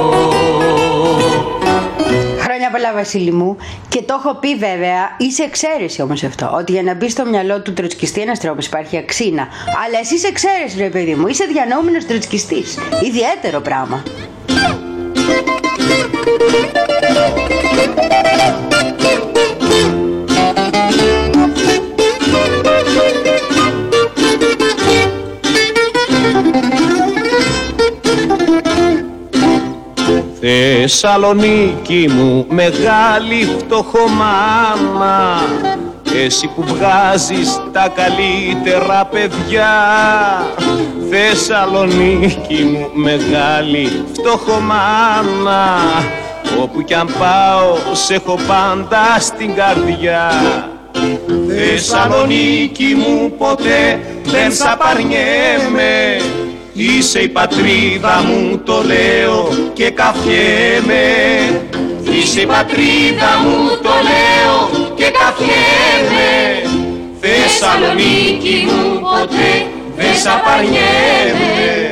Χρόνια πολλά Βασίλη μου. Και το έχω πει βέβαια, είσαι εξαίρεση όμως αυτό, ότι για να μπει στο μυαλό του τροτσκιστή ένας τρόπος υπάρχει αξίνα. Αλλά εσύ είσαι εξαίρεση ρε παιδί μου, είσαι διανοούμενος τροτσκιστής. Ιδιαίτερο πράγμα. Θεσσαλονίκη μου μεγάλη φτωχομάνα, εσύ που βγάζεις τα καλύτερα παιδιά. Θεσσαλονίκη μου μεγάλη φτωχομάνα, όπου κι αν πάω σε έχω πάντα στην καρδιά. Θεσσαλονίκη μου ποτέ δεν σ' απαρνιέμαι, είσαι η πατρίδα μου, το λέω και καφιέμαι. Είσαι η πατρίδα μου, το λέω και καφιέμαι. Θεσσαλονίκη μου ποτέ δεν σ' απαρνιέμαι.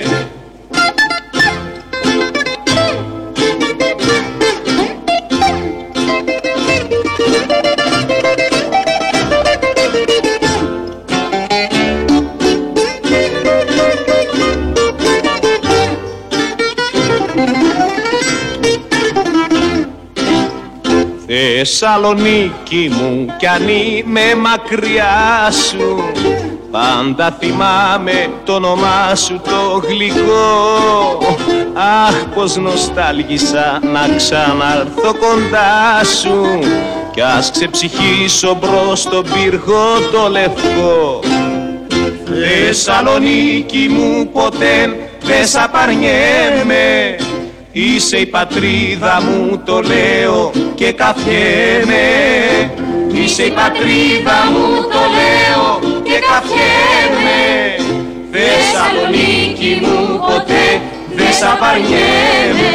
Θεσσαλονίκη μου κι αν είμαι μακριά σου, πάντα θυμάμαι το όνομά σου το γλυκό. Αχ, πως νοστάλγησα να ξαναρθώ κοντά σου κι ας ξεψυχήσω μπρος στον πύργο το λευκό. Θεσσαλονίκη μου ποτέ δεν σ' απαρνιέμαι, είσαι η πατρίδα μου, το λέω και καφιέμαι. Είσαι η πατρίδα μου, το λέω και καφιέμαι. Θεσσαλονίκη μου ποτέ δεν σ' απαρνιέμαι.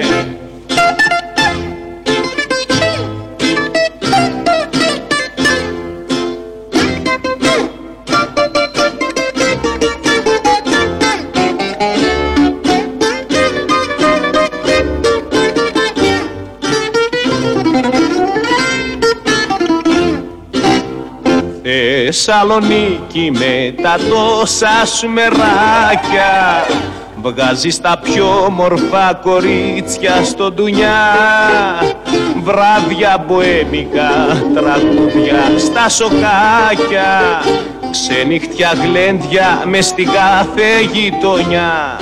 Θεσσαλονίκη με τα τόσα σου μεράκια, βγάζεις τα πιο μορφά κορίτσια στο ντουνιά. Βράδια μποέμικα, τραγούδια στα σοκάκια, ξενύχτια γλέντια μες στη κάθε γειτονιά.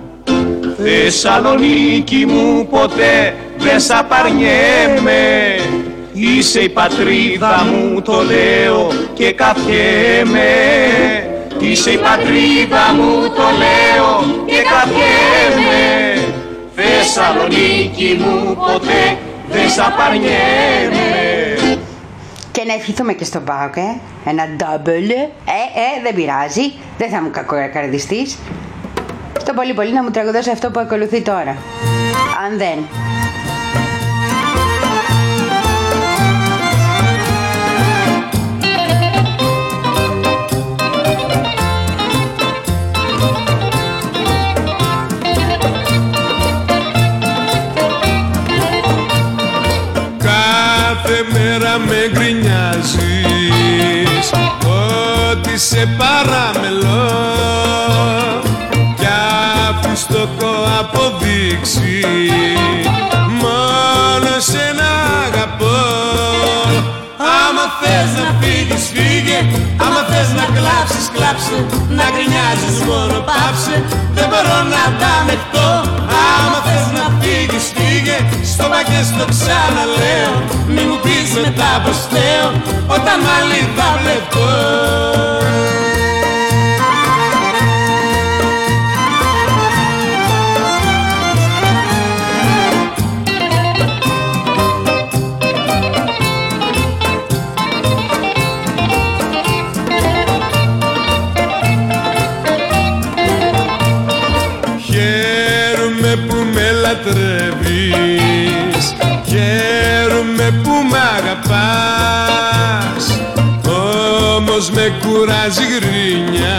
Θεσσαλονίκη μου ποτέ δεν σ' απαρνιέμαι, είσαι η πατρίδα μου, το λέω και καφιέμαι. Είσαι η πατρίδα μου, το λέω και καφιέμαι. Θεσσαλονίκη μου ποτέ δεν σ' απαρνιέμαι. Και να ευχηθούμε και στον ΠΑΟΚ, ε. Ένα double. Ε, ε, δεν πειράζει. Δεν θα μου κακοκαρδιστείς. Το πολύ πολύ να μου τραγουδώσει αυτό που ακολουθεί τώρα. Αν δεν. Κάθε μέρα με γκρινιάζεις ότι σε παραμελώ κι αφού στο αποδείξει μόνο σένα αγαπώ. Άμα θες να φύγεις φύγε, άμα θες να κλάψεις κλάψε, να γκρινιάζεις μόνο πάψε, δεν μπορώ να τα ανεχτώ. Άμα θες να φύγεις φύγε, στο πα και στο ξαναλέω, μη μου πεις μετά πως θέω, όταν άλλη θα βλέπω. Λατρεύεις, χαίρομαι που μ' αγαπάς, όμως με κουράζει γρίνια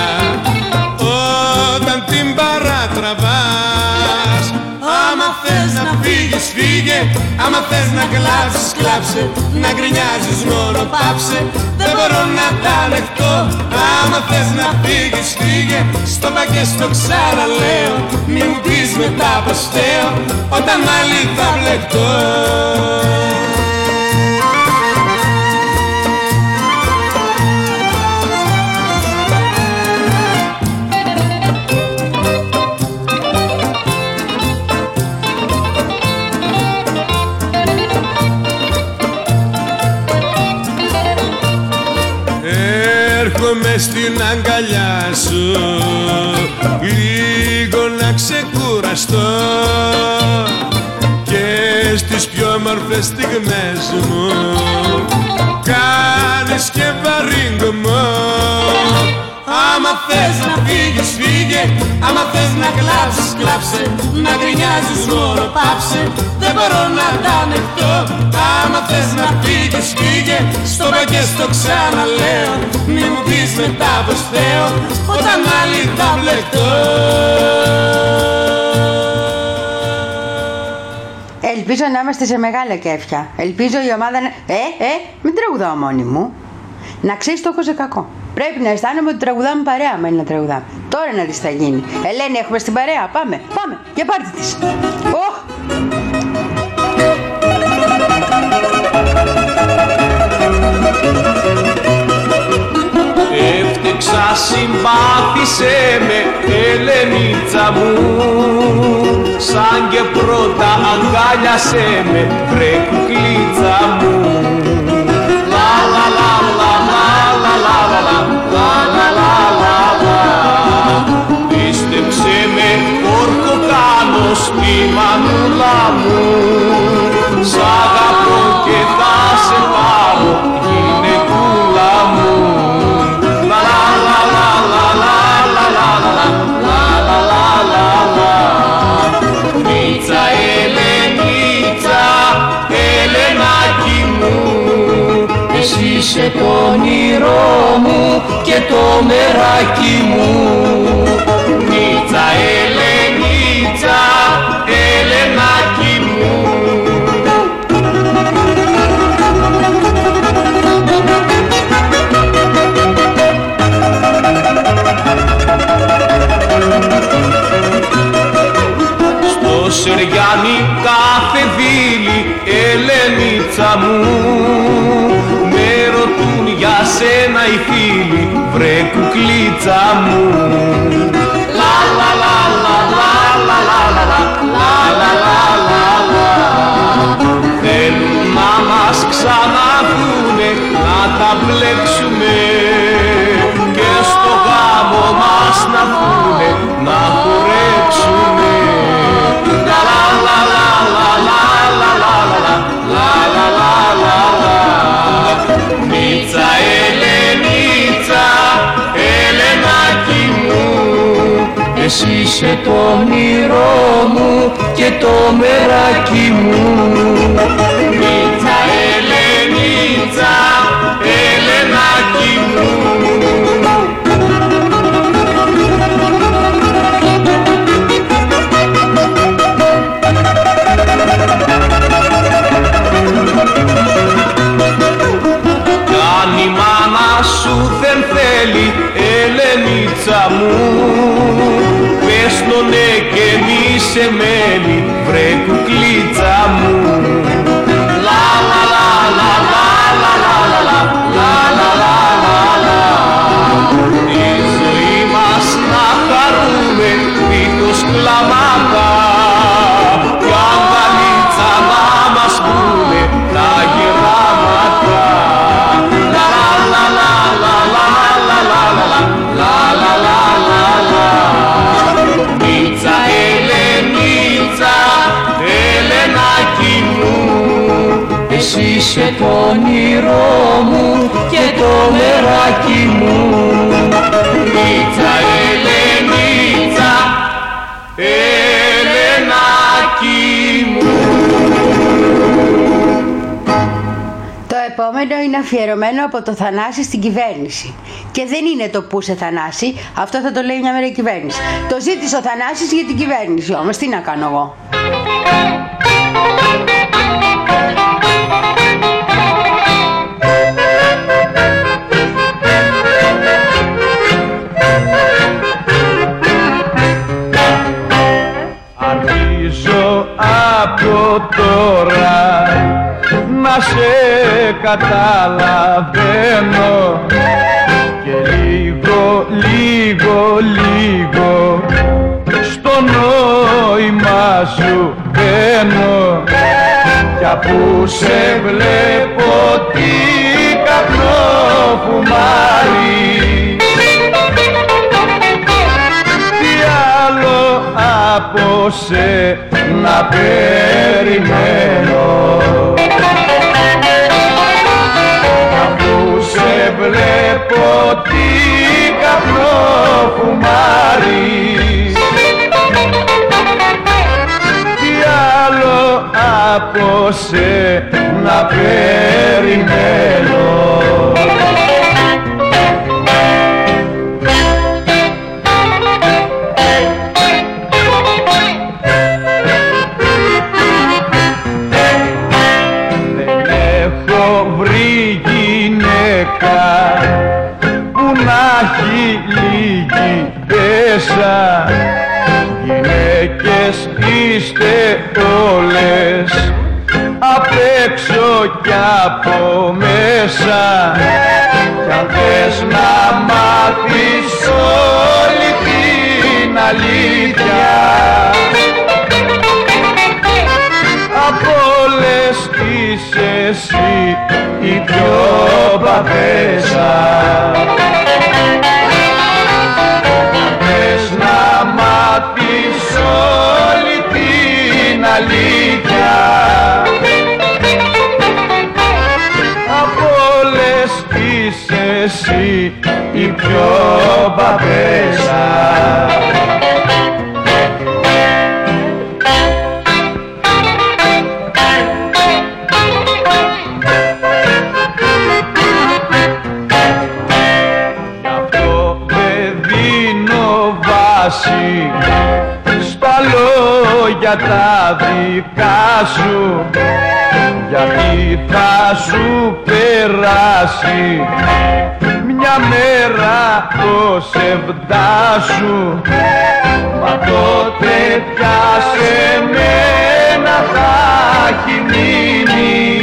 όταν την παρατραβάς. Άμα θες να φύγεις φύγε, άμα θες να κλάψεις κλάψε, να γκρινιάζεις μόνο πάψε, δεν μπορώ να τα ανεχτώ. Άμα θες να φύγεις φύγε, στο πα και στο ξαναλέω, μη μου πεις μετά πως θέω, όταν άλλη θα μπλεχτώ. Έρχομαι στην αγκαλιά σου λίγο να ξεκουραστώ και στις πιο όμορφες στιγμές μου κάνεις και βαρύγκωμο. Άμα θες να φύγεις φύγε, άμα θες να κλάψεις κλάψε, να γκρινιάζεις μόνο πάψε, δεν μπορώ να τα ανεχτώ. Άμα θες να φύγεις φύγε, στο πα και στο ξαναλέω, μη μου πεις μετά πως θέω, όταν άλλη θα μπλεχτώ. Ελπίζω να είμαστε σε μεγάλα κέφια. Ελπίζω η ομάδα να... Ε, ε, μην τραγουδάω μόνη μου. Να ξέρεις το έχω σε κακό. Πρέπει να αισθάνομαι ότι τραγουδάμε παρέα με ένα τραγουδάμε. Τώρα να δεις τι θα γίνει. Ελένη, έχουμε στην παρέα. Πάμε, πάμε. Για πάρτι της. Oh! Έφτεξα και πρώτα αγκάλιασέ με, βρε κουκλίτσα μου. Λα λα λα λα λα λα λα λα λα λα λα λα λα. Πίστεψε με όρκο κάνω στη μανούλα μου, σ' αγαπώ και θα σε πάρω γυναικούλα μου. Λα λα λα λα λα λα λα λα λα λα λα λα. Μίτσα Ελενίτσα, Ελενάκι μου, εσύ είσαι το όνειρό μου και το μεράκι μου. Μίτσα Ελενίτσα, Ελενάκι μου. Στο Σεριάνι κάθε βίλη, Ελενίτσα μου, με ρωτούν για σένα οι φίλοι, βρε κουκλίτσα μου. Λα λα λα λα λα λα λα λα λα λα λα λα. Θέλουν να μας ξαναδούνε, να τα μπλέξουμε και στο γάμο μας να βγουνε, να χορέψουμε. Λα λα λα λα λα λα λα λα λα λα λα λα. Μίτσα Ελενίτσα, Ελενάκι μου, εσύ είσαι το όνειρό μου και το μεράκι μου. Μίτσα Ελενίτσα, Ελενάκι μου. Κι αν η μάνα σου δεν θέλει, Ελενίτσα μου, πες το ναι και μη σε μένει, βρε κουκλίτσα μου. Λα λα λα λα λα λα λα λα λα λα λα λα λα. Τη ζωή μας να χαρούμε δίχως κλάματα, κι αγκαλίτσα να μας πούνε τα γεράματα. Λα λα λα λα λα λα λα λα λα λα λα λα λα. Μίτσα Ελενίτσα, Ελενάκι μου, εσύ είσαι το όνειρό μου και το μεράκι μου. Μίτσα Ελενίτσα, Ελενάκι μου. Το επόμενο είναι αφιερωμένο από το Θανάση στην κυβέρνηση. Και δεν είναι το που σε Θανάση, αυτό θα το λέει μια μέρα η κυβέρνηση. Το ζήτησε ο Θανάσης για την κυβέρνηση όμως, τι να κάνω εγώ. Αρχίζω από τώρα να σε καταλαβαίνω και λίγο, λίγο, λίγο στο νόημα σου μπαίνω, κι αφού σε βλέπω τι καπνοφουμάρι, τι άλλο από σε να περιμένω. Αφού σε βλέπω τι καπνοφουμάρεις, τι άλλο από σε να περιμένω. Που να έχει λίγη πέσα, γυναίκες είστε όλες απ' έξω κι από μέσα, κι αν θες να μάθεις όλη την αλήθεια, εσύ η πιο παπέσα. Πες να μάθεις όλη την αλήθεια απ' όλες είσαι εσύ η πιο παπέσα. Στα λόγια τα δικά σου, γιατί θα σου περάσει μια μέρα το σεβδά σου. Μα τότε πια σε μένα θα έχει μείνει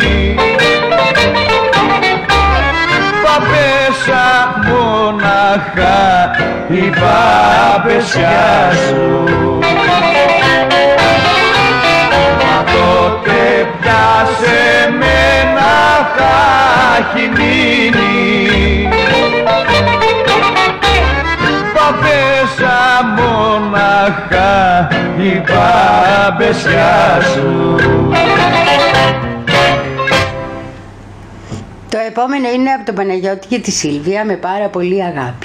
παπέσα μοναχά η παπεσιά σου. Μα τότε πια σε μένα θα έχει μείνει παπέσα μοναχά η παπεσιά σου. Το επόμενο είναι από τον Παναγιώτη και τη Σίλβια με πάρα πολύ αγάπη.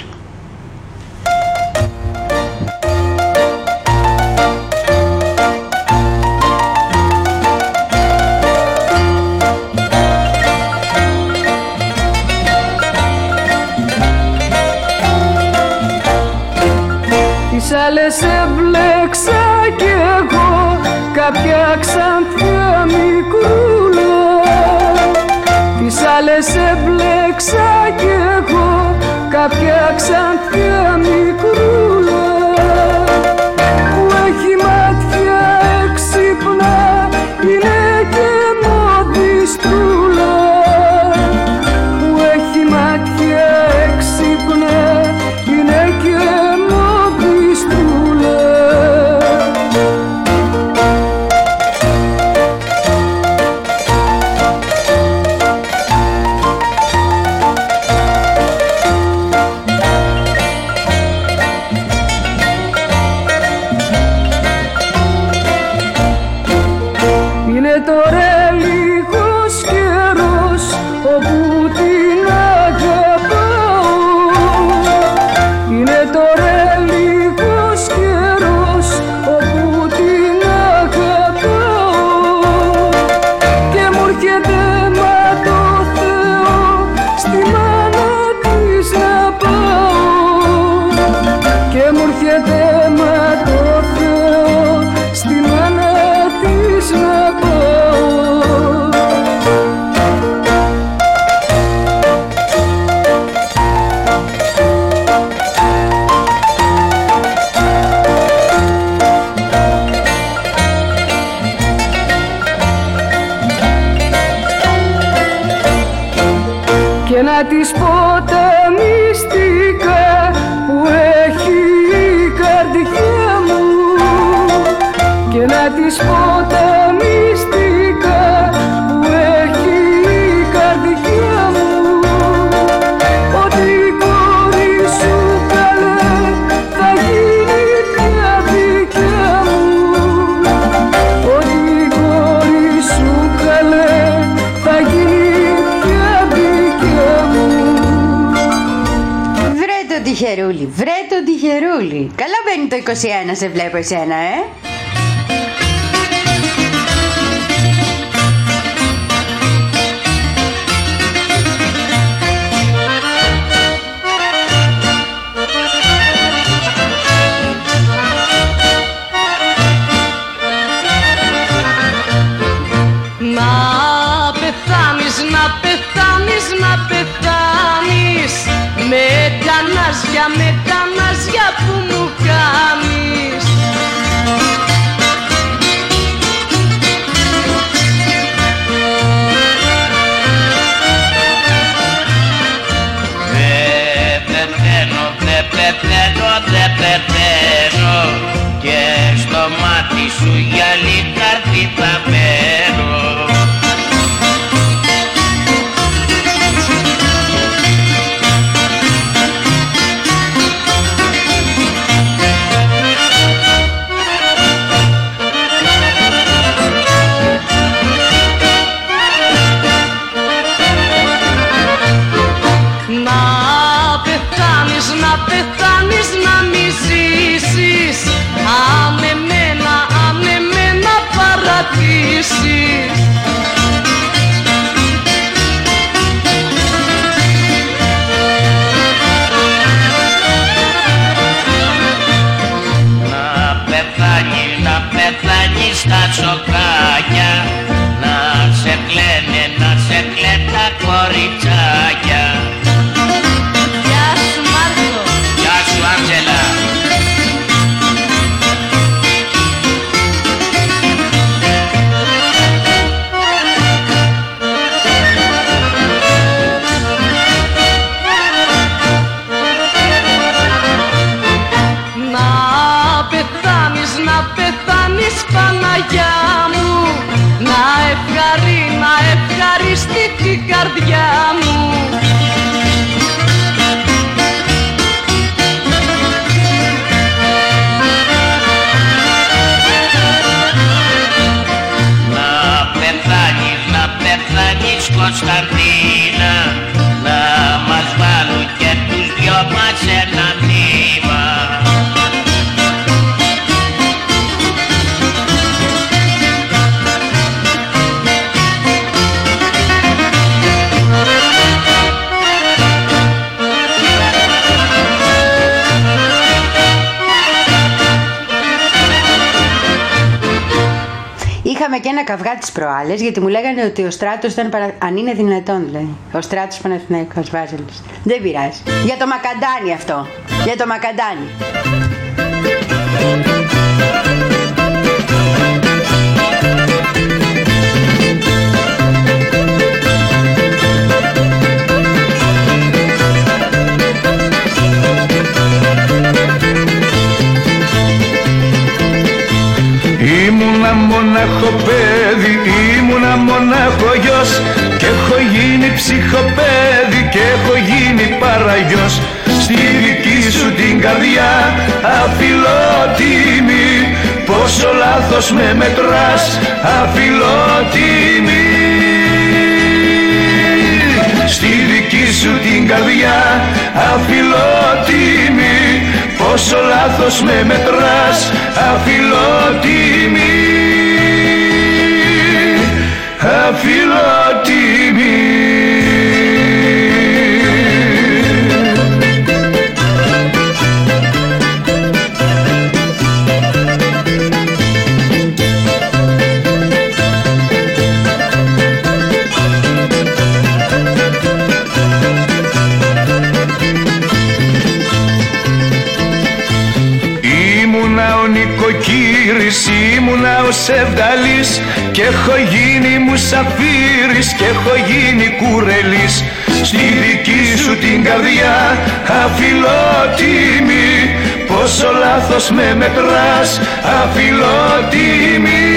Τις άλλες έβλεξα κι εγώ κάποια ξανθιά μικρούλα. Τις άλλες έβλεξα κι εγώ κάποια ξανθιά μικρούλα που έχει μάτια έξυπνα, είναι και μοδιστρούλα. Που έχει μάτια έξυπνα, είναι και μοδιστρούλα. Τώρα λίγος καιρός όπου την αγαπάω. Είναι τώρα λίγος καιρός όπου την αγαπάω και μου έρχεται μα το Θεό στη μάνα της να πάω. Και μου έρχεται μα το Θεό στη μάνα της να πάω. Και να της πω τα μυστικά που έχει η καρδιά μου. Και να της πω τα μυστικά που έχει η καρδιά μου. Ότι η κόρη σου καλέ θα γίνει πια δικιά μου. Ότι η κόρη σου καλέ θα γίνει πια δικιά μου. Βρε το τυχερούλι, βρε το τυχερούλι. Καλά μπαίνει το είκοσι ένα, σε βλέπω εσένα, ε. Να πεθάνεις, να πεθάνεις, να πεθάνεις με κανάζια, με κανάζια που μου κάνεις. ρίξεις. Να πεθάνεις, να πεθάνεις στα τσοκάκια, να σε κλαίνε, να σε κλαίνε τα κοριτσάκια. Γεια σου Μάρκο. Γεια σου Άντζελα. Παναγιά μου, να ευχαρί, να ευχαριστεί την καρδιά μου. Να πεθάνεις, να πεθάνεις Κωνσταντίνα, να μας βάλουν και τους δυο μας ένα νήμα. Είχαμε και ένα καυγά τις προάλλες, γιατί μου λέγανε ότι ο Στράτος ήταν παρα... αν είναι δυνατόν δηλαδή. Ο Στράτος Παναθηναϊκός Βάζελος. Δεν πειράζει. Για το μακαντάνι αυτό. Για το μακαντάνι. Ήμουνα μονάχο παιδί, ήμουνα μονάχο γιος, και έχω γίνει ψυχοπαίδι και έχω γίνει παραγιός. Στη δική σου την καρδιά αφιλότιμη, πόσο λάθος με μετράς αφιλότιμη. Στη δική σου την καρδιά αφιλότιμη, πόσο λάθος με μετράς αφιλότιμη, αφιλότιμη. Ήμουνα ο Σεβδαλής και έχω γίνει μουσαφίρης και έχω γίνει κουρελής. Στη δική σου την καρδιά αφιλότιμη, πόσο λάθος με μετράς αφιλότιμη.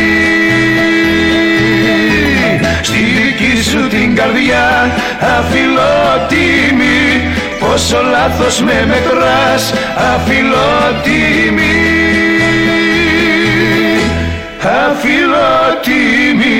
Στη δική σου την καρδιά αφιλότιμη, πόσο λάθος με μετράς αφιλότιμη, αφιλότιμη.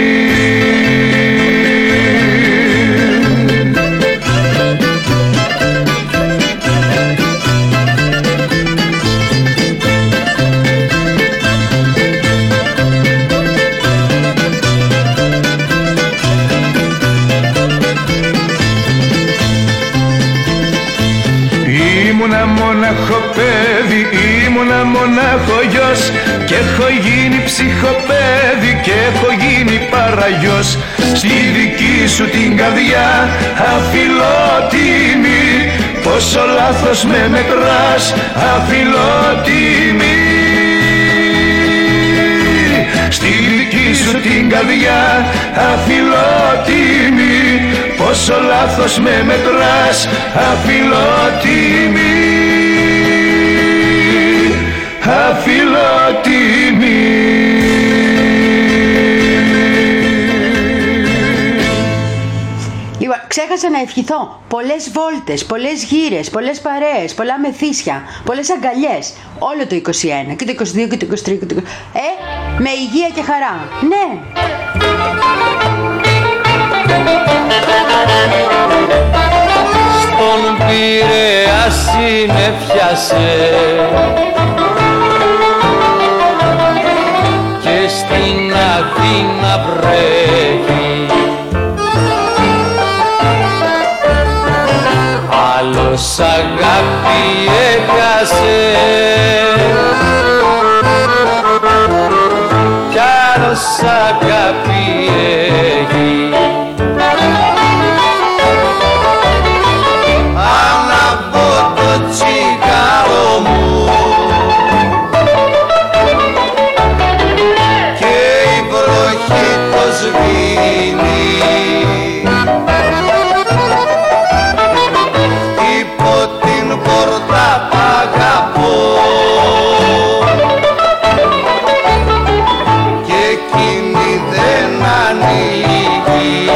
Ήμουνα μονάχο παιδί, ήμουνα μονάχο γιος, και έχω γίνει ψυχοπαίδι και έχω γίνει παραγιός. Στη δική σου την καρδιά αφιλότιμη, πόσο λάθος με μετράς αφιλότιμη. Στη δική σου την καρδιά αφιλότιμη, πόσο λάθος με μετράς αφιλότιμη, αφιλότιμη. Λοιπόν, ξέχασα να ευχηθώ πολλές βόλτες, πολλές γύρες, πολλές παρέες, πολλά μεθύσια, πολλές αγκαλιές όλο το είκοσι ένα και το είκοσι δύο και το είκοσι τρία και το... Ε, με υγεία και χαρά. Ναι. Στον Πειραιά συνέφιασε και στην Αθήνα να βρέχει. Άλλος αγάπη έχασε κι άλλος αγάπη έχει. Ανάβω το τσιγάρο μου και η βροχή το σβήνει. Υπό την πόρτα π' αγαπώ και εκείνη δεν ανοίγει.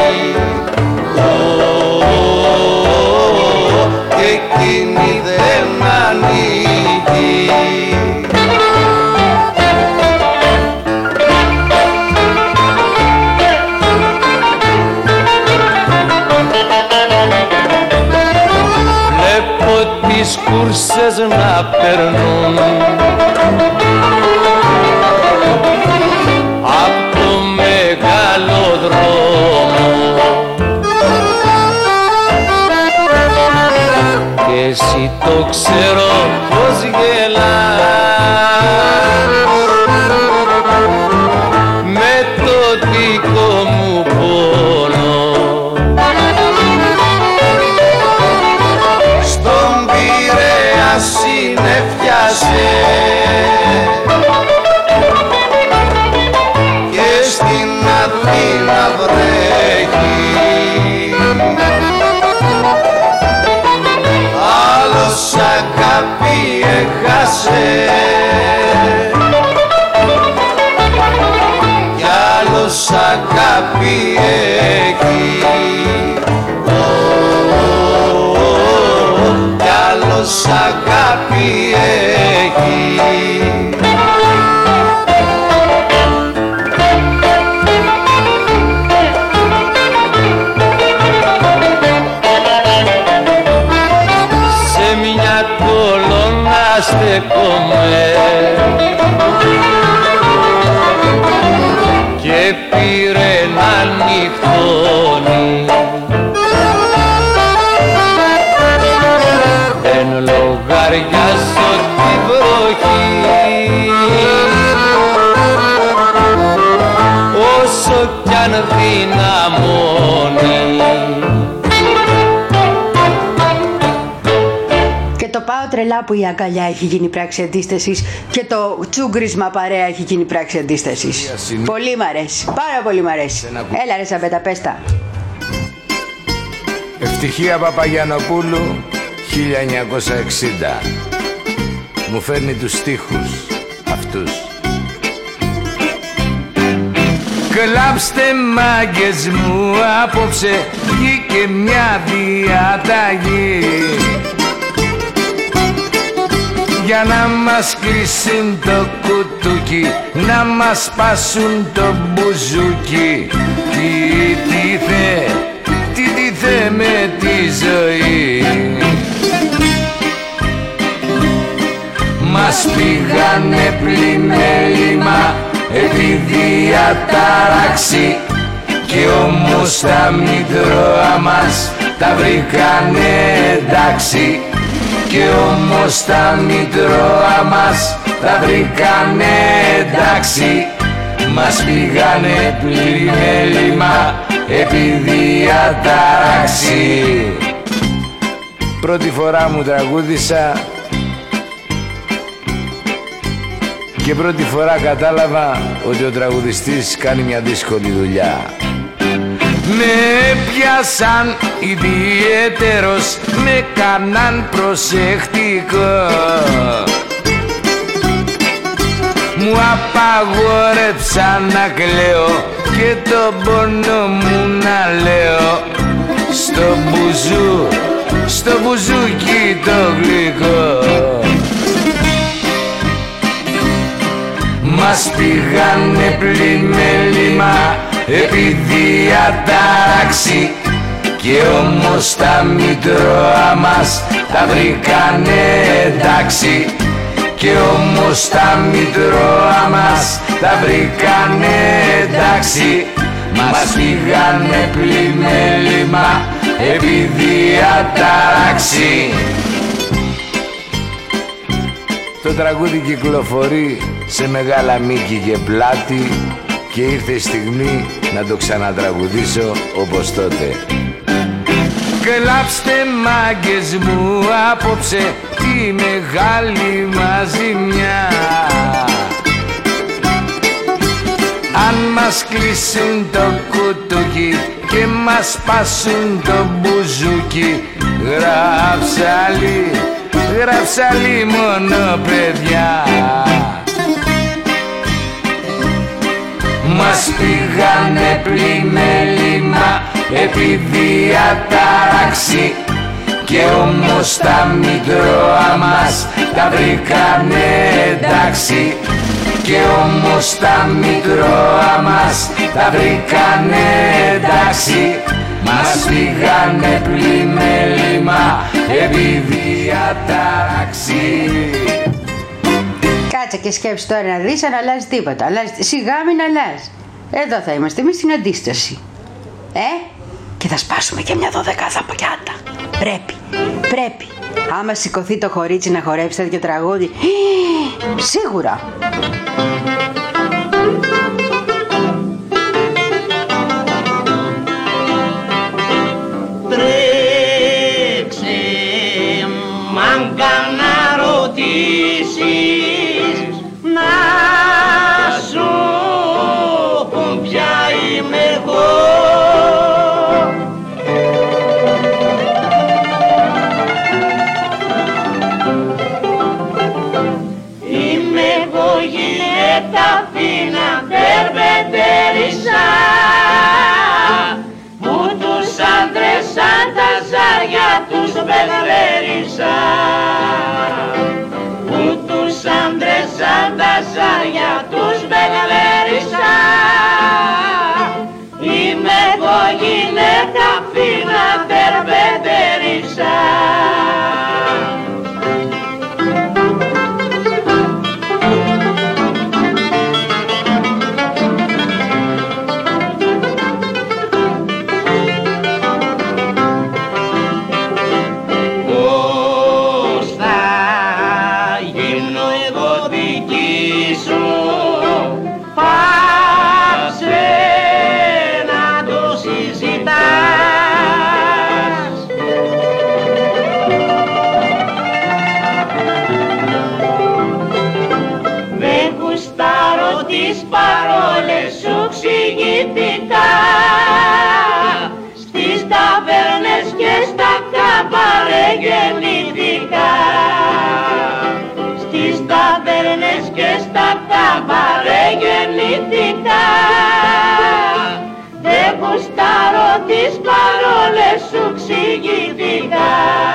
Και εκείνη δεν ανοίγει. Βλέπω τις κούρσες να περνούν απ' το μεγάλο δρόμο και εσύ το ξέρω πως γελάς με το δικό μου πόνο. Στον Πειραιά συννεφιάσαι και στην Αθήνα βρέχει. Άλλος αγάπη έχασε κι άλλος αγάπη έχει. Κι άλλος αγάπη έχει. Σε μια κολόνα στεκόμαι και πήρε να νυχτώνει. Δεν λογαριάζω τη βροχή όσο κι αν δυναμώνει. Και το πάω τρελά που η αγκαλιά έχει γίνει πράξη αντίστασης και το τσούγκρισμα παρέα έχει γίνει πράξη αντίστασης. Πολύ μ' αρέσει, πάρα πολύ μ' αρέσει. Έλα ρε Σαμπέτα, πες τα. Ευτυχία Παπαγιαννοπούλου, χίλια εννιακόσια εξήντα. Μου φέρνει τους στίχους αυτούς. Κλάψτε μάγκες μου, απόψε βγήκε μια διαταγή για να μας κλείσουν το κουτούκι, να μας πάσουν το μπουζούκι. Τι τι θε, τι τι θε με τη ζωή. Μας πήγανε πλημέλημα επί διατάραξη και όμως τα μητρώα μας τα βρήκανε εντάξει. Και όμως τα μητρώα μας τα βρήκανε εντάξει. Μας πήγανε πλημέλημα επί διατάραξη. Πρώτη φορά μου τραγούδισα και πρώτη φορά κατάλαβα ότι ο τραγουδιστής κάνει μια δύσκολη δουλειά. Με πιάσαν ιδιαίτερος, με κάναν προσεκτικό. Μου απαγόρεψαν να κλαίω και τον πόνο μου να λέω. Στο μπουζού, στο μπουζούκι το γλυκό. Μας πήγανε πλημέλημα επί διατάραξη και όμως τα μητρώα μας τα βρήκανε εντάξει. και όμως τα μητρώα μας τα βρήκανε εντάξει. Μας πήγανε πλημέλημα επειδή αταράξει. Το τραγούδι κυκλοφορεί σε μεγάλα μήκη και πλάτη και ήρθε η στιγμή να το ξανατραγουδήσω όπως τότε. Κλάψτε μάγκες μου απόψε τη μεγάλη μαζιμιά. Αν μας κλείσουν το κουτούκι και μας πάσουν το μπουζούκι, γράψαλι, γράψαλι μόνο παιδιά. Μας πήγανε πλημέλημα επειδή αταράξει και όμως τα μητρώα μας τα βρήκανε εντάξει. Και όμως τα μητρώα μας τα βρήκανε εντάξει. Μας πήγανε πλημέλημα επειδή αταράξει. Κάτσε και σκέψου τώρα να δεις αν αλλάζει τίποτα. Αλλάζει, σιγά μην αλλάζει. Εδώ θα είμαστε εμείς στην αντίσταση. Ε, και θα σπάσουμε και μια δωδεκάδα πακιάτα. Πρέπει, πρέπει. Άμα σηκωθεί το χωρίτσι να χορέψει τέτοιο τραγούδι, σίγουρα. Τρέξε μάγκα να ρωτήσεις, να σου πουν ποια είμαι εγώ. Αθήνα τερβετερίσα που τους άντρες σαν τα ζάρια τους βεβαίρισα, που τους άντρες σαν τα ζάρια τους βεβαίρισα. Είμαι εγώ γυναίκα φίνα τερβετερίσα. Παρόλες σου ξηγητικά στις ταβέρνες και στα καμπαρέ γεννητικά, στις ταβέρνες και στα καμπαρέ γεννητικά. Δεν γουστάρω τις παρόλες σου ξηγητικά.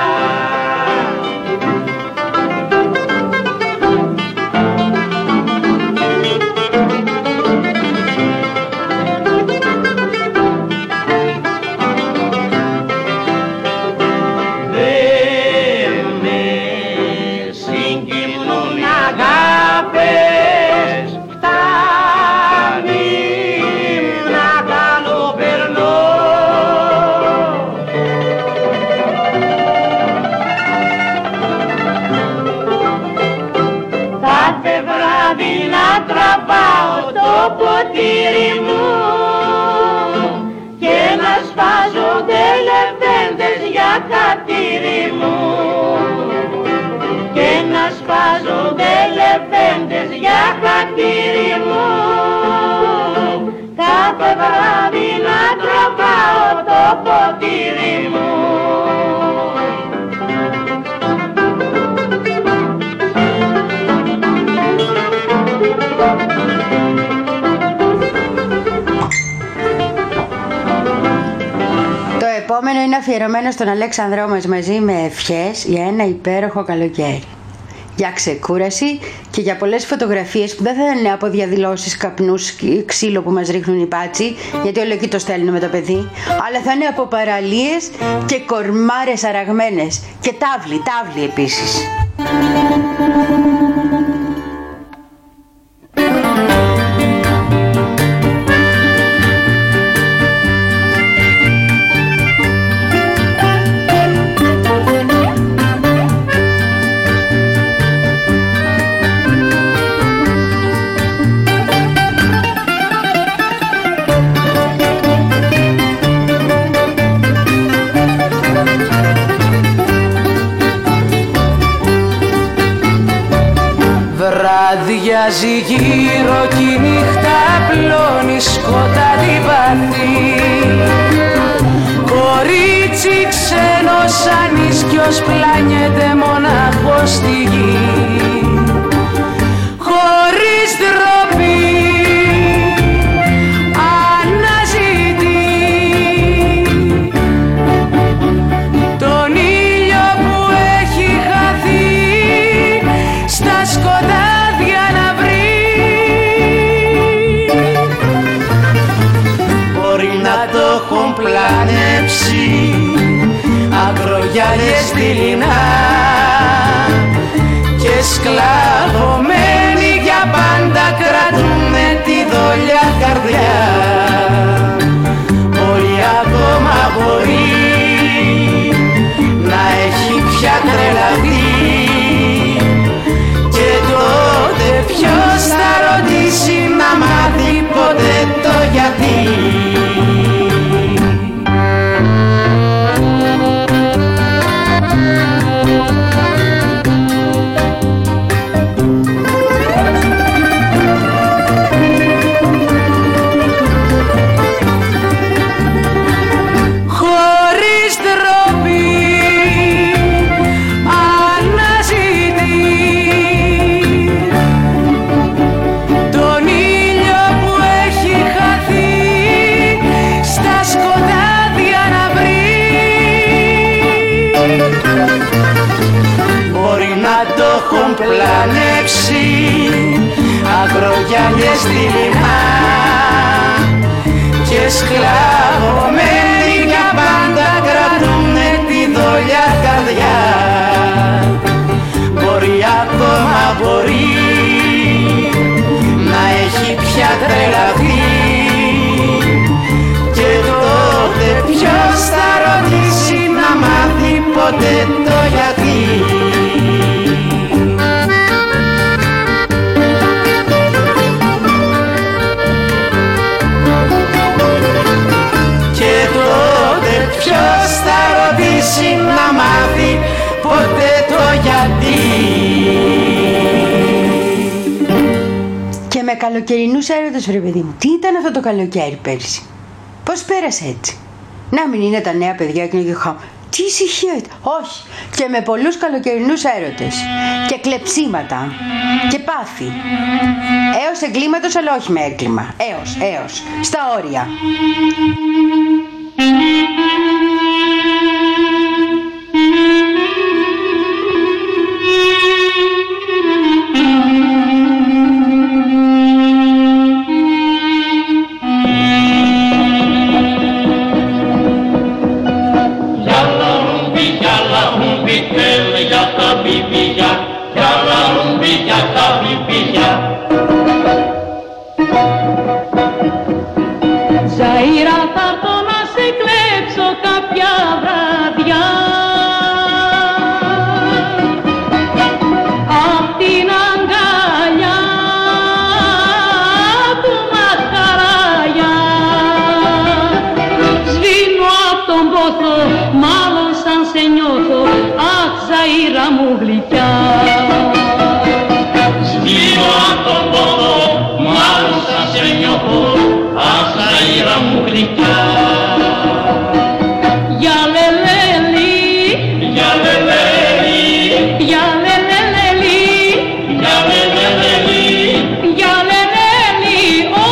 Ποτήρι μου και να σπάζονται λεβέντες για χατήρι μου, και να σπάζονται λεβέντες για χατήρι μου. Κάθε βράδυ να τραβάω το ποτήρι μου. Το επόμενο είναι αφιερωμένο στον Αλέξανδρό μας μαζί με ευχές για ένα υπέροχο καλοκαίρι. Για ξεκούραση και για πολλές φωτογραφίες που δεν θα είναι από διαδηλώσεις, καπνούς, ξύλο που μας ρίχνουν οι μπάτσοι, γιατί όλο εκεί το στέλνουν με το παιδί, αλλά θα είναι από παραλίες και κορμάρες αραγμένες και τάβλοι, τάβλοι επίσης. Αλλάζει γύρω κι η νύχτα πλώνει σκοτάδι βαθύ. Κορίτσι ξένος ανίσκιος πλάνιεται μονάχος στη γη. Χωρίς ντροπή αναζητεί τον ήλιο που έχει χαθεί στα σκοτάδια να βρει. Μπορεί να το έχουν πλανέψει αγρογιάλες δειλινά και σκλαβωμένοι για πάντα κρατούνε τη δόλια καρδιά. Μπορεί ακόμα μπορεί να έχει πια τρελαθεί και τότε ποιος θα ρωτήσει να μάθει ποτέ το γιατί. Πλανέψει αγρογιάλες δειλινά και σκλαβωμένοι για πάντα κρατούνε τη δόλια καρδιά. Μπορεί ακόμα μπορεί να έχει πια τρελαθεί και τότε ποιος θα ρωτήσει να μάθει ποτέ το γιατί. Ποιος θα ρωτήσει να μάθει ποτέ το γιατί. Και με καλοκαιρινούς έρωτες, βρε παιδί μου. Τι ήταν αυτό το καλοκαίρι πέρσι? Πώς πέρασε έτσι? Να μην είναι τα νέα παιδιά και χα... Τι ησυχία ήταν. Όχι. Και με πολλούς καλοκαιρινούς έρωτες και κλεψίματα και πάθη. Έως εγκλήματος, αλλά όχι με έγκλημα. Έως, έως. Στα όρια. Ζαΐρα, θα έρθω να σε κλέψω κάποια βραδιά απ' την αγκαλιά του Μαχαράγια. Σβήνω απ' τον πόθο, μάλλον σαν σε νιώθω, αχ Ζαΐρα μου γλυκιά. Σβήνω απ' τον πόθο, μάλλον σαν σε νιώθω, αχ Ζαΐρα μου γλυκιά. Για λελέλη, για λελέλη, για λελέλη, για λελέλη, για λελέλη, ω,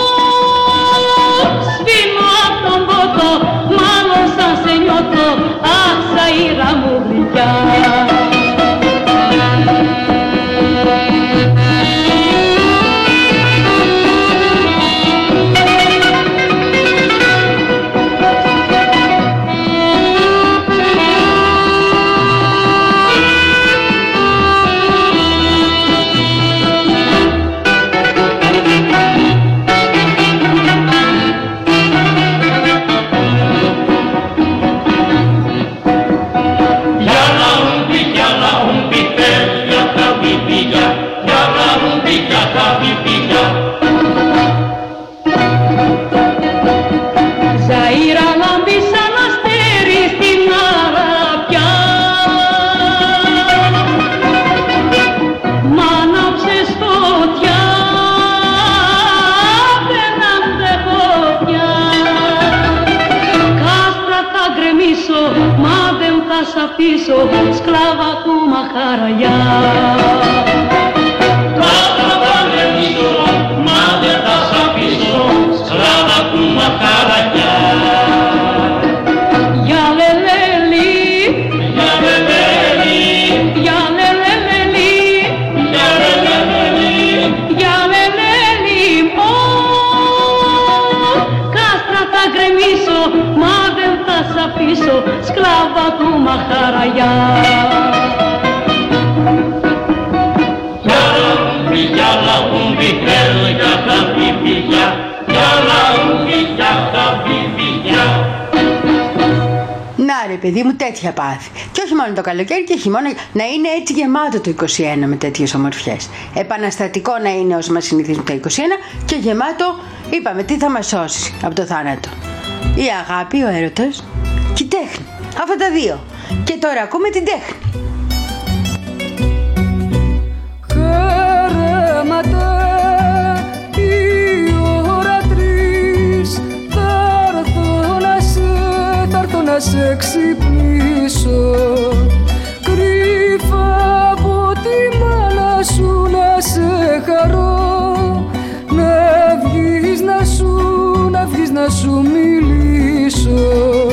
σβήνω απ' τον πόθο, μάλλον σαν σε νιώθω, αχ Ζαΐρα μου γλυκιά. αφήσω σκλάβα του μαχαραγιά. Κάστρα θα γκρεμίσω, μα δεν θα σ' αφήσω σκλάβα του μαχαραγιά. Για λελέλη, για λελέλη, για λελέλη, για λελέλη, για λελέλη, ω, κάστρα θα γκρεμίσω, μα δεν θα σ' αφήσω σκλάβα του μαχαραγιά. Για λαούμπι, για λαούμπι, θέλω για χαβιβιά, για λαούμπι, για χαβιβιά. Να ρε παιδί μου, τέτοια πάθη. Και όχι μόνο το καλοκαίρι και χειμώνα, να είναι έτσι γεμάτο το είκοσι ένα με τέτοιες ομορφιές. Επαναστατικό να είναι όσο μας συνηθίζουν τα είκοσι ένα και γεμάτο, είπαμε, τι θα μας σώσει από το θάνατο. Η αγάπη, ο έρωτας και η τέχνη. Αυτά τα δύο. Και τώρα ακούμε την τέχνη. Χαράματα, η ώρα τρεις, θα έρθω να σε, θα έρθω να σε ξυπνήσω. Κρύφα από τη μάνα σου να σε χαρώ, να βγεις να σου, να βγεις να σου μιλήσω.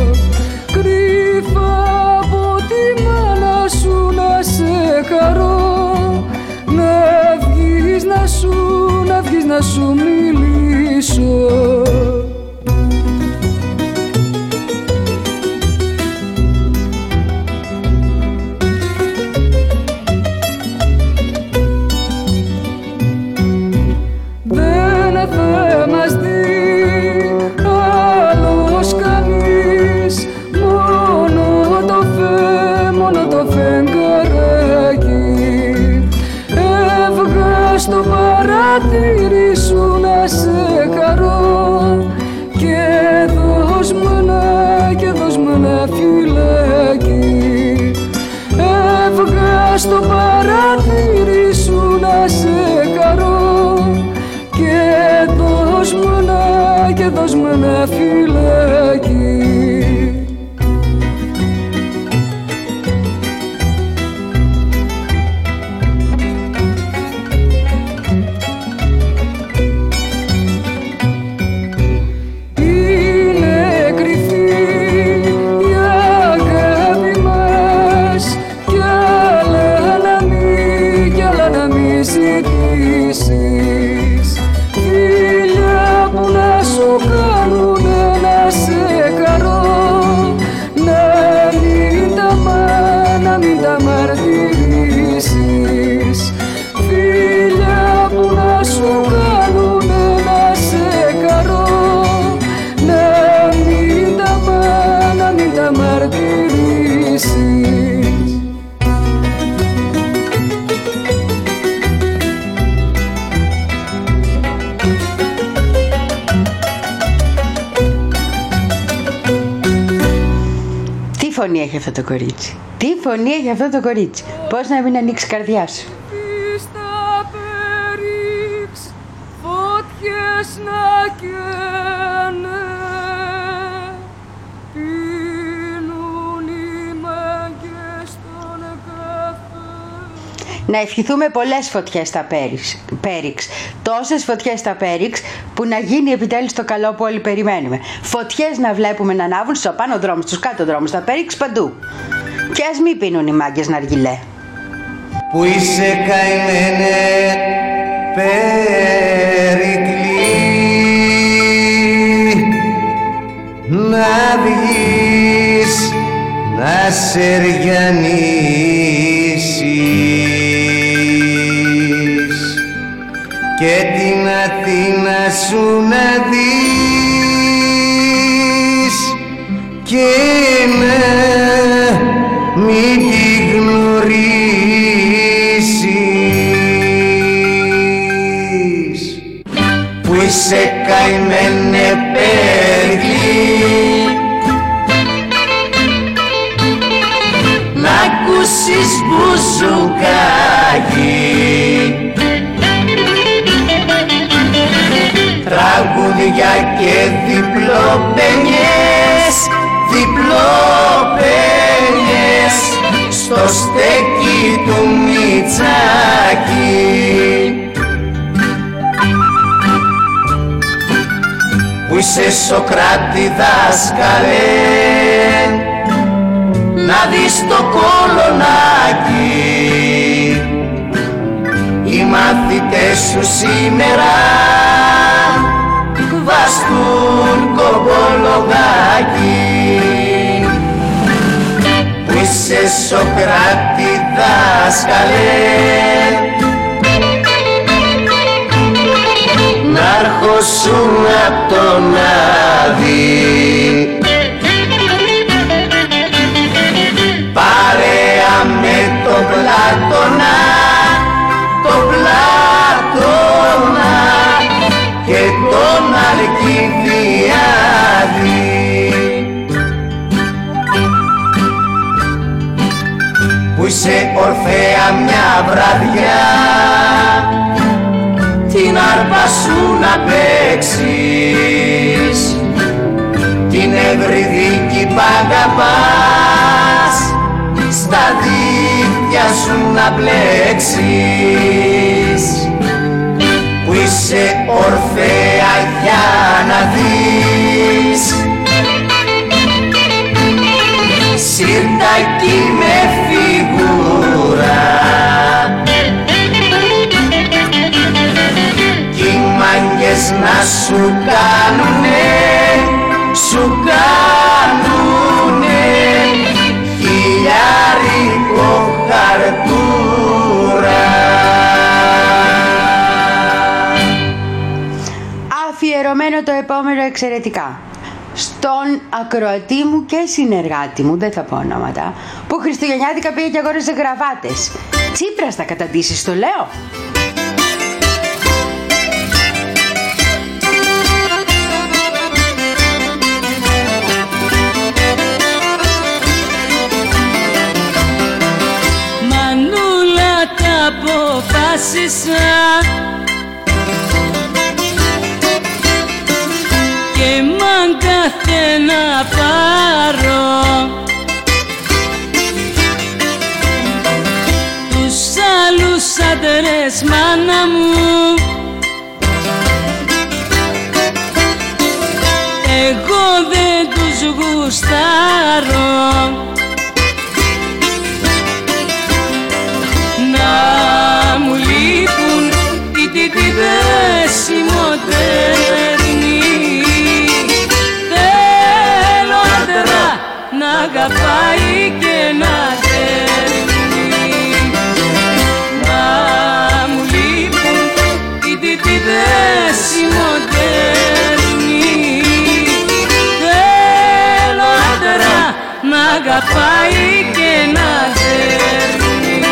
Κρύφα από τη μάνα σου να σε χαρώ, να βγεις να σου, να βγεις να σου μιλήσω. Δεν θα μας δει άλλος κανείς, μόνο το φε, μόνο το φεγγαράκι. Έβγα στο παράθυρι σου να σε χαρώ και δώσ' μου ένα, και δώσ' μου ένα φυλάκι. Έβγα στο παράθυρι σου να σε χαρώ και δώσ' μου ένα, και δώσ' μου ένα φυλάκι. Είναι κρυφή η αγάπη μας κι άλλα να μη, κι άλλα να μη ζητήσεις. Φίλια που να σου κάνουνε να σε χαρώ, να μην τα, να μην τα μαρτυρήσεις. Φίλια που να σου κάνουνε να σε χαρώ, να μην τα, να μην τα μαρτυρήσεις. Τι φωνή έχει αυτό το κορίτσι. Τι φωνή έχει αυτό το κορίτσι. Πώς να μην ανοίξει η καρδιά σου. Στα πέριξ, φωτιές να καίνε, πίνουν οι μάγκες τον καφέ. Να ευχηθούμε πολλές φωτιές στα πέριξ, πέριξ. Τόσες φωτιές στα πέριξ που να γίνει επιτέλους το καλό που όλοι περιμένουμε. Φωτιές να βλέπουμε να ανάβουν στους απάνω δρόμους, στους κάτω δρόμους, στα πέριξ παντού. Και ας μην πίνουν οι μάγκες ναργιλέ. Που είσαι καημένε Περικλή, να βγεις να σεριανίσεις και την Αθήνα σου να δεις και να μην τη γνωρίσεις. Που είσαι καημένε Περικλή, να ακούσεις μπουζουκάκι, τραγούδια και διπλοπενιές, διπλοπενιές. στο στέκι του Μητσάκη. Που είσαι Σοκράτη δάσκαλε, να δεις το κολονάκι. Οι μαθητές σου σήμερα βαστούν κομπολογάκι. Που είσαι Σοκράτη δάσκαλε, να αρχώσουν απ' τον Άδη. Παρέα με τον Πλάτωνα, τον Πλάτωνα και τον Αλκιβιάδη. Που είσαι Ορφέα μια βραδιά, την άρπα σου να παίξεις, την Ευρυδίκη π' αγαπάς, στα δίχτυα σου να μπλέξεις. Που είσαι Ορφέα για να δεις, Συρτάκι με φιγούρα, κι οι μάγκες να σου κάνουνε, σου κάνουνε χιλιάρικο χαρτούρα. Αφιερωμένο το επόμενο εξαιρετικά στον ακροατή μου και συνεργάτη μου, δεν θα πω ονόματα, που χριστουγεννιάτικα πήγε και αγόρασε γραβάτες. Τσίπρας θα καταντήσεις, το λέω. Μανούλα, τα αποφάσισα και μαγκάθε να πάρω τους άλλους άντρες, μάνα μου. Εγώ δεν τους γουστάρω. Να μου λείπουν τι τι τι δεσιμοτέρνη. Θέλω άντρα να αγαπάει και να δέρνει. Να μου λείπουν τι τι τι δεσιμοτέρνη. Θέλω άντρα να αγαπάει και να δέρνει.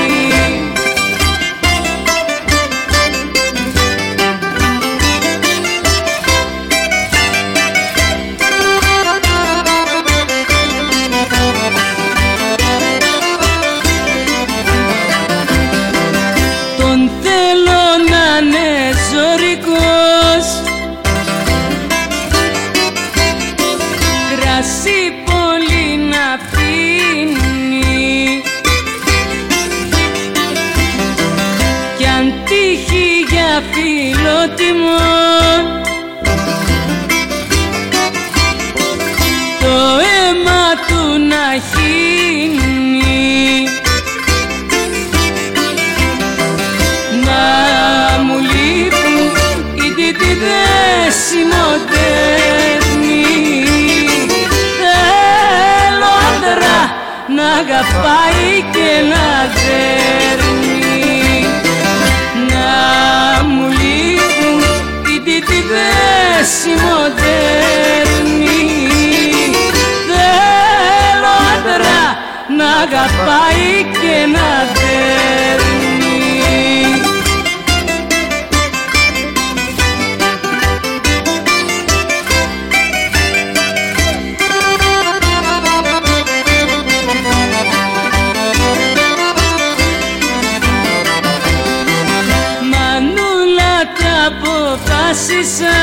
Φιλότιμο το αίμα του να χύνει. Να μου λείπουν οι τίτιδες συμμοντέρνοι. Θέλω άντρα να αγαπάει και να δέρνει. Να μου λείπουν οι τίτιδες συμμοντέρνοι. Θέλω άντρα να αγαπάει και να δέρνει. Αποφάσισα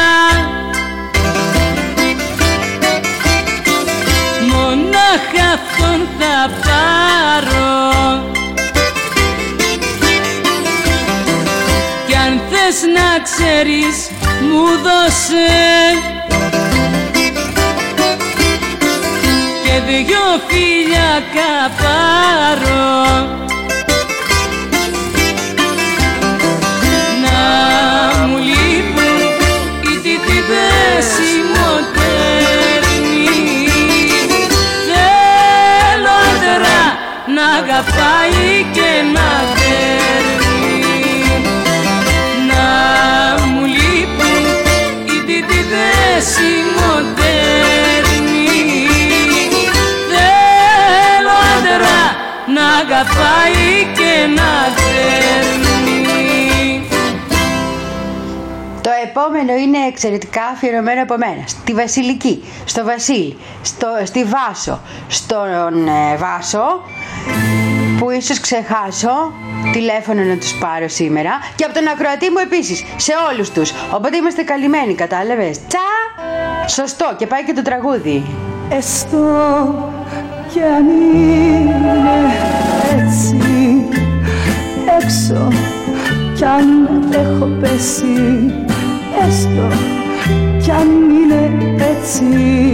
μονάχα αυτόν θα πάρω. ξέρεις μου δώσε και δυο φιλιακά πάρω να μου λείπουν οι τίτιδες οι μοντέρνοι. Θέλω άντρα να αγαπάει και να δέρνει, να μου λείπουν οι τίτιδες οι μοντέρνοι. Θέλω άντρα να αγαπάει και να δέρνει. Το επόμενο είναι εξαιρετικά αφιερωμένο από μένα. Στη Βασιλική, στο Βασίλη, στο, στη Βάσο, στον ε, Βάσο, που ίσως ξεχάσω τηλέφωνο να τους πάρω σήμερα, και από τον ακροατή μου επίσης, σε όλους τους. Οπότε είμαστε καλυμμένοι, κατάλαβες. Τσα! Σωστό, και πάει και το τραγούδι. Έστω κι αν είναι έτσι, έξω κι αν έχω πέσει, έστω κι αν είναι έτσι,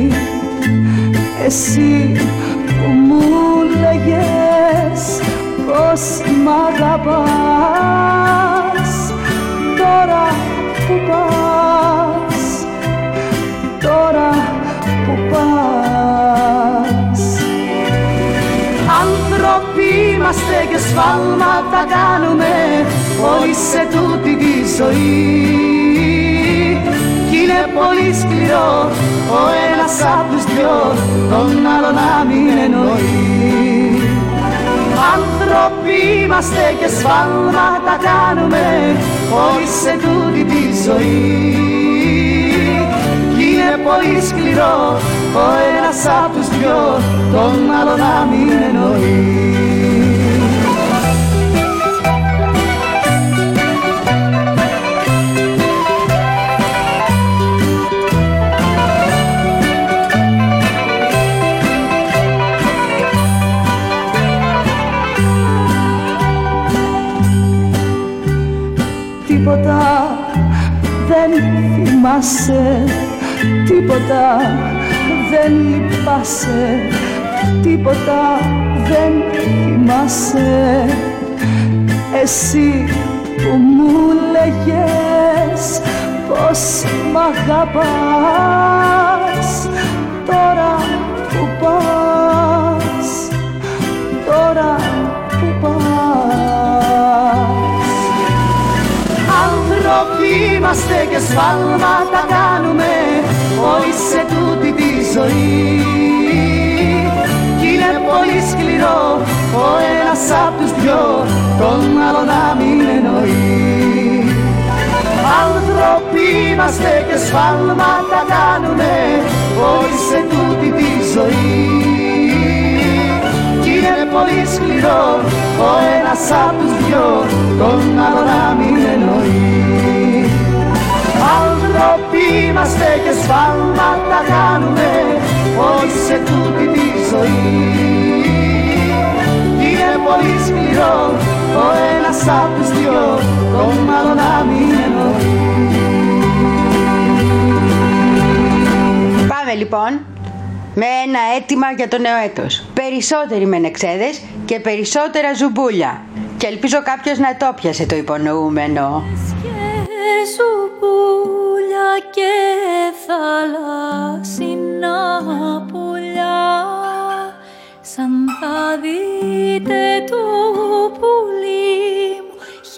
εσύ που μου λέγες πως μ' αγαπάς, τώρα που πας, τώρα που πας. Άνθρωποι είμαστε και σφάλματα κάνουμε όλοι σε τούτη τη ζωή, κι είναι πολύ σκληρό ο ένας απ' τους δυο τον άλλο να μην εννοεί. Άνθρωποι είμαστε και σφάλματα κάνουμε όλοι σε τούτη τη ζωή, κι είναι πολύ σκληρό ο ένας απ' τους δυο τον άλλο να μην εννοεί. Τίποτα δεν θυμάσαι, τίποτα δεν λυπάσαι, τίποτα δεν θυμάσαι. Εσύ που μου λέγες πως μ' αγαπάς, τώρα που πας, τώρα που πας. Άνθρωποι είμαστε και σφάλματα κάνουμε όλοι σε τούτη τη ζωή, κι είναι πολύ σκληρό ο ένας απ' τους δυο τον άλλο να μην εννοεί. Άνθρωποι είμαστε και σφάλματα κάνουμε όλοι σε τούτη τη ζωή, κι είναι πολύ σκληρό ο ένας απ' τους δυο τον άλλο να μην εννοεί. Άνθρωποι είμαστε και σφάλματα κάνουμε όλοι σε τούτη τη ζωή, κι είναι πολύ σκληρό ο ένας απ' τους δυο τον άλλο να μην εννοεί. Πάμε λοιπόν με ένα αίτημα για το νέο έτος. Περισσότεροι μενεξέδες και περισσότερα ζουμπούλια. Και ελπίζω κάποιος να το πιασε το υπονοούμενο. Ζουμπούλια και θαλάσσινα πουλιά, σαν θα δείτε το πουλί μου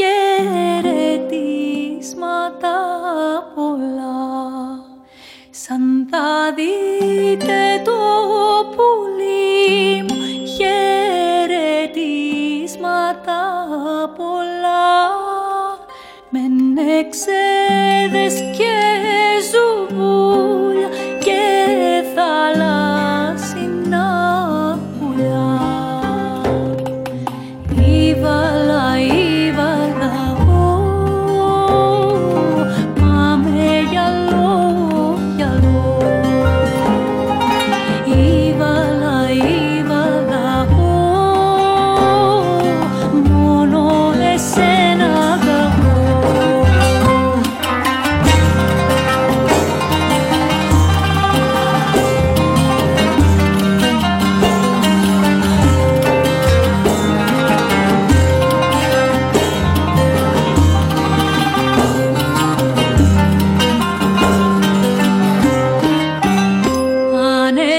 χαιρετίσματα πολλά, σαν θα δείτε το πουλί μου χαιρετίσματα πολλά. Μενεξέδες και ζουμπούλια και θαλάσσινα πουλιά. Ήβαλα, ήβαλα, πάμε γυαλό, γυαλό. Ήβαλα, ήβαλα, μόνο εσένα αγαπώ.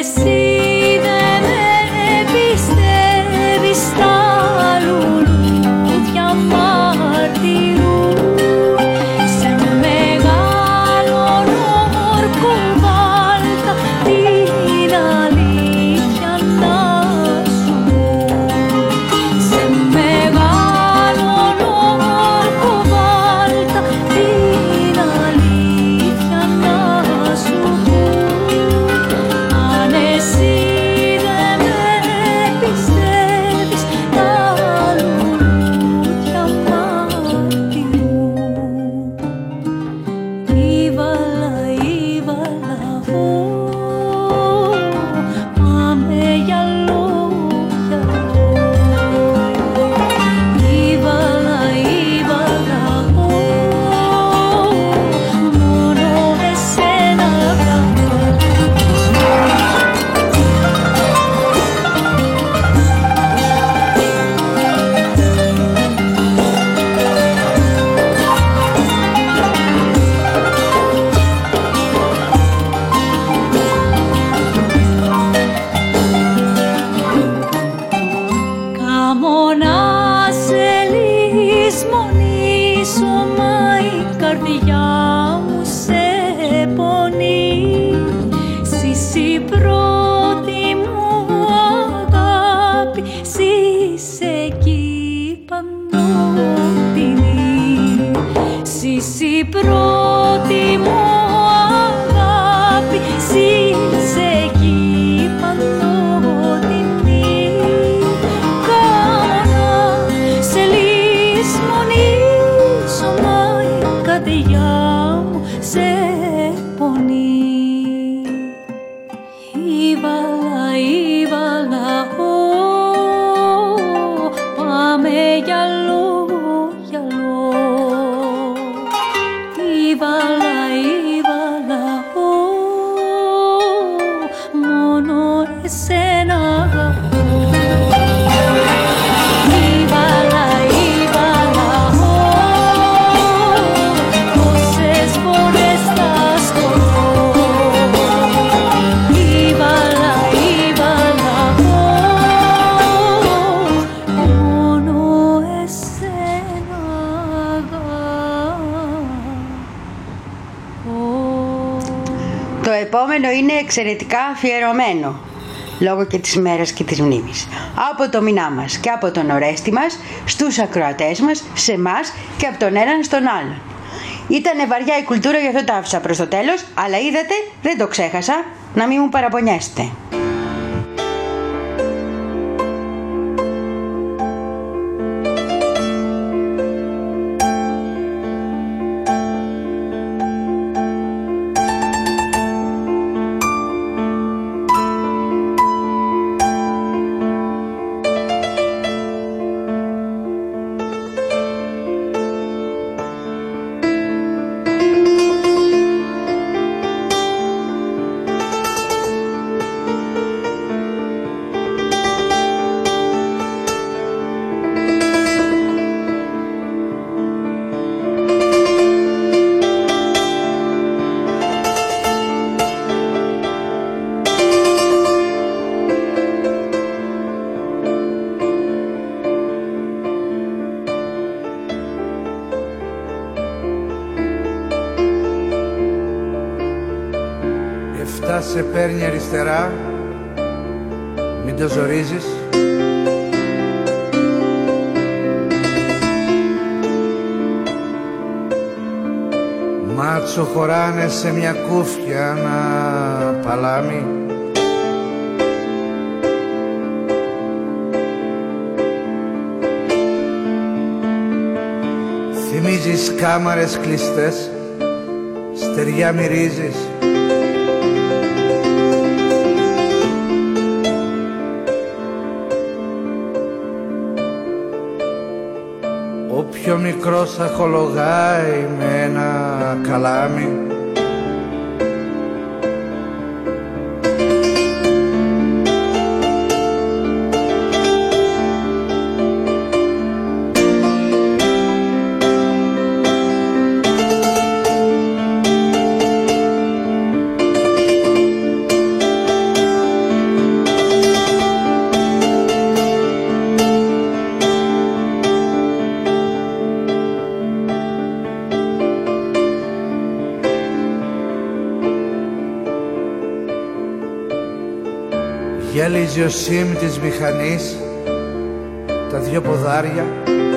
Είναι εξαιρετικά αφιερωμένο λόγω και της μέρας και της μνήμης από το μηνά μας και από τον Ορέστη μας στους ακροατές μας, σε εμάς και από τον έναν στον άλλον. Ήτανε βαριά η κουλτούρα, γι' αυτό τα άφησα προς το τέλος, αλλά είδατε, δεν το ξέχασα, να μην μου παραπονιέστε. Σε παίρνει αριστερά, μην το ζορίζεις. Μάτσο χωράνε σε μια κούφια ένα παλάμι. Θυμίζεις κάμαρες κλειστές, στεριά μυρίζεις. Πιο μικρός αχολογάει με ένα καλάμι. Γέλιζε ο σίμ της μηχανής, τα δυο ποδάρια.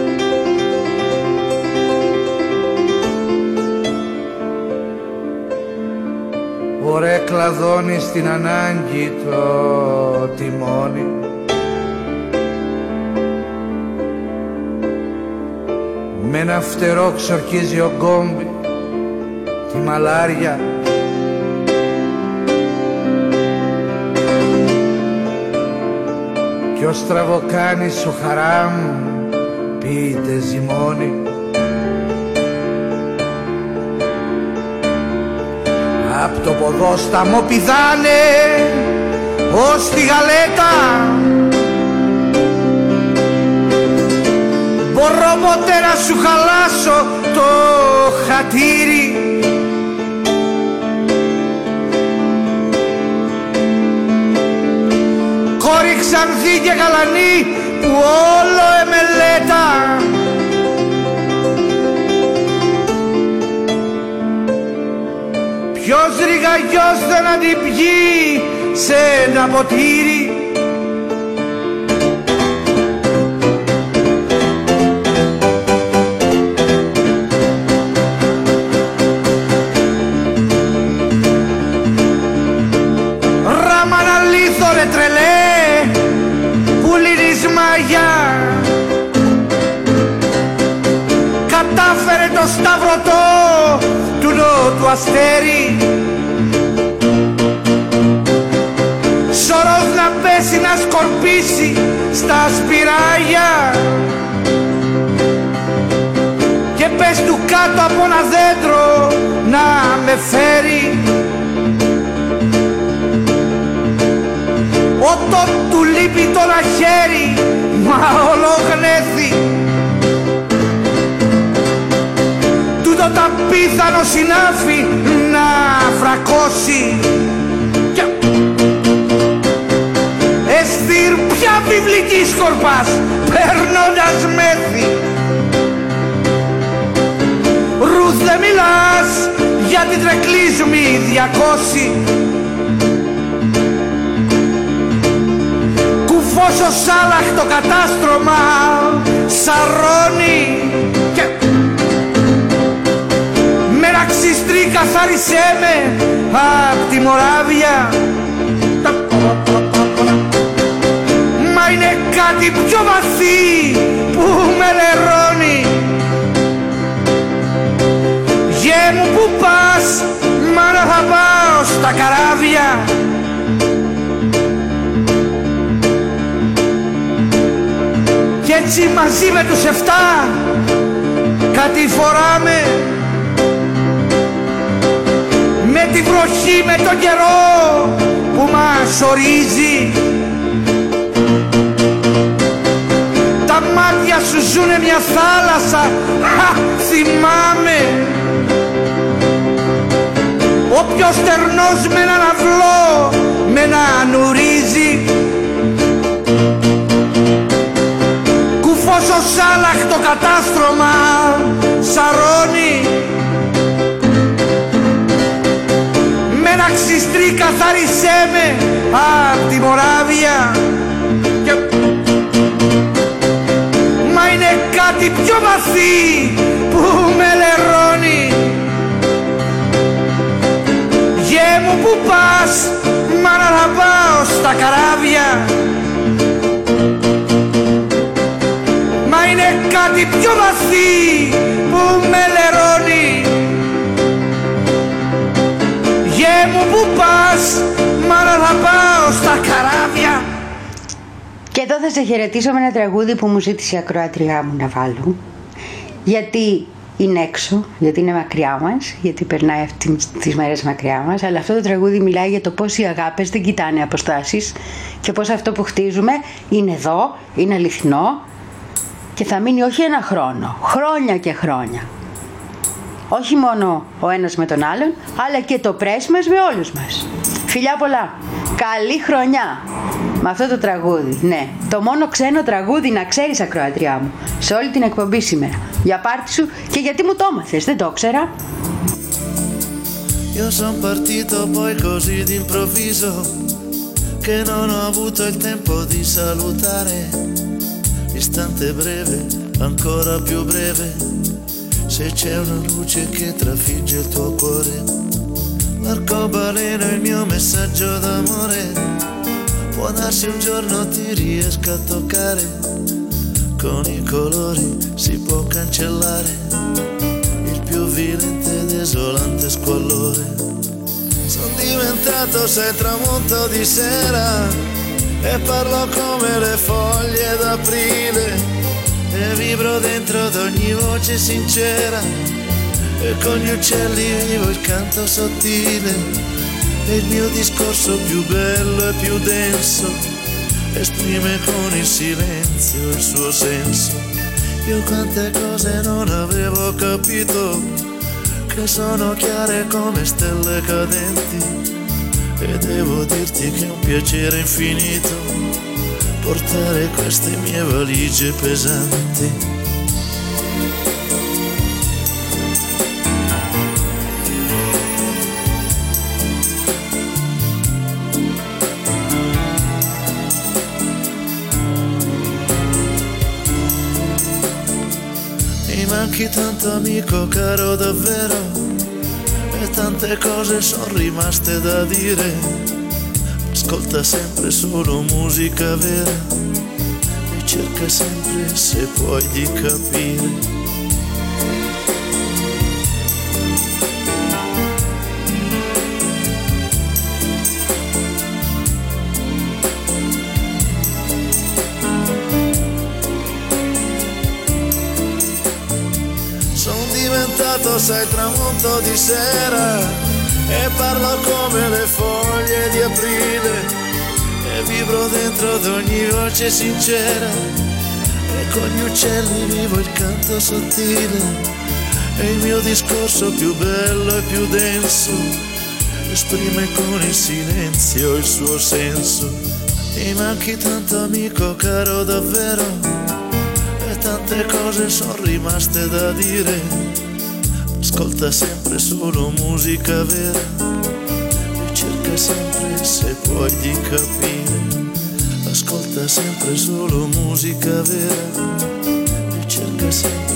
Ωραία κλαδώνει στην ανάγκη το τιμόνι. Με ένα φτερό ξορκίζει ο γκόμπι τη μαλάρια. Κι ο στραβοκάνης ο Χαράμ πείτε ζυμώνει. Απ' το ποδόσταμο πηδάνε ως τη γαλέτα. Μπορώ ποτέ να σου χαλάσω το χατήρι. Κόρη ξανθή και γαλανή που όλο εμελέτα. Ποιος ρηγαγιός δεν αντιπιεί σε ένα ποτήρι. Ράμανα λίθο ρε τρελέ που λύνεις μαγιά. Κατάφερε το σταυρωτό του νότου αστέρι. Σωρός να πέσει να σκορπίσει στα σπυράγια. Και πες του κάτω από ένα δέντρο να με φέρει. Όταν του λείπει το ένα χέρι, μα όλο γνέθη. Τούτο τα πίθανο συνάφη να φρακώσει. Εστήρ πια βιβλική σκορπάς, παίρνοντας μέθη. Ρουθ δεν μιλάς για την τρεκλίσμη διακόση. Κουφός ο Σάλαχ το κατάστρωμα σαρώνει. Και με ένα ξυστρί καθάρισέ με απ' τη Μοράβια. Μα είναι κάτι πιο βαθύ που με λερώνει. Γε μου που πας, μάνα θα πάω στα καράβια. Κι έτσι μαζί με τους εφτά κάτι φοράμε. Με τη βροχή, με τον καιρό που μας ορίζει. Τα μάτια σου ζουνε μια θάλασσα, χα, θυμάμαι. Όποιος στερνός με έναν αυλό με έναν ουρίζει. Κουφός ο Σάλαχ το κατάστρωμα σαρώνει. Με ένα ξυστρί καθάρισέ με απ' τη Μοράβια. Και... μα είναι κάτι πιο βαθύ που με λερώνει. Γε μου που πας, μάνα να πάω στα καράβια. Μα είναι κάτι πιο βαθύ που με λερώνει. Γε μου που πας, μάνα να πάω στα καράβια. Και εδώ θα σε χαιρετήσω με ένα τραγούδι που μου ζήτησε η ακροάτριά μου να βάλω. Γιατί είναι έξω, γιατί είναι μακριά μας, γιατί περνάει αυτές τις μέρες μακριά μας, αλλά αυτό το τραγούδι μιλάει για το πώς οι αγάπες δεν κοιτάνε αποστάσεις και πώς αυτό που χτίζουμε είναι εδώ, είναι αληθινό και θα μείνει όχι ένα χρόνο, χρόνια και χρόνια. Όχι μόνο ο ένας με τον άλλον, αλλά και το πρέσ μας με όλους μας. Φιλιά πολλά, καλή χρονιά με αυτό το τραγούδι. Ναι, το μόνο ξένο τραγούδι να ξέρεις, ακροατριά μου, σε όλη την εκπομπή σήμερα. Για πάρτι σου και γιατί μου το έμαθες, δεν το ξέρα. Io son partito poi così d'improvviso che non ho avuto il tempo di salutare. Istante breve, ancora più breve, se c'è una luce che trafigge il tuo cuore. L'arcobaleno è il mio messaggio d'amore, può darsi un giorno ti riesca a toccare. Con i colori si può cancellare il più violente ed esolante squallore. Sono diventato sei tramonto di sera e parlo come le foglie d'aprile e vibro dentro ad ogni voce sincera e con gli uccelli vivo il canto sottile e il mio discorso più bello e più denso esprime con il silenzio il suo senso. Io quante cose non avevo capito, che sono chiare come stelle cadenti, e devo dirti che è un piacere infinito portare queste mie valigie pesanti. Manchi tanto amico caro davvero, e tante cose sono rimaste da dire. Ascolta sempre solo musica vera e cerca sempre se puoi di capire. Sai tramonto di sera e parlo come le foglie di aprile e vibro dentro ad ogni voce sincera e con gli uccelli vivo il canto sottile e il mio discorso più bello e più denso esprime con il silenzio il suo senso. Mi manchi tanto amico caro davvero, e tante cose sono rimaste da dire. Ascolta sempre solo musica vera e cerca sempre se puoi di capire. Ascolta sempre solo musica vera e cerca sempre